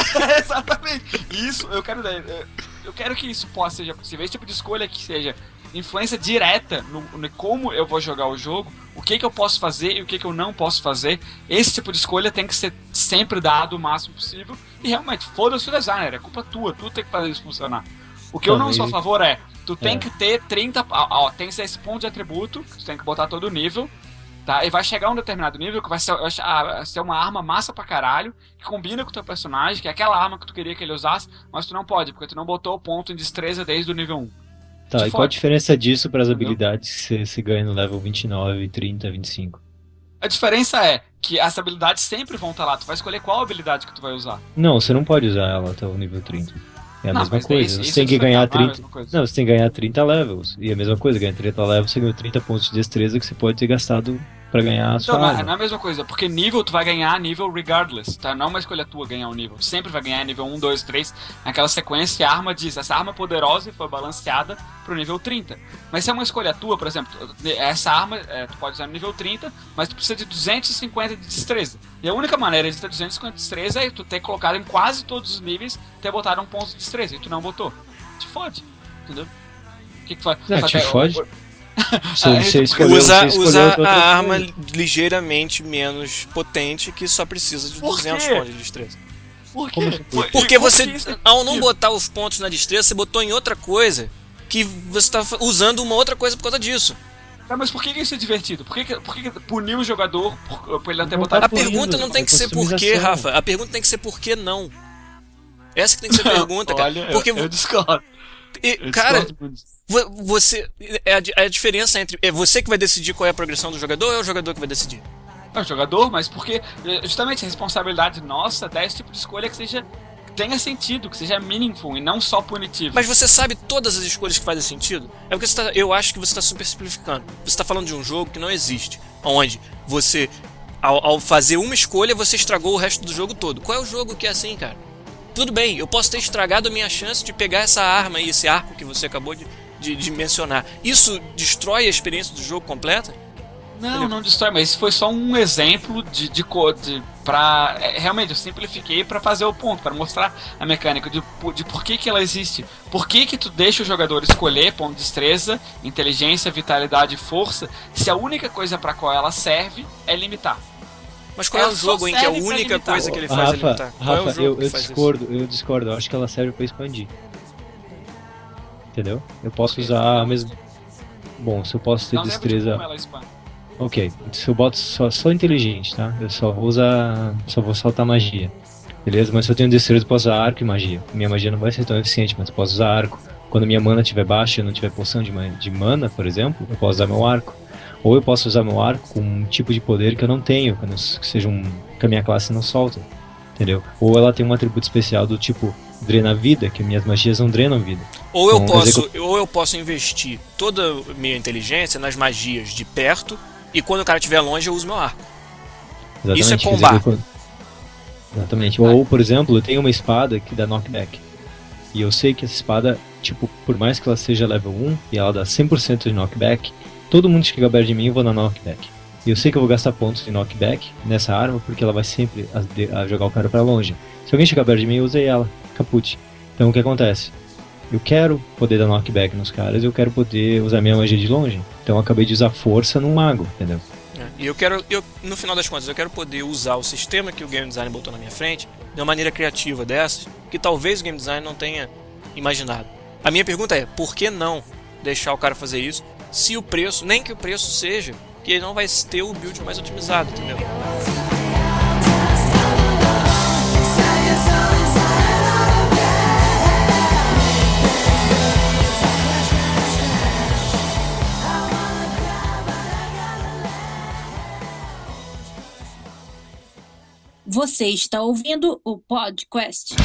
Exatamente. Isso, eu quero eu quero que isso possa seja possível. Esse tipo de escolha que seja influência direta no, no como eu vou jogar o jogo, o que que eu posso fazer e o que que eu não posso fazer. Esse tipo de escolha tem que ser sempre dado o máximo possível. E realmente, foda-se o designer, é culpa tua, tu tem que fazer isso funcionar. O que eu não Também- sou a favor é, tu tem É. que ter trinta, ó, ó, tem que ser esse ponto de atributo, que tu tem que botar todo o nível, tá? E vai chegar a um determinado nível que vai ser, vai ser uma arma massa pra caralho, que combina com o teu personagem, que é aquela arma que tu queria que ele usasse, mas tu não pode, porque tu não botou o ponto em destreza desde o nível um. Tá, te e qual a fode. diferença disso para as Entendeu? habilidades que você, você ganha no level vinte e nove, trinta, vinte e cinco? A diferença é que as habilidades sempre vão estar lá, tu vai escolher qual habilidade que tu vai usar. Não, você não pode usar ela até o nível trinta. É a Não, mesma mas daí coisa. isso- Você isso tem é que ganhar descartável, é a trinta. mesma coisa. Não, você tem que ganhar trinta levels. E a mesma coisa, ganhar trinta levels, você ganha trinta pontos de destreza que você pode ter gastado pra ganhar a sua Então, não, arma. não é a mesma coisa, porque nível tu vai ganhar nível regardless, tá? Não é uma escolha tua ganhar um nível. Tu sempre vai ganhar nível um, dois, três, naquela sequência que a arma diz, essa arma é poderosa e foi balanceada pro nível trinta. Mas se é uma escolha tua, por exemplo, essa arma é, tu pode usar no nível trinta, mas tu precisa de duzentos e cinquenta de destreza. E a única maneira de ter duzentos e cinquenta de destreza é tu ter colocado em quase todos os níveis, ter botado um ponto de destreza, e tu não botou. Te fode, entendeu? O que que faz? Não, faz te até- fode. o- Você, Ah, você escolheu, Usa, você escolheu usa outra a arma coisa. ligeiramente menos potente que só precisa de Por duzentos quê? pontos de destreza. Por quê? Como assim? Por- Porque como você, que isso é ao não possível? botar os pontos na destreza, você botou em outra coisa que você tá fa- usando uma outra coisa por causa disso. Tá, mas por que que isso é divertido? Por que, que, por que que punir o jogador por, por ele não ter Não botado... A Tá punindo, pergunta não tem é que ser por quê, customização. Rafa. A pergunta tem que ser por que não. Essa que tem que ser a pergunta, cara. Olha, Porque, eu, eu discordo. e, Eu cara, discordo muito disso. vo- você. É a, di- é a diferença entre. É você que vai decidir qual é a progressão do jogador ou é o jogador que vai decidir? É o jogador, mas porque eh, justamente a responsabilidade nossa dá esse tipo de escolha que seja que tenha sentido, que seja meaningful e não só punitivo. Mas você sabe todas as escolhas que fazem sentido? É porque você tá, eu acho que você está super simplificando. Você está falando de um jogo que não existe, onde você, ao, ao fazer uma escolha, você estragou o resto do jogo todo. Qual é o jogo que é assim, cara? Tudo bem, eu posso ter estragado a minha chance de pegar essa arma e esse arco que você acabou de, de, de mencionar. Isso destrói a experiência do jogo completa? Não, não destrói, mas isso foi só um exemplo de, de, co- de pra... é, realmente, eu simplifiquei pra fazer o ponto, pra mostrar a mecânica de, po- de por que que ela existe. Por que que tu deixa o jogador escolher ponto de destreza, inteligência, vitalidade e força, se a única coisa pra qual ela serve é limitar. Mas qual é Ela o só jogo em que a serve pra única limitar. coisa que ele faz é Rafa, limitar? Qual é o Rafa, jogo eu, que eu faz isso? discordo, eu discordo. Eu acho que ela serve pra expandir. Entendeu? Eu posso usar a mesma. Bom, se eu posso ter Não lembro de destreza. como ela expande. Ok, se eu boto só, só inteligente, tá? Eu só vou usar. Só vou soltar magia. Beleza? Mas se eu tenho destreza, eu posso usar arco e magia. Minha magia não vai ser tão eficiente, mas eu posso usar arco. Quando minha mana estiver baixa e eu não tiver poção de, ma- de mana, por exemplo, eu posso usar meu arco. Ou eu posso usar meu arco com um tipo de poder que eu não tenho, que, eu não- que seja um. que a minha classe não solta. Entendeu? Ou ela tem um atributo especial do tipo drena vida, que minhas magias não drenam vida. Ou eu, Então, posso, execu- ou eu posso investir toda a minha inteligência nas magias de perto e quando o cara estiver longe eu uso meu arco. Exatamente. Isso é quer dizer combar. que eu- Exatamente. Ou, por exemplo, eu tenho uma espada que dá knockback. E eu sei que essa espada, tipo, por mais que ela seja level um e ela dá cem por cento de knockback, todo mundo que chega perto de mim eu vou dar knockback. E eu sei que eu vou gastar pontos de knockback nessa arma porque ela vai sempre a, de- a jogar o cara pra longe. Se alguém chegar perto de mim, eu usei ela. Caput. Então o que acontece? Eu quero poder dar knockback nos caras e eu quero poder usar minha magia de longe. Então eu acabei de usar força num mago, entendeu? É, E eu quero, eu, no final das contas, eu quero poder usar o sistema que o game design botou na minha frente de uma maneira criativa dessas, que talvez o game design não tenha imaginado. A minha pergunta é, por que não deixar o cara fazer isso, se o preço, nem que o preço seja, que ele não vai ter o build mais otimizado, entendeu? Você está ouvindo o podcast.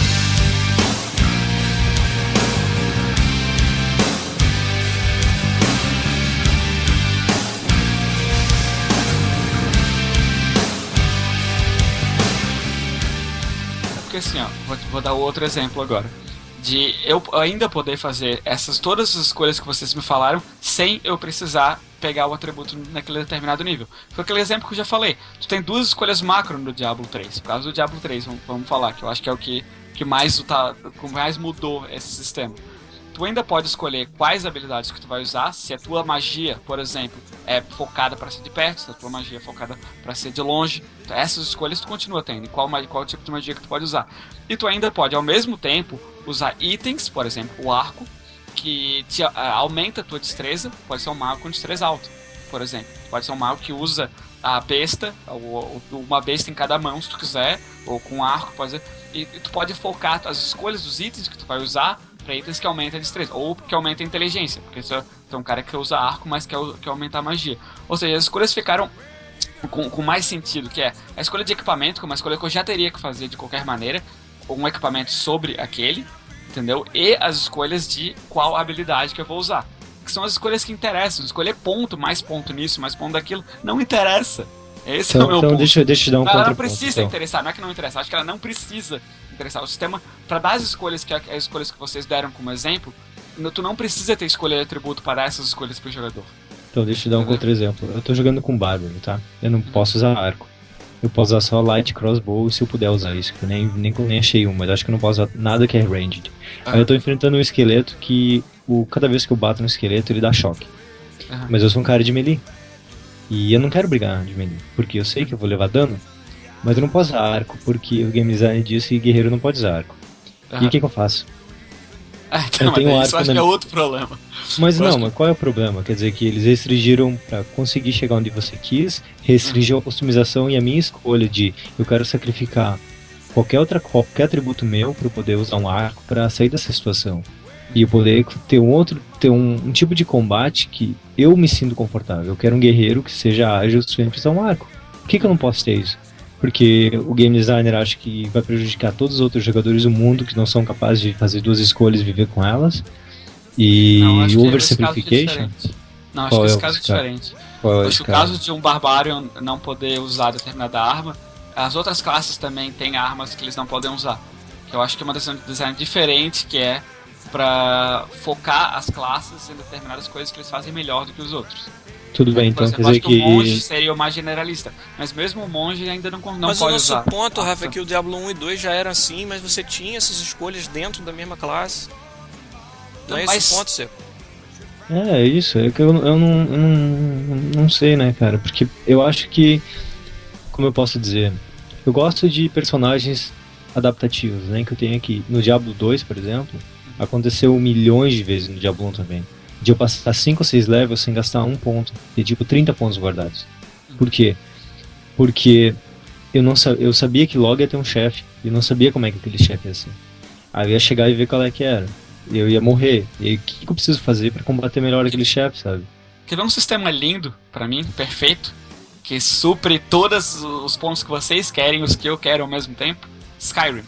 Porque assim, ó, vou, vou dar outro exemplo agora. De eu ainda poder fazer essas todas as escolhas que vocês me falaram sem eu precisar pegar o atributo naquele determinado nível. Foi aquele exemplo que eu já falei. Tu tem duas escolhas macro no Diablo três. Por causa do Diablo três, vamos, vamos falar, que eu acho que é o que, que mais, tá, que mais mudou esse sistema. Tu ainda pode escolher quais habilidades que tu vai usar, se a tua magia, por exemplo, é focada para ser de perto, se a tua magia é focada para ser de longe. Então, essas escolhas tu continua tendo, qual, ma- qual tipo de magia que tu pode usar. E tu ainda pode, ao mesmo tempo, usar itens, por exemplo, o arco, que te, a, aumenta a tua destreza. Pode ser um mago com destreza alta, por exemplo. Pode ser um mago que usa a besta, ou, ou uma besta em cada mão, se tu quiser, ou com um arco, pode ser. E, e tu pode focar as escolhas dos itens que tu vai usar para itens que aumentam a destreza, ou que aumentam a inteligência, porque tu é um cara que usa arco, mas quer, quer aumentar a magia. Ou seja, as escolhas ficaram com, com mais sentido, que é a escolha de equipamento, que é uma escolha que eu já teria que fazer de qualquer maneira, um equipamento sobre aquele, entendeu? E as escolhas de qual habilidade que eu vou usar. que são as escolhas que interessam. Escolher ponto, mais ponto nisso, mais ponto daquilo, não interessa. Esse Então, é o meu então ponto. deixa, deixa eu te dar um Ela não contraponto. precisa então. interessar, não é que não interessa, acho que ela não precisa interessar. O sistema, pra dar as escolhas que as escolhas que vocês deram como exemplo, tu não precisa ter escolha de atributo para dar essas escolhas pro jogador. Então deixa eu te dar um contra-exemplo. Eu tô jogando com Bárbaro, tá? Eu não posso usar arco. Eu posso usar só Light Crossbow se eu puder usar isso, que eu nem, nem, nem achei um, mas acho que eu não posso usar nada que é ranged. Ah. Aí eu tô enfrentando um esqueleto que o, cada vez que eu bato no esqueleto ele dá choque. Aham. Mas eu sou um cara de melee. E eu não quero brigar de melee, porque eu sei que eu vou levar dano, mas eu não posso usar arco, porque o game design diz que guerreiro não pode usar arco. E Aham. o que, que eu faço? Ah, então, Eu tenho mas arco isso eu acho na- que é outro problema. Mas Eu não, acho mas qual é o problema? Quer dizer que eles restringiram pra conseguir chegar onde você quis, restringiu a customização e a minha escolha de eu quero sacrificar qualquer outra qualquer atributo meu para eu poder usar um arco para sair dessa situação. E eu poder ter um outro ter um, um tipo de combate que eu me sinto confortável. Eu quero um guerreiro que seja ágil o suficiente para usar um arco. Por que, que eu não posso ter isso? Porque o game designer acha que vai prejudicar todos os outros jogadores do mundo que não são capazes de fazer duas escolhas e viver com elas. E Não, acho que esse caso é oversimplification. diferente. Não, acho Qual que é esse o caso é caso? diferente. Qual é Acho esse que o caso? caso de um Barbarian não poder usar determinada arma, as outras classes também têm armas que eles não podem usar. Que eu acho que é uma decisão de design diferente, que é pra focar as classes em determinadas coisas que eles fazem melhor do que os outros. Tudo bem, Por então exemplo, quer dizer acho que o monge que. seria o mais generalista, mas mesmo o monge ainda não, não mas o pode nosso usar. ponto, Ah, Rafa, é tá. que o Diablo um e dois já eram assim, mas você tinha essas escolhas dentro da mesma classe. Não é Mas- esse o ponto, Seco. É, isso, é que eu, eu, não, eu não, não sei, né, cara? Porque eu acho que. Como eu posso dizer? Eu gosto de personagens adaptativos, né? Que eu tenho aqui. No Diablo dois, por exemplo, aconteceu milhões de vezes no Diablo um também. De eu passar cinco ou seis levels sem gastar um ponto. Ter tipo trinta pontos guardados. Por quê? Porque eu, não sa eu sabia que logo ia ter um chefe. E eu não sabia como é que aquele chefe ia ser. Aí eu ia chegar e ver qual é que era. Eu ia morrer. E aí, o que, que eu preciso fazer pra combater melhor aquele chefe, sabe? Quer ver um sistema lindo, pra mim, perfeito, que supre todos os pontos que vocês querem, os que eu quero ao mesmo tempo? Skyrim.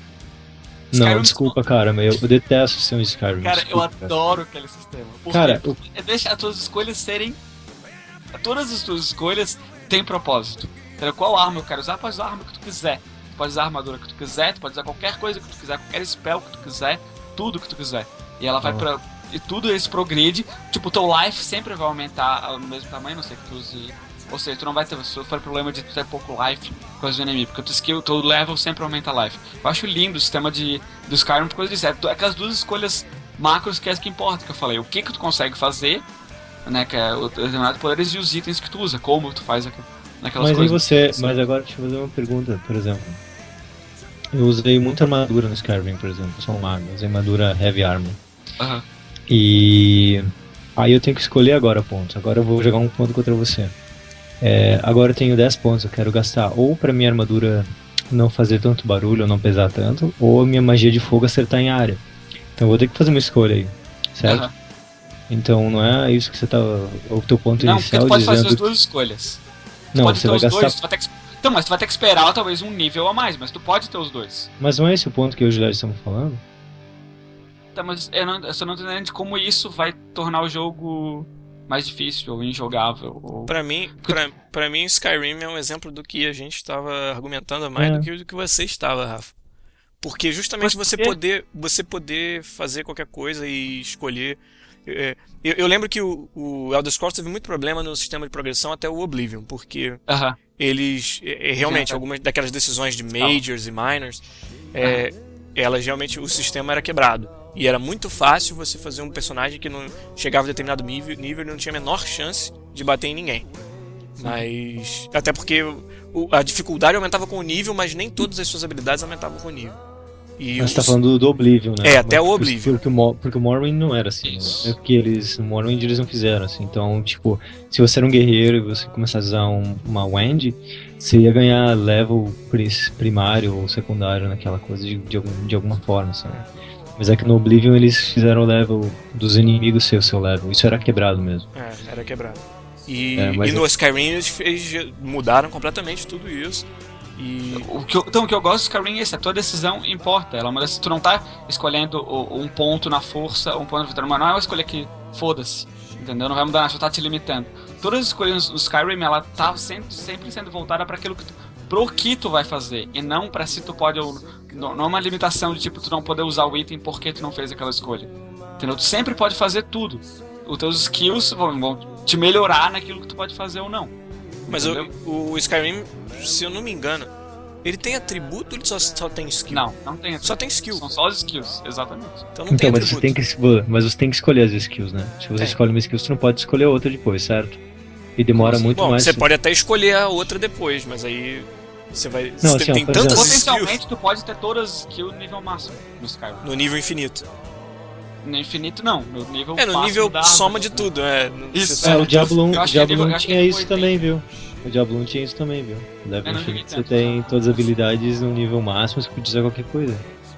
Não, Skyrim- desculpa, cara, mas eu, eu detesto o sistema de Skyrim. Cara, eu desculpa, cara. adoro aquele sistema. Porque Cara, o- é deixa as tuas escolhas serem. Todas as tuas escolhas têm propósito. Entendeu? Qual arma eu quero usar? Pode usar a arma que tu quiser. Tu pode usar a armadura que tu quiser, tu pode usar qualquer coisa que tu quiser, qualquer spell que tu quiser, tudo que tu quiser. E ela vai Ah. pra. E tudo isso progride. Tipo, o teu life sempre vai aumentar no mesmo tamanho, não sei que tu use. Ou seja, tu não vai ter sofrer problema de tu ter pouco life por causa do inimigo, porque o teu skill, o teu level sempre aumenta life. Eu acho lindo o sistema de, do Skyrim por causa disso. É tu- é aquelas duas escolhas macros que é as que importa, que eu falei. O que que tu consegue fazer, né, que é os determinados poderes e os itens que tu usa, como tu faz aqu- naquelas Mas e coisas. você, mas agora deixa eu fazer uma pergunta, por exemplo. Eu usei muita armadura no Skyrim, por exemplo, sou um mago, usei armadura Heavy Armor. Aham. E aí eu tenho que escolher agora pontos. Agora eu vou jogar um ponto contra você. É, agora eu tenho dez pontos, eu quero gastar ou pra minha armadura não fazer tanto barulho ou não pesar tanto, ou a minha magia de fogo acertar em área. Então eu vou ter que fazer uma escolha aí, certo? Aham. Então não é isso que você tá. O teu ponto Não, porque inicial tu pode fazer as dizendo. duas escolhas. Tu Não, pode você ter vai os gastar. dois, tu vai ter que... Então, mas tu vai ter que esperar talvez um nível a mais, mas tu pode ter os dois. Mas não é esse o ponto que eu e o Gilberto estamos falando? Tá, mas eu, não, eu só não tô entendendo de como isso vai tornar o jogo mais difícil ou injogável. Ou... Pra mim, pra, pra mim, Skyrim é um exemplo do que a gente estava argumentando mais É. do que do que você estava, Rafa. Porque justamente Mas você por quê? poder, você poder fazer qualquer coisa e escolher. é, eu, eu lembro que o, o Elder Scrolls teve muito problema no sistema de progressão até o Oblivion, porque Aham. eles é, é, realmente Exato. algumas daquelas decisões de majors e minors, é, elas realmente o sistema era quebrado. E era muito fácil você fazer um personagem que não chegava a determinado nível, nível e não tinha a menor chance de bater em ninguém. Mas. Até porque o- a dificuldade aumentava com o nível, mas nem todas as suas habilidades aumentavam com o nível. E Mas o- você tá falando do, do Oblivion, né? É, até Mas o porque- Oblivion. Porque, o Mo- porque o Morrowind não era assim. Isso. Né? É porque eles. O Morrowind eles não fizeram assim. Então, tipo, se você era um guerreiro e você começasse a usar um, uma Wand, você ia ganhar level pris- primário ou secundário naquela coisa de, de, algum, de alguma forma, sabe? Mas é que no Oblivion eles fizeram o level dos inimigos ser o seu level. Isso era quebrado mesmo. É, era quebrado. E, É, mas e no Skyrim eles, fez- mudaram completamente tudo isso. E. O que eu, então, o que eu gosto do Skyrim é isso, a tua decisão importa. Ela é uma decisão, tu não tá escolhendo o- um ponto na força, um ponto na vitória, mas não é uma escolha que foda-se, entendeu? Não vai mudar nada, só tá te limitando. Todas as escolhas no Skyrim, ela tá sempre, sempre sendo voltada para aquilo que tu, pro que tu vai fazer, e não pra se tu pode ou não, não é uma limitação de tipo tu não poder usar o item porque tu não fez aquela escolha, entendeu? Tu sempre pode fazer tudo. Os teus skills vão, vão te melhorar naquilo que tu pode fazer ou não. Mas o, o Skyrim, se eu não me engano, ele tem atributo ou ele só, só tem skill? Não, não tem atributo. Só tem skill. São só os skills, exatamente. Então não Então, tem mas atributo. você, tem que, mas você tem que escolher as skills, né? Se você Tem. escolhe uma skill, você não pode escolher outra depois, certo? E demora muito Bom, mais. você pode até escolher a outra depois, mas aí você vai... Não, você assim, tem, ó, tem por tantas exemplo- Potencialmente skills tu pode ter todas as skills no nível máximo no Skyrim. no nível infinito. No infinito não, no nível É, no máximo nível da soma árvore, de né? tudo, é. No- Isso, você É, soma o Diablo um, Eu o acho que ele- Diablo eu um acho que tinha ele isso foi também, viu? O Diablo um tinha isso também, viu? O Level Eu não joguei Infinite você tanto. tem todas as habilidades no nível máximo, você pode usar qualquer coisa,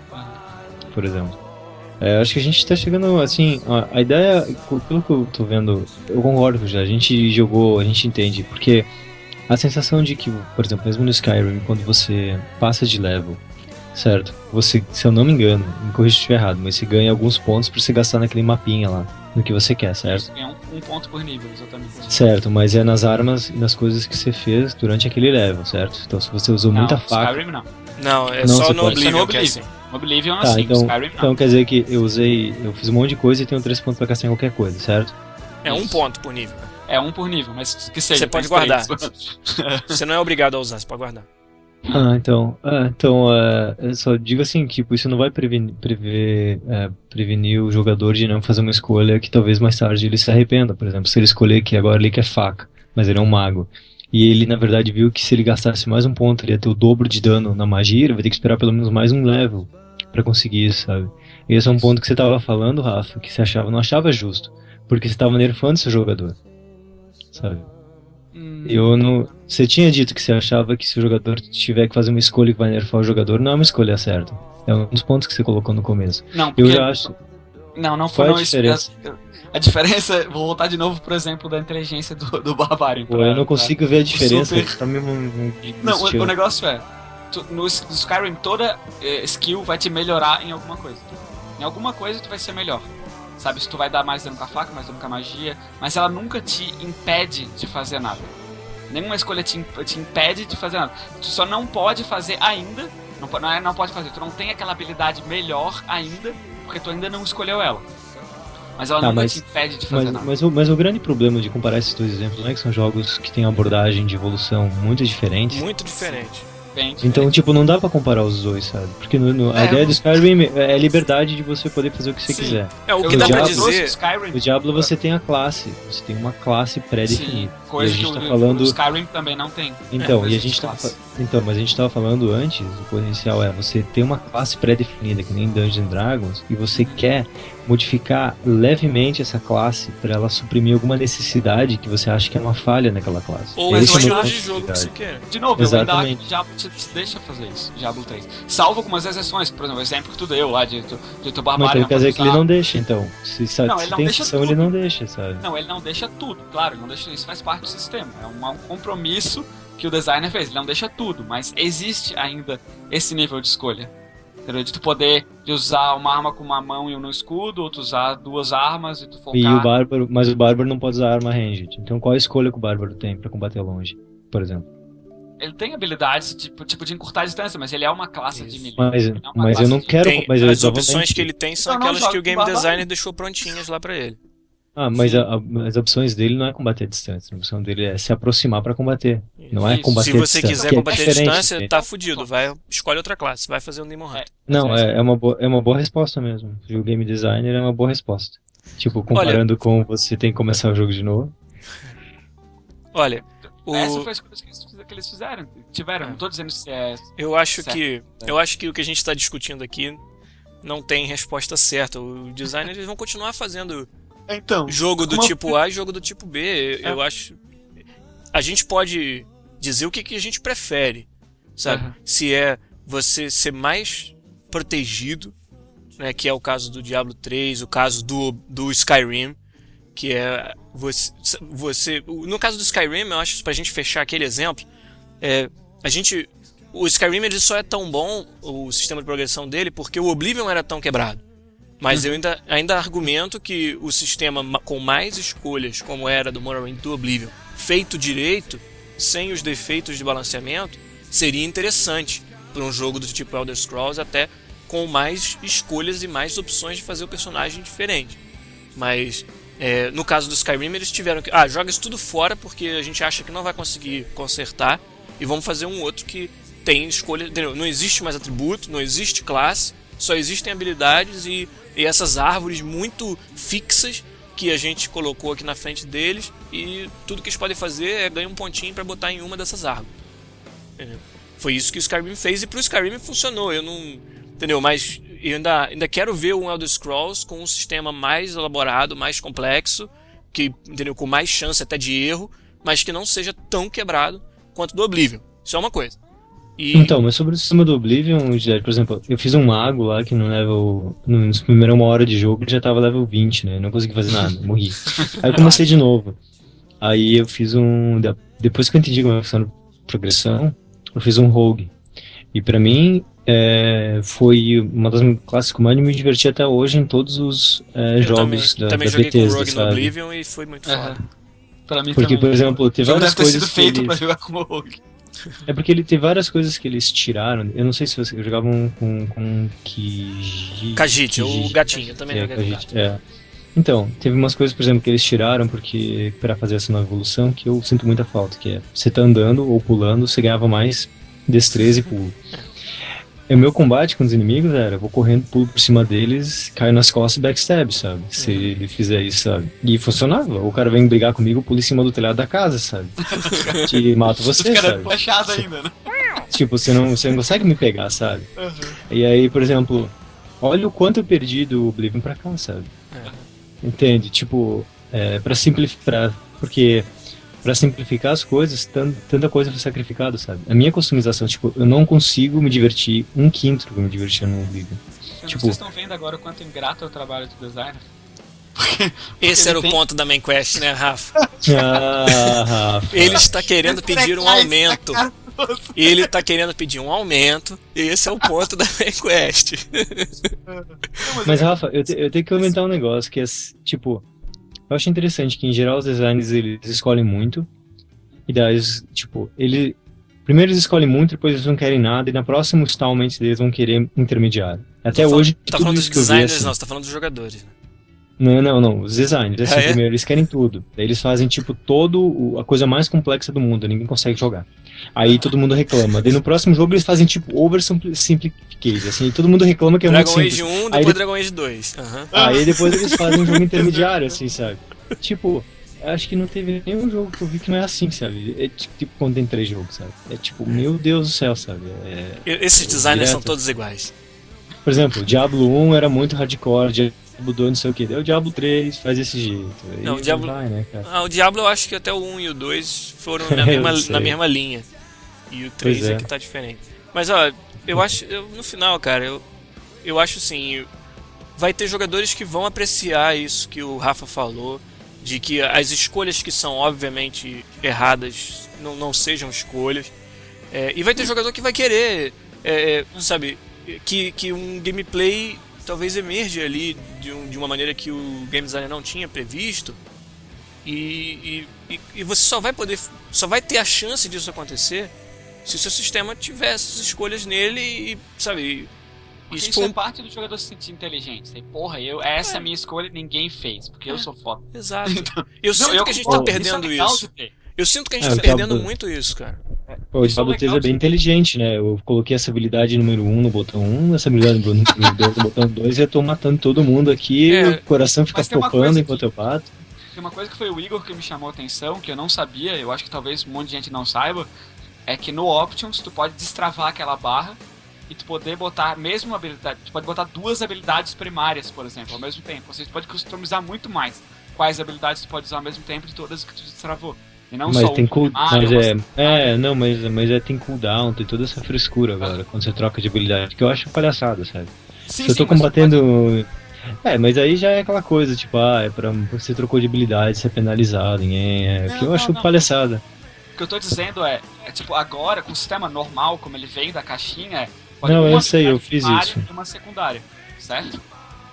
por exemplo. É, acho que a gente tá chegando, assim, a, a ideia, pelo que eu tô vendo, eu concordo já, a gente jogou, a gente entende, porque a sensação de que, por exemplo, mesmo no Skyrim, quando você passa de level, certo? Você, se eu não me engano, me corrija se estiver errado, mas você ganha alguns pontos pra você gastar naquele mapinha lá, no que você quer, certo? É um, um ponto por nível, exatamente. Certo, mas é nas armas e nas coisas que você fez durante aquele level, certo? Então se você usou Não, muita no faca... Skyrim não. Não, é Não, só você no pode- Isso é no Oblivion que é assim. Oblivion. No Oblivion Tá, assim, então, no Skyrim não. então quer dizer que eu usei, eu fiz um monte de coisa e tenho três pontos pra gastar em qualquer coisa, certo? É um Isso. ponto por nível. É um por nível, mas que seja. Você tem pode três. guardar. Você não é obrigado a usar, você pode guardar. Ah, então, ah, então ah, eu só digo assim, tipo, isso não vai prevenir, prever, é, prevenir o jogador de não fazer uma escolha que talvez mais tarde ele se arrependa. Por exemplo, se ele escolher que agora ele quer faca, mas ele é um mago, e ele na verdade viu que se ele gastasse mais um ponto ele ia ter o dobro de dano na magia, ele vai ter que esperar pelo menos mais um level pra conseguir isso, sabe? E esse é um ponto que você tava falando, Rafa, que você achava, não achava justo, porque você tava nerfando seu jogador, sabe? Hum, Eu não. Você tinha dito que você achava que se o jogador tiver que fazer uma escolha que vai nerfar o jogador, não é uma escolha certa. É um dos pontos que você colocou no começo. Não, Eu porque... já acho. Não, não Qual foi é a não, isso- diferença? A diferença, vou voltar de novo pro exemplo da inteligência do, do Barbarian. Pô, pra- eu não consigo ver a diferença. super- Pra mim, não, não, Não, o, estilo. o negócio é, tu, no, no Skyrim toda eh, skill vai te melhorar em alguma coisa. Em alguma coisa tu vai ser melhor. Sabe, se tu vai dar mais dano com a faca, mais dano com a magia, mas ela nunca te impede de fazer nada. Nenhuma escolha te, imp- te impede de fazer nada. Tu só não pode fazer ainda, não, po- não é não pode fazer, tu não tem aquela habilidade melhor ainda, porque tu ainda não escolheu ela. Mas ela Tá, nunca mas- te impede de fazer Mas, nada. mas, o, mas o grande problema de comparar esses dois exemplos não é que são jogos que têm abordagem de evolução muito diferentes. Muito diferente. Bem Então, diferente. tipo, não dá pra comparar os dois, sabe? Porque no, no- a É, ideia eu- do Skyrim é a liberdade de você poder fazer o que você Sim. quiser. É, o Eu que dá pra Diablo trouxe dizer... o Skyrim. No Diablo você tem a classe, você tem uma classe pré-definida. Sim, coisa E a gente que tá o, falando- o Skyrim também não tem. Então, É, e a coisa gente de tava, classe. fa- então, mas a gente tava falando antes, o potencial é você ter uma classe pré-definida, que nem Dungeons and Dragons, e você quer modificar levemente essa classe para ela suprimir alguma necessidade que você acha que é uma falha naquela classe. Ou Esse o é o meu estilo ponto de jogo que você verdade. quer. De novo, eu ainda acho Exatamente. que Diablo te, te deixa fazer isso, Diablo três. Salvo algumas exceções, por exemplo, o exemplo que tu deu lá de tu, de tu Mas Barbarian. então quer dizer que ele usar- não deixa, então. Se, se, Não, se ele não tem deixa exceção, ele tudo. não deixa, sabe? Não, ele não deixa tudo, claro, ele não deixa, isso faz parte do sistema. É um, é um compromisso que o designer fez, ele não deixa tudo, mas existe ainda esse nível de escolha. Entendeu? De tu poder de usar uma arma com uma mão e um no escudo, ou tu usar duas armas e tu focar. E o bárbaro, mas o bárbaro não pode usar arma ranged. Então qual a escolha que o bárbaro tem pra combater longe, por exemplo? Ele tem habilidades tipo, tipo de encurtar a distância, mas ele é uma classe de Isso. melee. Mas, Ele é uma mas eu classe não de- quero. Tem, mas eu, as opções novamente- que ele tem são Eu não aquelas jogo que o com game Barbarian. designer deixou prontinhas lá pra ele. Ah, mas Sim. a- a- as opções dele não é combater a distância. A opção dele é se aproximar pra combater. Não é Isso. combater Se a você distância. quiser que é combater a diferente, distância, né? tá fudido. Vai, escolhe outra classe, vai fazer um Demon Hunter. Não, é, é, uma boa, é uma boa resposta mesmo. O game designer é uma boa resposta. Tipo, comparando com você tem que começar o jogo de novo. Olha, o... Essa foi a escolha que eles, que eles fizeram. Tiveram, não tô dizendo se é. eu acho Certo. que eu acho que o que a gente está discutindo aqui não tem resposta certa. O designer eles vão continuar fazendo Então. jogo do Como- tipo A e jogo do tipo B. Eu É. acho. A gente pode dizer o que, que a gente prefere, sabe? Uhum. Se é você ser mais protegido, né? Que é o caso do Diablo três, o caso do, do Skyrim, que é você, você. No caso do Skyrim, eu acho, pra gente fechar aquele exemplo, é, a gente. O Skyrim ele só é tão bom, o sistema de progressão dele, porque o Oblivion era tão quebrado. Mas eu ainda, ainda argumento que o sistema ma- com mais escolhas, como era do Morrowind do Oblivion, feito direito, sem os defeitos de balanceamento, seria interessante para um jogo do tipo Elder Scrolls, até com mais escolhas e mais opções de fazer o personagem diferente. Mas é, no caso do Skyrim, eles tiveram que... Ah, joga isso tudo fora porque a gente acha que não vai conseguir consertar e vamos fazer um outro que tem escolha... Entendeu? Não existe mais atributo, não existe classe, só existem habilidades e, e essas árvores muito fixas que a gente colocou aqui na frente deles, e tudo que eles podem fazer é ganhar um pontinho para botar em uma dessas árvores. Entendeu? Foi isso que o Skyrim fez e pro Skyrim funcionou. Eu não... Entendeu? Mas eu ainda, ainda quero ver um Elder Scrolls com um sistema mais elaborado, mais complexo, que, entendeu? Com mais chance até de erro, mas que não seja tão quebrado quanto do Oblivion. Isso é uma coisa. E... Então, mas sobre o sistema do Oblivion, por exemplo, eu fiz um mago lá que no level. No primeira uma hora de jogo ele já tava level vinte, né? Não consegui fazer nada, morri. Aí eu comecei de novo. Aí eu fiz um. Depois que eu entendi como é funciona a progressão, eu fiz um rogue. E pra mim, é, foi uma das classes que mais me diverti até hoje em todos os é, jogos também, da, também da joguei Bethesda, com o Rogue no sabe? Oblivion e foi muito Aham. foda. Pra mim Porque, também. por exemplo, teve O jogo várias deve ter coisas sido que feito eles... pra jogar como Rogue. É porque ele tem várias coisas que eles tiraram. Eu não sei se vocês jogavam com, com Khajiit. Khajiit, o Khajiit. gatinho, eu também É, joguei com o Khajiit, gato. é. Então, teve umas coisas, por exemplo, que eles tiraram porque para fazer essa nova evolução que eu sinto muita falta, que é você tá andando ou pulando, você ganhava mais destreza e pulo. E o meu combate com os inimigos era, eu vou correndo, pulo por cima deles, caio nas costas e backstab, sabe? Se Uhum. ele fizer isso, sabe? E funcionava. O cara vem brigar comigo, pula em cima do telhado da casa, sabe? Te mato Os você, caras sabe? flechados ainda, né? Tipo, você não, você não consegue me pegar, sabe? Uhum. E aí, por exemplo, olha o quanto eu perdi do Oblivion pra cá, sabe? É. Entende? Tipo, é, pra simplificar. Porque pra simplificar as coisas, tan- tanta coisa foi sacrificada, sabe? A minha customização, tipo, eu não consigo me divertir um quinto que eu me divertia no Oblivion. Tipo- Vocês estão vendo agora o quanto ingrato é o trabalho do designer? Esse Ele era o tem- ponto da main quest, né, Rafa? Ah, Rafa. Ele está querendo pedir um aumento. Cara, Ele está querendo pedir um aumento. E esse é o ponto da main quest. Mas, Rafa, eu, te- eu tenho que comentar um negócio que é, tipo, eu acho interessante que, em geral, os designers, eles escolhem muito, e daí, eles, tipo, ele... Primeiro eles escolhem muito, depois eles não querem nada, e na próxima installment deles vão querer intermediário. Até Tá falando- hoje, Tá tudo falando dos isso que eu vi, designers, assim, não, você tá falando dos jogadores. né? Não, não, não, os designers, assim, Ah, é? primeiro, eles querem tudo. Daí eles fazem, tipo, todo o- a coisa mais complexa do mundo, ninguém consegue jogar. Aí todo mundo reclama. Daí no próximo jogo eles fazem, tipo, oversimplification, assim, e todo mundo reclama que é Dragon muito Age simples. um, Aí depois ele- Dragon Age dois. Aham. Aí depois eles fazem um jogo intermediário, assim, sabe? Tipo, acho que não teve nenhum jogo que eu vi que não é assim, sabe? É tipo quando tem três jogos, sabe? É tipo, meu Deus do céu, sabe? É... E- Esses designers são Direto. todos iguais. Por exemplo, Diablo um era muito hardcore, Diablo dois não sei o que, daí o Diablo três faz desse jeito. Aí Não, o Diablo- vai, né, cara? Ah, o Diablo eu acho que até o um e o dois foram na Eu mesma, sei. na mesma linha. E o três Pois é. é. que tá diferente. Mas ó, eu acho, eu, no final, cara, eu, eu acho assim, vai ter jogadores que vão apreciar isso que o Rafa falou, de que as escolhas que são obviamente erradas não, não sejam escolhas. É, e vai ter jogador que vai querer, é, sabe, que, que um gameplay talvez emerge ali de, um- de uma maneira que o game designer não tinha previsto. E, e, e- e você só vai poder, só vai ter a chance disso acontecer se o seu sistema tiver essas escolhas nele e, sabe, Porque isso isso foi é parte do jogador se sentir inteligente. Sei, porra, eu, essa é a minha escolha e ninguém fez, porque eu sou foda. Exato. Eu sinto eu que a gente concordo, tá perdendo é legal isso. de ter. Eu sinto que a gente É, tá o perdendo Diablo- muito isso, cara. Pô, o Isso é Diablo legal três é bem de- inteligente, né? Eu coloquei essa habilidade número um no botão um, essa habilidade número dois no botão dois e eu tô matando todo mundo aqui, É, o coração fica mas tem uma topando coisa enquanto que- eu bato. Tem uma coisa que foi o Igor que me chamou a atenção, que eu não sabia, eu acho que talvez um monte de gente não saiba, é que no Options tu pode destravar aquela barra e tu poder botar a mesma habilidade, tu pode botar duas habilidades primárias, por exemplo, ao mesmo tempo. Ou seja, tu pode customizar muito mais quais habilidades tu pode usar ao mesmo tempo de todas que tu destravou. E não Mas só tem uma cool, primária, mas uma é, secundária. é, não, mas, mas é, tem cooldown, tem toda essa frescura agora, quando você troca de habilidade, que eu acho palhaçada, sabe? Sim, Se eu sim, tô mas tu combatendo... É, mas aí já é aquela coisa, tipo, ah, é pra você trocou de habilidade, você é penalizado, é, Não, que eu não, acho não. palhaçada. O que eu tô dizendo é, é, tipo, agora, com o sistema normal, como ele vem da caixinha, é, pode Não, uma eu sei, eu habilidade fiz primária isso. e uma secundária, certo?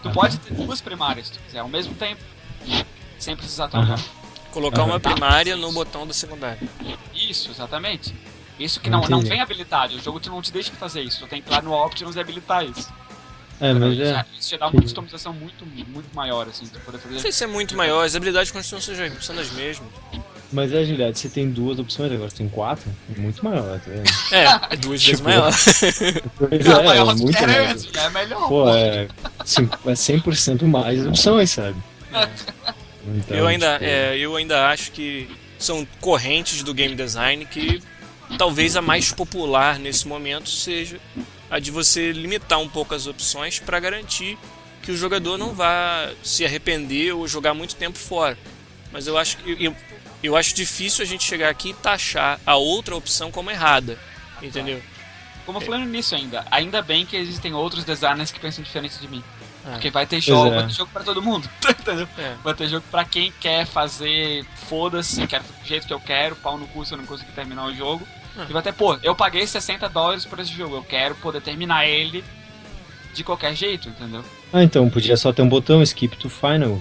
Tu pode ter duas primárias, se tu quiser, ao mesmo tempo. Sem precisar trocar. Colocar uma Tá. primária no botão da secundária. Isso, exatamente. Isso que não, não Entendi. vem habilitado. O jogo tu não te deixa fazer isso. Tu tem que ir lá no Options e habilitar isso. É, mas Isso é. já- Isso já dá uma Entendi. customização muito, muito maior, assim, tu poder fazer. Não sei se é muito maior, as habilidades continuam sendo sendo as mesmas. Mas é, agilidade, você tem duas opções, agora você tem quatro, é muito maior, tá vendo? É, é duas vezes Tipo, maior. Pois Não, é, maior é do muito que era maior. antes, já é melhor. Pô, é, cem- é cem por cento mais opções, sabe? Então, Eu ainda, tipo, é, eu ainda acho que são correntes do game design que talvez a mais popular nesse momento seja a de você limitar um pouco as opções para garantir que o jogador não vá se arrepender ou jogar muito tempo fora. Mas eu acho que eu, eu acho difícil a gente chegar aqui e taxar a outra opção como errada, entendeu? Como eu falei nisso ainda, ainda bem que existem outros designers que pensam diferente de mim. Ah, Porque vai ter jogo, é. vai ter jogo pra todo mundo, entendeu? é. Vai ter jogo pra quem quer fazer, foda-se, quero do jeito que eu quero, pau no cu se eu não conseguir terminar o jogo. Ah. E vai ter, pô, eu paguei sessenta dólares por esse jogo, eu quero poder terminar ele de qualquer jeito, entendeu? Ah, então, podia só ter um botão skip to final.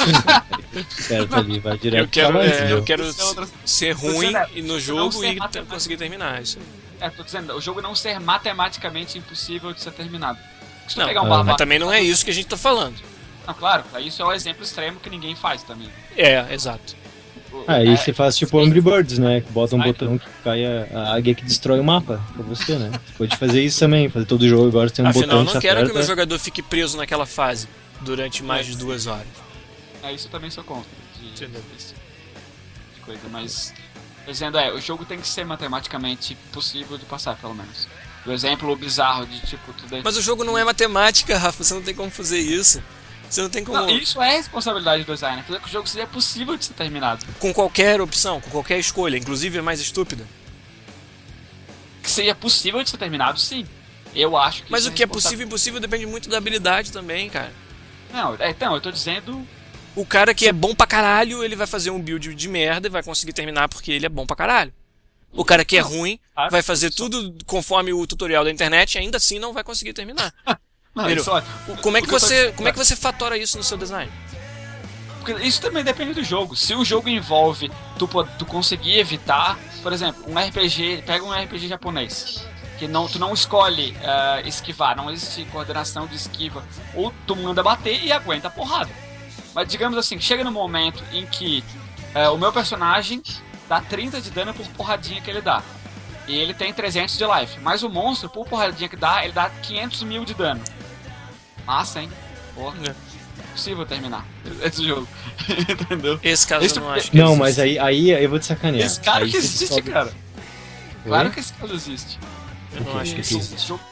Certo ali, vai direto Eu quero, pra lá, é, entendeu? eu quero Isso é outra- ser ruim dizendo, e no não jogo ser e te- matemático. conseguir terminar. Isso. É, tô dizendo, o jogo não ser matematicamente impossível de ser terminado. Se tu Não, pegar um ah, barbado... Mas também não é isso que a gente tá falando. Não, claro, isso é o exemplo extremo que ninguém faz também. É, exato. O- Ah, aí é- você faz tipo Angry Birds, né? Que bota um Ai. botão que cai a, a águia que destrói o mapa pra você, né? Você pode fazer isso também, fazer todo jogo agora tem um Afinal, botão eu que não você quero que o meu aperta. jogador fique preso naquela fase durante mais de duas horas. É, isso eu também sou contra. De, Entendeu? desse- de coisa, mas. Dizendo, é, o jogo tem que ser matematicamente possível de passar, pelo menos. O exemplo bizarro de tipo, tu deve... Mas o jogo não é matemática, Rafa, você não tem como fazer isso. Você não tem como. Não, isso é responsabilidade do designer, fazer que o jogo seja possível de ser terminado. Com qualquer opção, com qualquer escolha, inclusive a mais estúpida. Que seja possível de ser terminado, sim. Eu acho que Mas isso o que é responsa- possível e impossível depende muito da habilidade também, cara. Não, é, então, eu tô dizendo. O cara que é bom pra caralho, ele vai fazer um build de merda e vai conseguir terminar porque ele é bom pra caralho. O cara que é ruim claro, vai fazer só- tudo conforme o tutorial da internet e ainda assim não vai conseguir terminar. Não, Entendeu? isso, olha, O- Como é que o eu tô você, dizendo- como é que você fatora isso no seu design? Porque isso também depende do jogo. Se o jogo envolve tu, po- tu conseguir evitar, por exemplo, um R P G, pega um R P G japonês, que não, tu não escolhe ah, esquivar, não existe coordenação de esquiva, ou tu manda bater e aguenta a porrada. Mas digamos assim, chega no momento em que ah, o meu personagem dá trinta de dano por porradinha que ele dá. E ele tem trezentos de life. Mas o monstro, por porradinha que dá, ele dá quinhentos mil de dano. Massa, hein? Porra. É. Impossível terminar esse jogo. Entendeu? Esse caso Esse eu não tipo- acho que Não, existe. mas aí, aí eu vou te sacanear. Esse cara Aí que você existe, descobre- cara. Claro Oi? que esse caso existe. Eu não acho que Esse- existe. Jogo-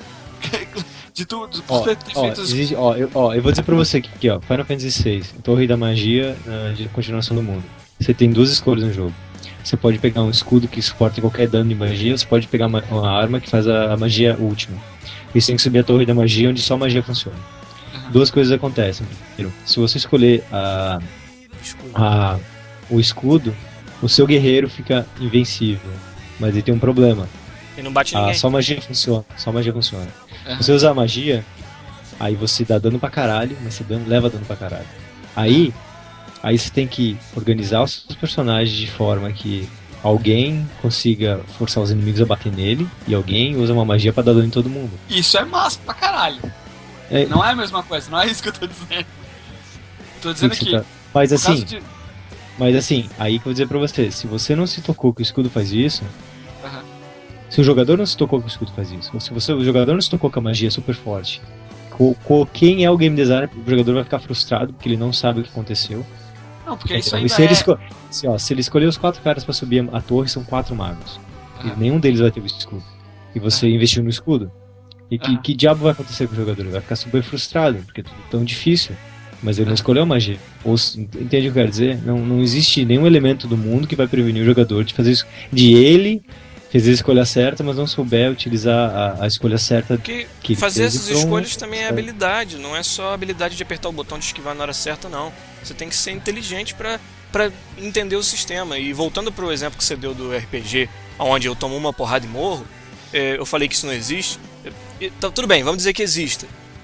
De tudo, Ó, por ter ter ó, feito os- existe- ó, eu, ó, eu vou dizer pra você aqui, aqui, ó, Final Fantasy seis, Torre da Magia ah, de continuação do mundo. Você tem duas escolhas no jogo. Você pode pegar um escudo que suporta qualquer dano de magia, ou você pode pegar uma, uma arma que faz a, a magia última. E você tem que subir a Torre da Magia, onde só magia funciona. Uhum. Duas coisas acontecem. Primeiro, se você escolher a, Desculpa. a, o escudo, o seu guerreiro fica invencível. Mas ele tem um problema. E não bate Ah, ninguém. só magia funciona. Só magia funciona. Uhum. Se você usar magia, aí você dá dano pra caralho, mas você dano, leva dano pra caralho. Aí, aí você tem que organizar os seus personagens de forma que alguém consiga forçar os inimigos a bater nele e alguém usa uma magia pra dar dano em todo mundo. Isso é massa pra caralho. É, Não é a mesma coisa, não é isso que eu tô dizendo. Tô dizendo você que, tá- Mas no assim, caso de... mas assim, aí que eu vou dizer pra você, se você não se tocou que o escudo faz isso, Aham. se o jogador não se tocou que o escudo faz isso, ou se você, o jogador não se tocou que a magia é super forte, co, co- quem é o game designer, o jogador vai ficar frustrado porque ele não sabe o que aconteceu. Não, porque isso E ainda se, ele é... esco- se, ó, se ele escolher os quatro caras pra subir a torre, são quatro magos. E Aham. nenhum deles vai ter o escudo. E você Aham. investiu no escudo. E que, Aham. que diabo vai acontecer com o jogador? Ele vai ficar super frustrado, porque é tudo tão difícil. Mas ele não Aham. escolheu a magia. Ou, se- entende o que eu quero dizer? Não, não existe nenhum elemento do mundo que vai prevenir o jogador de fazer isso. De ele fazer a escolha certa, mas não souber utilizar a, a escolha certa. Porque que ele fazer fez essas e pronto. escolhas também é É. habilidade, não é só a habilidade de apertar o botão de esquivar na hora certa, não. Você tem que ser inteligente pra, pra entender o sistema. E voltando pro exemplo que você deu do R P G, onde eu tomo uma porrada e morro, é, eu falei que isso não existe. É, tá, tudo bem, vamos dizer que exista. Tá?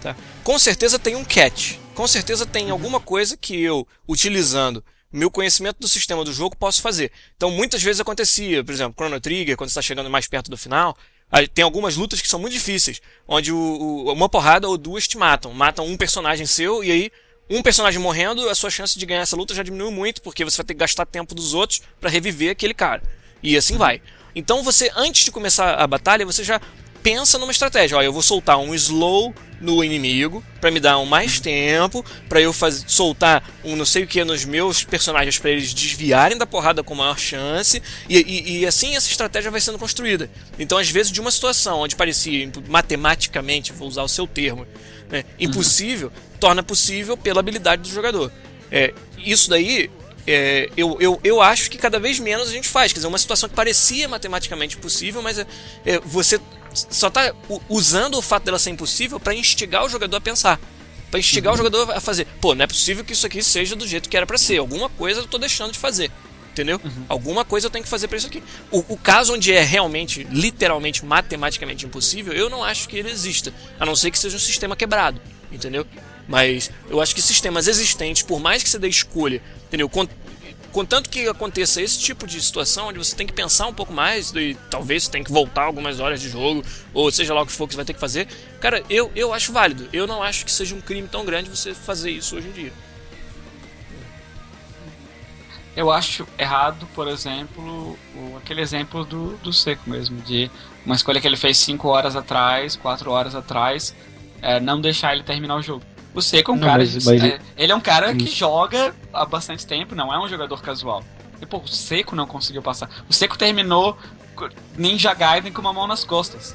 Tá? Com certeza tem um catch. Com certeza tem alguma coisa que eu, utilizando meu conhecimento do sistema do jogo, posso fazer. Então, muitas vezes acontecia, por exemplo, Chrono Trigger, quando você está chegando mais perto do final, aí tem algumas lutas que são muito difíceis, onde o, o, uma porrada ou duas te matam. Matam um personagem seu, e aí, um personagem morrendo, a sua chance de ganhar essa luta já diminui muito, porque você vai ter que gastar tempo dos outros para reviver aquele cara. E assim vai. Então, você, antes de começar a batalha, você já pensa numa estratégia. Ó, eu vou soltar um slow no inimigo para me dar um mais tempo, para eu faz... soltar um não sei o que nos meus personagens para eles desviarem da porrada com maior chance, e, e, e assim essa estratégia vai sendo construída. Então, às vezes, de uma situação onde parecia matematicamente, vou usar o seu termo, né, impossível, uhum. torna possível pela habilidade do jogador. É, isso daí É, eu, eu, eu acho que cada vez menos a gente faz. Quer dizer, uma situação que parecia matematicamente possível, mas é, é, você só está usando o fato dela ser impossível para instigar o jogador a pensar. Para instigar uhum. o jogador a fazer. Pô, não é possível que isso aqui seja do jeito que era para ser. Alguma coisa eu estou deixando de fazer. Entendeu? Uhum. Alguma coisa eu tenho que fazer para isso aqui. O, o caso onde é realmente, literalmente, matematicamente impossível, eu não acho que ele exista. A não ser que seja um sistema quebrado. Entendeu? Mas eu acho que sistemas existentes, por mais que você dê escolha, entendeu? Contanto que aconteça esse tipo de situação, onde você tem que pensar um pouco mais, e talvez você tenha que voltar algumas horas de jogo, ou seja lá o que for que você vai ter que fazer, cara, eu, eu acho válido. Eu não acho que seja um crime tão grande você fazer isso hoje em dia. Eu acho errado, por exemplo, o, aquele exemplo do, do Seco mesmo, de uma escolha que ele fez cinco horas atrás, quatro horas atrás, é, não deixar ele terminar o jogo. O Seco é um não, cara. Mas, mas... É, ele é um cara que joga há bastante tempo, não é um jogador casual. E pô, o Seco não conseguiu passar. O Seco terminou Ninja Gaiden com uma mão nas costas.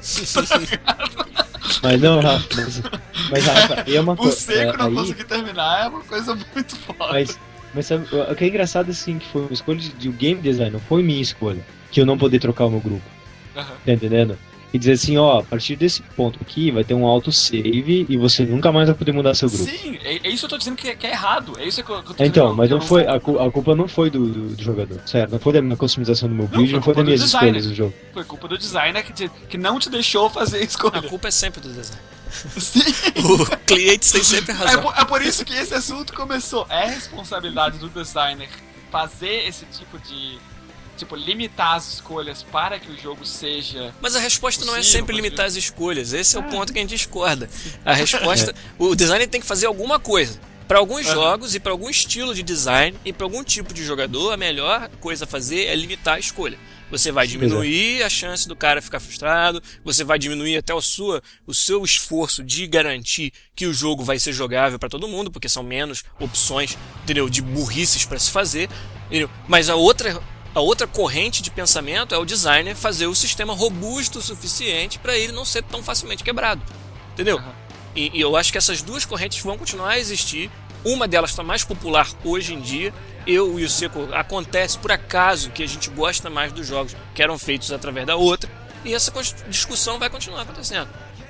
Mas não, Rafa. Mas, mas Rafa, é uma coisa. O Seco é, não aí... conseguir terminar é uma coisa muito foda. Mas, mas sabe, o que é engraçado assim, que foi uma escolha de um game design, não foi minha escolha. Que eu não poder trocar o meu grupo. Uhum. Tá entendendo? E dizer assim, ó, a partir desse ponto aqui vai ter um autosave e você nunca mais vai poder mudar seu grupo. Sim, é, é isso que eu tô dizendo que é, que é errado. É isso que eu, que eu tô então, dizendo, mas não não foi, a, a culpa não foi do, do, do jogador, certo? Não foi da minha customização do meu build, não, não foi das minhas escolhas do jogo. Foi culpa do designer que, te, que não te deixou fazer a escolha. A culpa é sempre do design. Sim. O cliente tem sempre razão. É por, é por isso que esse assunto começou. É responsabilidade do designer fazer esse tipo de... Tipo, limitar as escolhas para que o jogo seja... Mas a resposta possível, não é sempre limitar as escolhas. Esse é, é o ponto que a gente discorda. A resposta... É. O designer tem que fazer alguma coisa. Para alguns uhum. jogos e para algum estilo de design e para algum tipo de jogador, a melhor coisa a fazer é limitar a escolha. Você vai diminuir a chance do cara ficar frustrado, você vai diminuir até o, sua, o seu esforço de garantir que o jogo vai ser jogável para todo mundo, porque são menos opções, entendeu, de burrices para se fazer. Entendeu? Mas a outra... A outra corrente de pensamento é o designer fazer o sistema robusto o suficiente para ele não ser tão facilmente quebrado. Entendeu? Uhum. E, e eu acho que essas duas correntes vão continuar a existir. Uma delas está mais popular hoje em dia. Eu e o Seco, acontece por acaso que a gente gosta mais dos jogos que eram feitos através da outra. E essa discussão vai continuar acontecendo.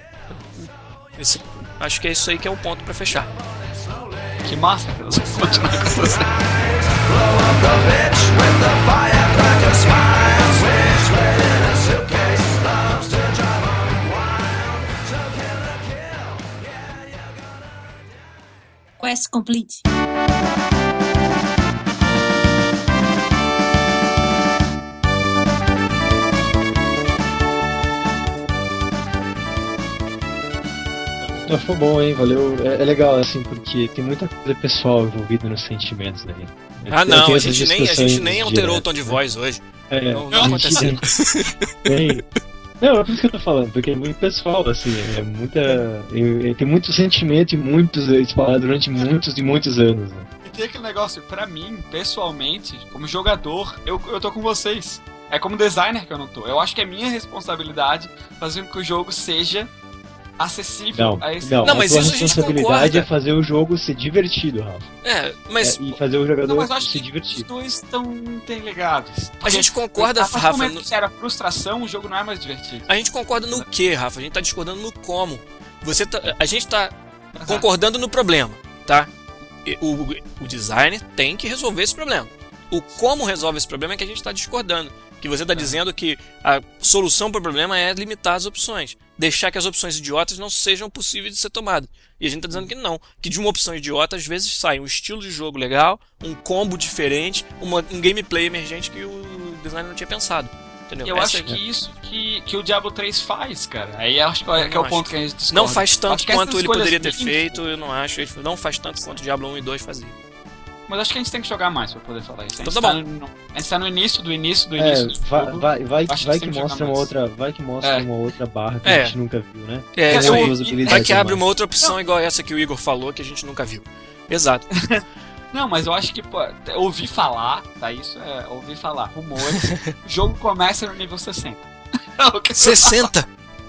Esse, acho que é isso aí que é o ponto para fechar. Que massa, Deus. Continua com você. Blow up the bitch with the firecracker smile. Switch in a suitcase, loves to drive on wild. So kill a kill, yeah, you're gonna... Quest complete. Não, foi bom, hein? Valeu. É, é legal, assim, porque tem muita coisa pessoal envolvida nos sentimentos, né? Ah, não, a gente, nem, a gente nem alterou o tom de voz hoje. É, não, não aconteceu. Tem... Não, é por isso que eu tô falando, porque é muito pessoal, assim, é muita... É, é, tem muito sentimento e muitos espalhados durante muitos e muitos anos, né? E tem aquele negócio, pra mim, pessoalmente, como jogador, eu, eu tô com vocês. É como designer que eu não tô. Eu acho que é minha responsabilidade fazer com que o jogo seja acessível não, a esse... Não, não, mas a isso a gente responsabilidade concorda. é fazer o jogo ser divertido, Rafa. É, mas... É, e fazer o jogador não, mas eu acho se que divertir. os dois estão interligados. A gente concorda, a partir Rafa... do momento que gera frustração, o jogo não é mais divertido. A gente concorda no quê, Rafa? A gente tá discordando no como. Você tá, a gente tá uhum. concordando no problema, tá? O, o designer tem que resolver esse problema. O como resolve esse problema é que a gente tá discordando. Que você está dizendo que a solução para o problema é limitar as opções. Deixar que as opções idiotas não sejam possíveis de ser tomadas. E a gente está dizendo que não. Que de uma opção idiota, às vezes, sai um estilo de jogo legal, um combo diferente, uma, um gameplay emergente que o designer não tinha pensado. Entendeu? Eu Essa acho é... que isso que, que o Diablo três faz, cara. Aí acho que é, que é o ponto que a gente discorda. Não faz tanto acho que quanto ele poderia ter mínimas, feito, eu não acho. Ele não faz tanto quanto o Diablo um e dois faziam. Mas acho que a gente tem que jogar mais pra poder falar isso. A gente, Então tá tá, bom. no, a gente tá no início do início do É, início do vai, jogo. vai, vai, Acho vai que que tem que mostra jogar uma mais. outra, vai que mostra É. uma outra barra que É. a gente nunca viu, né? É, Cara, eu- eu- Duas habilidades vai que a abre mais. uma outra opção igual essa que o Igor falou, que a gente nunca viu. Exato. Não, mas eu acho que, pô, ouvi falar, tá? Isso é ouvir falar, rumores. O jogo começa no nível sessenta. O que- sessenta?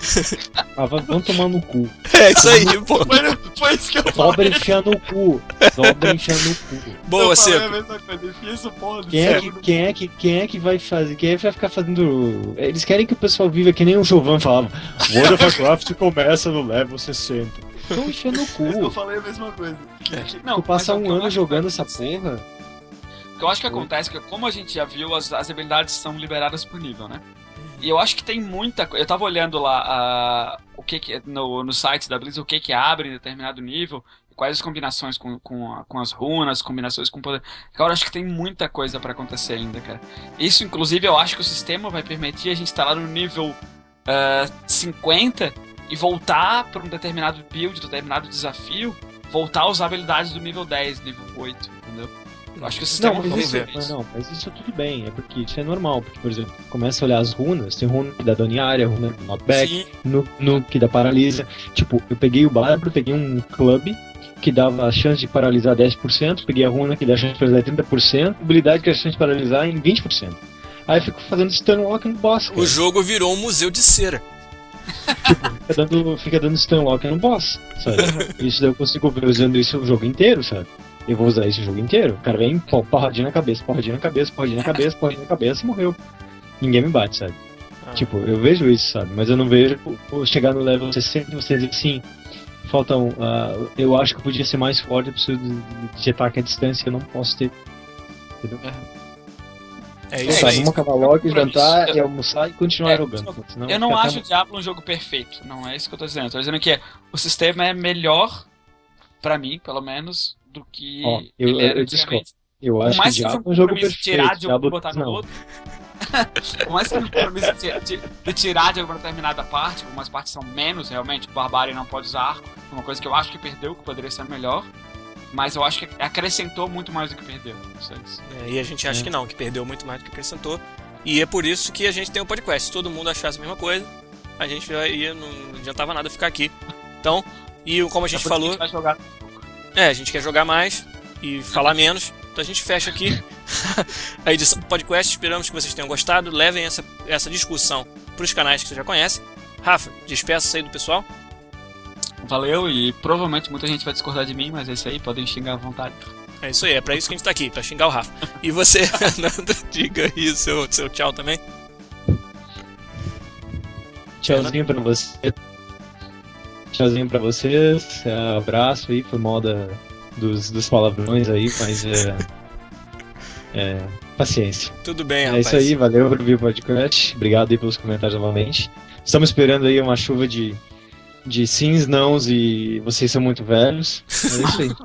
Ah, vai- vamos tomar no cu. É isso aí, pô. Foi, foi isso que eu Dobra falei. enfia no cu. Dobra enfia no cu. Boa, eu falei a Seco. mesma coisa. Enfia isso, porra, do Quem é, céu. que, quem, é que, quem é que vai fazer? Quem é que vai ficar fazendo. Eles querem que o pessoal viva que nem o Jovan falava. World of Warcraft começa no level sessenta. Então enfia no Eu cu. falei a mesma coisa. Que- que- Tu passa mas o um que eu ano acho jogando que essa vai acontecer- porra. O que eu acho que acontece é que, como a gente já viu, as, as habilidades são liberadas por nível, né? E eu acho que tem muita coisa. Eu tava olhando lá a, o que que, no, no site da Blizzard, o que que abre em determinado nível, quais as combinações com, com, a- com as runas, combinações com poder. Cara, eu acho que tem muita coisa pra acontecer ainda, cara. Isso, inclusive, eu acho que o sistema vai permitir a gente estar lá no nível ah, cinquenta e voltar pra um determinado build, determinado desafio, voltar a usar habilidades do nível dez, nível oito, entendeu? Eu acho que o sistema Não, mas vamos isso, ver. mas não, mas isso tudo bem, é porque isso é normal, porque, por exemplo, começa a olhar as runas, tem runa que dá dano em área, runa que dá knockback, Sim. no, no que dá paralisa. Tipo, eu peguei o Bárbaro, peguei um club que dava a chance de paralisar dez por cento, peguei a runa que dá a chance de paralisar trinta por cento, habilidade que dá a chance de paralisar em vinte por cento. Aí eu fico fazendo stunlock no boss, cara. O jogo virou um museu de cera. Fica dando, fica dando stunlock no boss, sabe? Isso daí eu consigo ver usando isso o jogo inteiro, sabe? Eu vou usar isso o jogo inteiro. O cara vem, pô, porradinha na cabeça, porradinha na cabeça, porradinha na cabeça, porradinha na cabeça e morreu. Ninguém me bate, sabe? Ah. Tipo, eu vejo isso, sabe? Mas eu não vejo pô, chegar no level sessenta e você dizer assim, faltam. Uh, eu acho que eu podia ser mais forte, eu preciso de, de ataque à distância, eu não posso ter. Entendeu? É É isso Sabe, aí. vamos acabar logo, Eu- jantar eu- e almoçar e continuar É, jogando. Senão Eu não fica acho até- o Diablo um jogo perfeito, não é isso que eu tô dizendo. Eu tô dizendo que é, o sistema é melhor, pra mim, pelo menos, do que Ó, eu- ele era eu antigamente. Eu Por acho que mais que seja Diablo um é um jogo compromisso de tirar perfeito. de um Diablo e botar no não. outro. Por mais que seja um compromisso de, de, de tirar de alguma determinada parte, algumas partes são menos, realmente, o Barbarian não pode usar arco, uma coisa que eu acho que perdeu, que poderia ser melhor. Mas eu acho que acrescentou muito mais do que perdeu. Isso é isso. É, e a gente acha É. que não, que perdeu muito mais do que acrescentou. E é por isso que a gente tem o podcast. Se todo mundo achasse a mesma coisa, a gente ia, não adiantava nada ficar aqui. Então, e como a gente É por isso que falou, gente vai jogar. é, a gente quer jogar mais e falar menos. Então a gente fecha aqui a edição do podcast. Esperamos que vocês tenham gostado. Levem essa, essa discussão para os canais que você já conhece. Rafa, despeça aí do pessoal. Valeu, e provavelmente muita gente vai discordar de mim, mas é isso aí, podem xingar à vontade. É isso aí, é pra isso que a gente tá aqui, pra xingar o Rafa. E você, Fernando, diga aí o seu, seu tchau também. Tchauzinho pra você. Tchauzinho pra vocês. É, abraço aí, foi mal da, dos, dos palavrões aí, mas é. É. Paciência. Tudo bem, É rapaz. isso aí, valeu por ouvir o podcast. Obrigado aí pelos comentários novamente. Estamos esperando aí uma chuva de, de sims, nãos e vocês são muito velhos. É isso aí.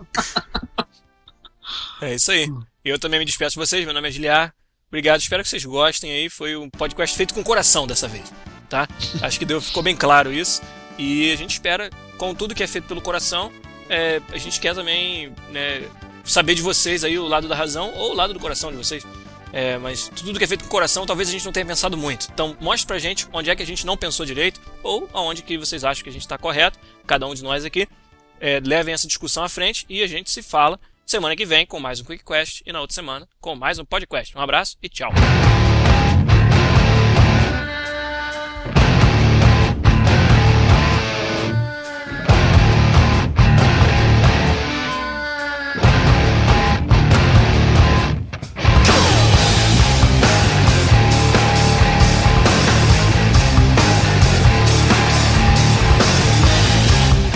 É isso aí. Eu também me despeço de vocês, meu nome é Giliar. Obrigado, espero que vocês gostem aí. Foi um podcast feito com coração dessa vez, tá? Acho que deu, ficou bem claro isso. E a gente espera, com tudo que é feito pelo coração, é, a gente quer também, né, saber de vocês aí o lado da razão ou o lado do coração de vocês. É, mas tudo que é feito com coração, talvez a gente não tenha pensado muito. Então mostre pra gente onde é que a gente não pensou direito ou aonde que vocês acham que a gente está correto, cada um de nós aqui. É, levem essa discussão à frente e a gente se fala semana que vem com mais um Quick Quest e na outra semana com mais um podcast. Um abraço e tchau!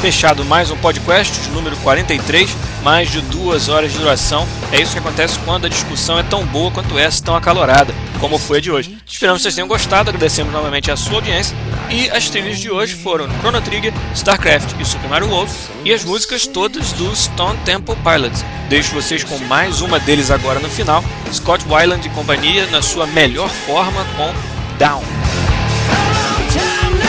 Fechado mais um podcast, número quarenta e três, mais de duas horas de duração. É isso que acontece quando a discussão é tão boa quanto essa, tão acalorada, como foi a de hoje. Esperamos que vocês tenham gostado, agradecemos novamente a sua audiência. E as trilhas de hoje foram Chrono Trigger, StarCraft e Super Mario World, e as músicas todas do Stone Temple Pilots. Deixo vocês com mais uma deles agora no final, Scott Weiland e companhia na sua melhor forma com Down. Time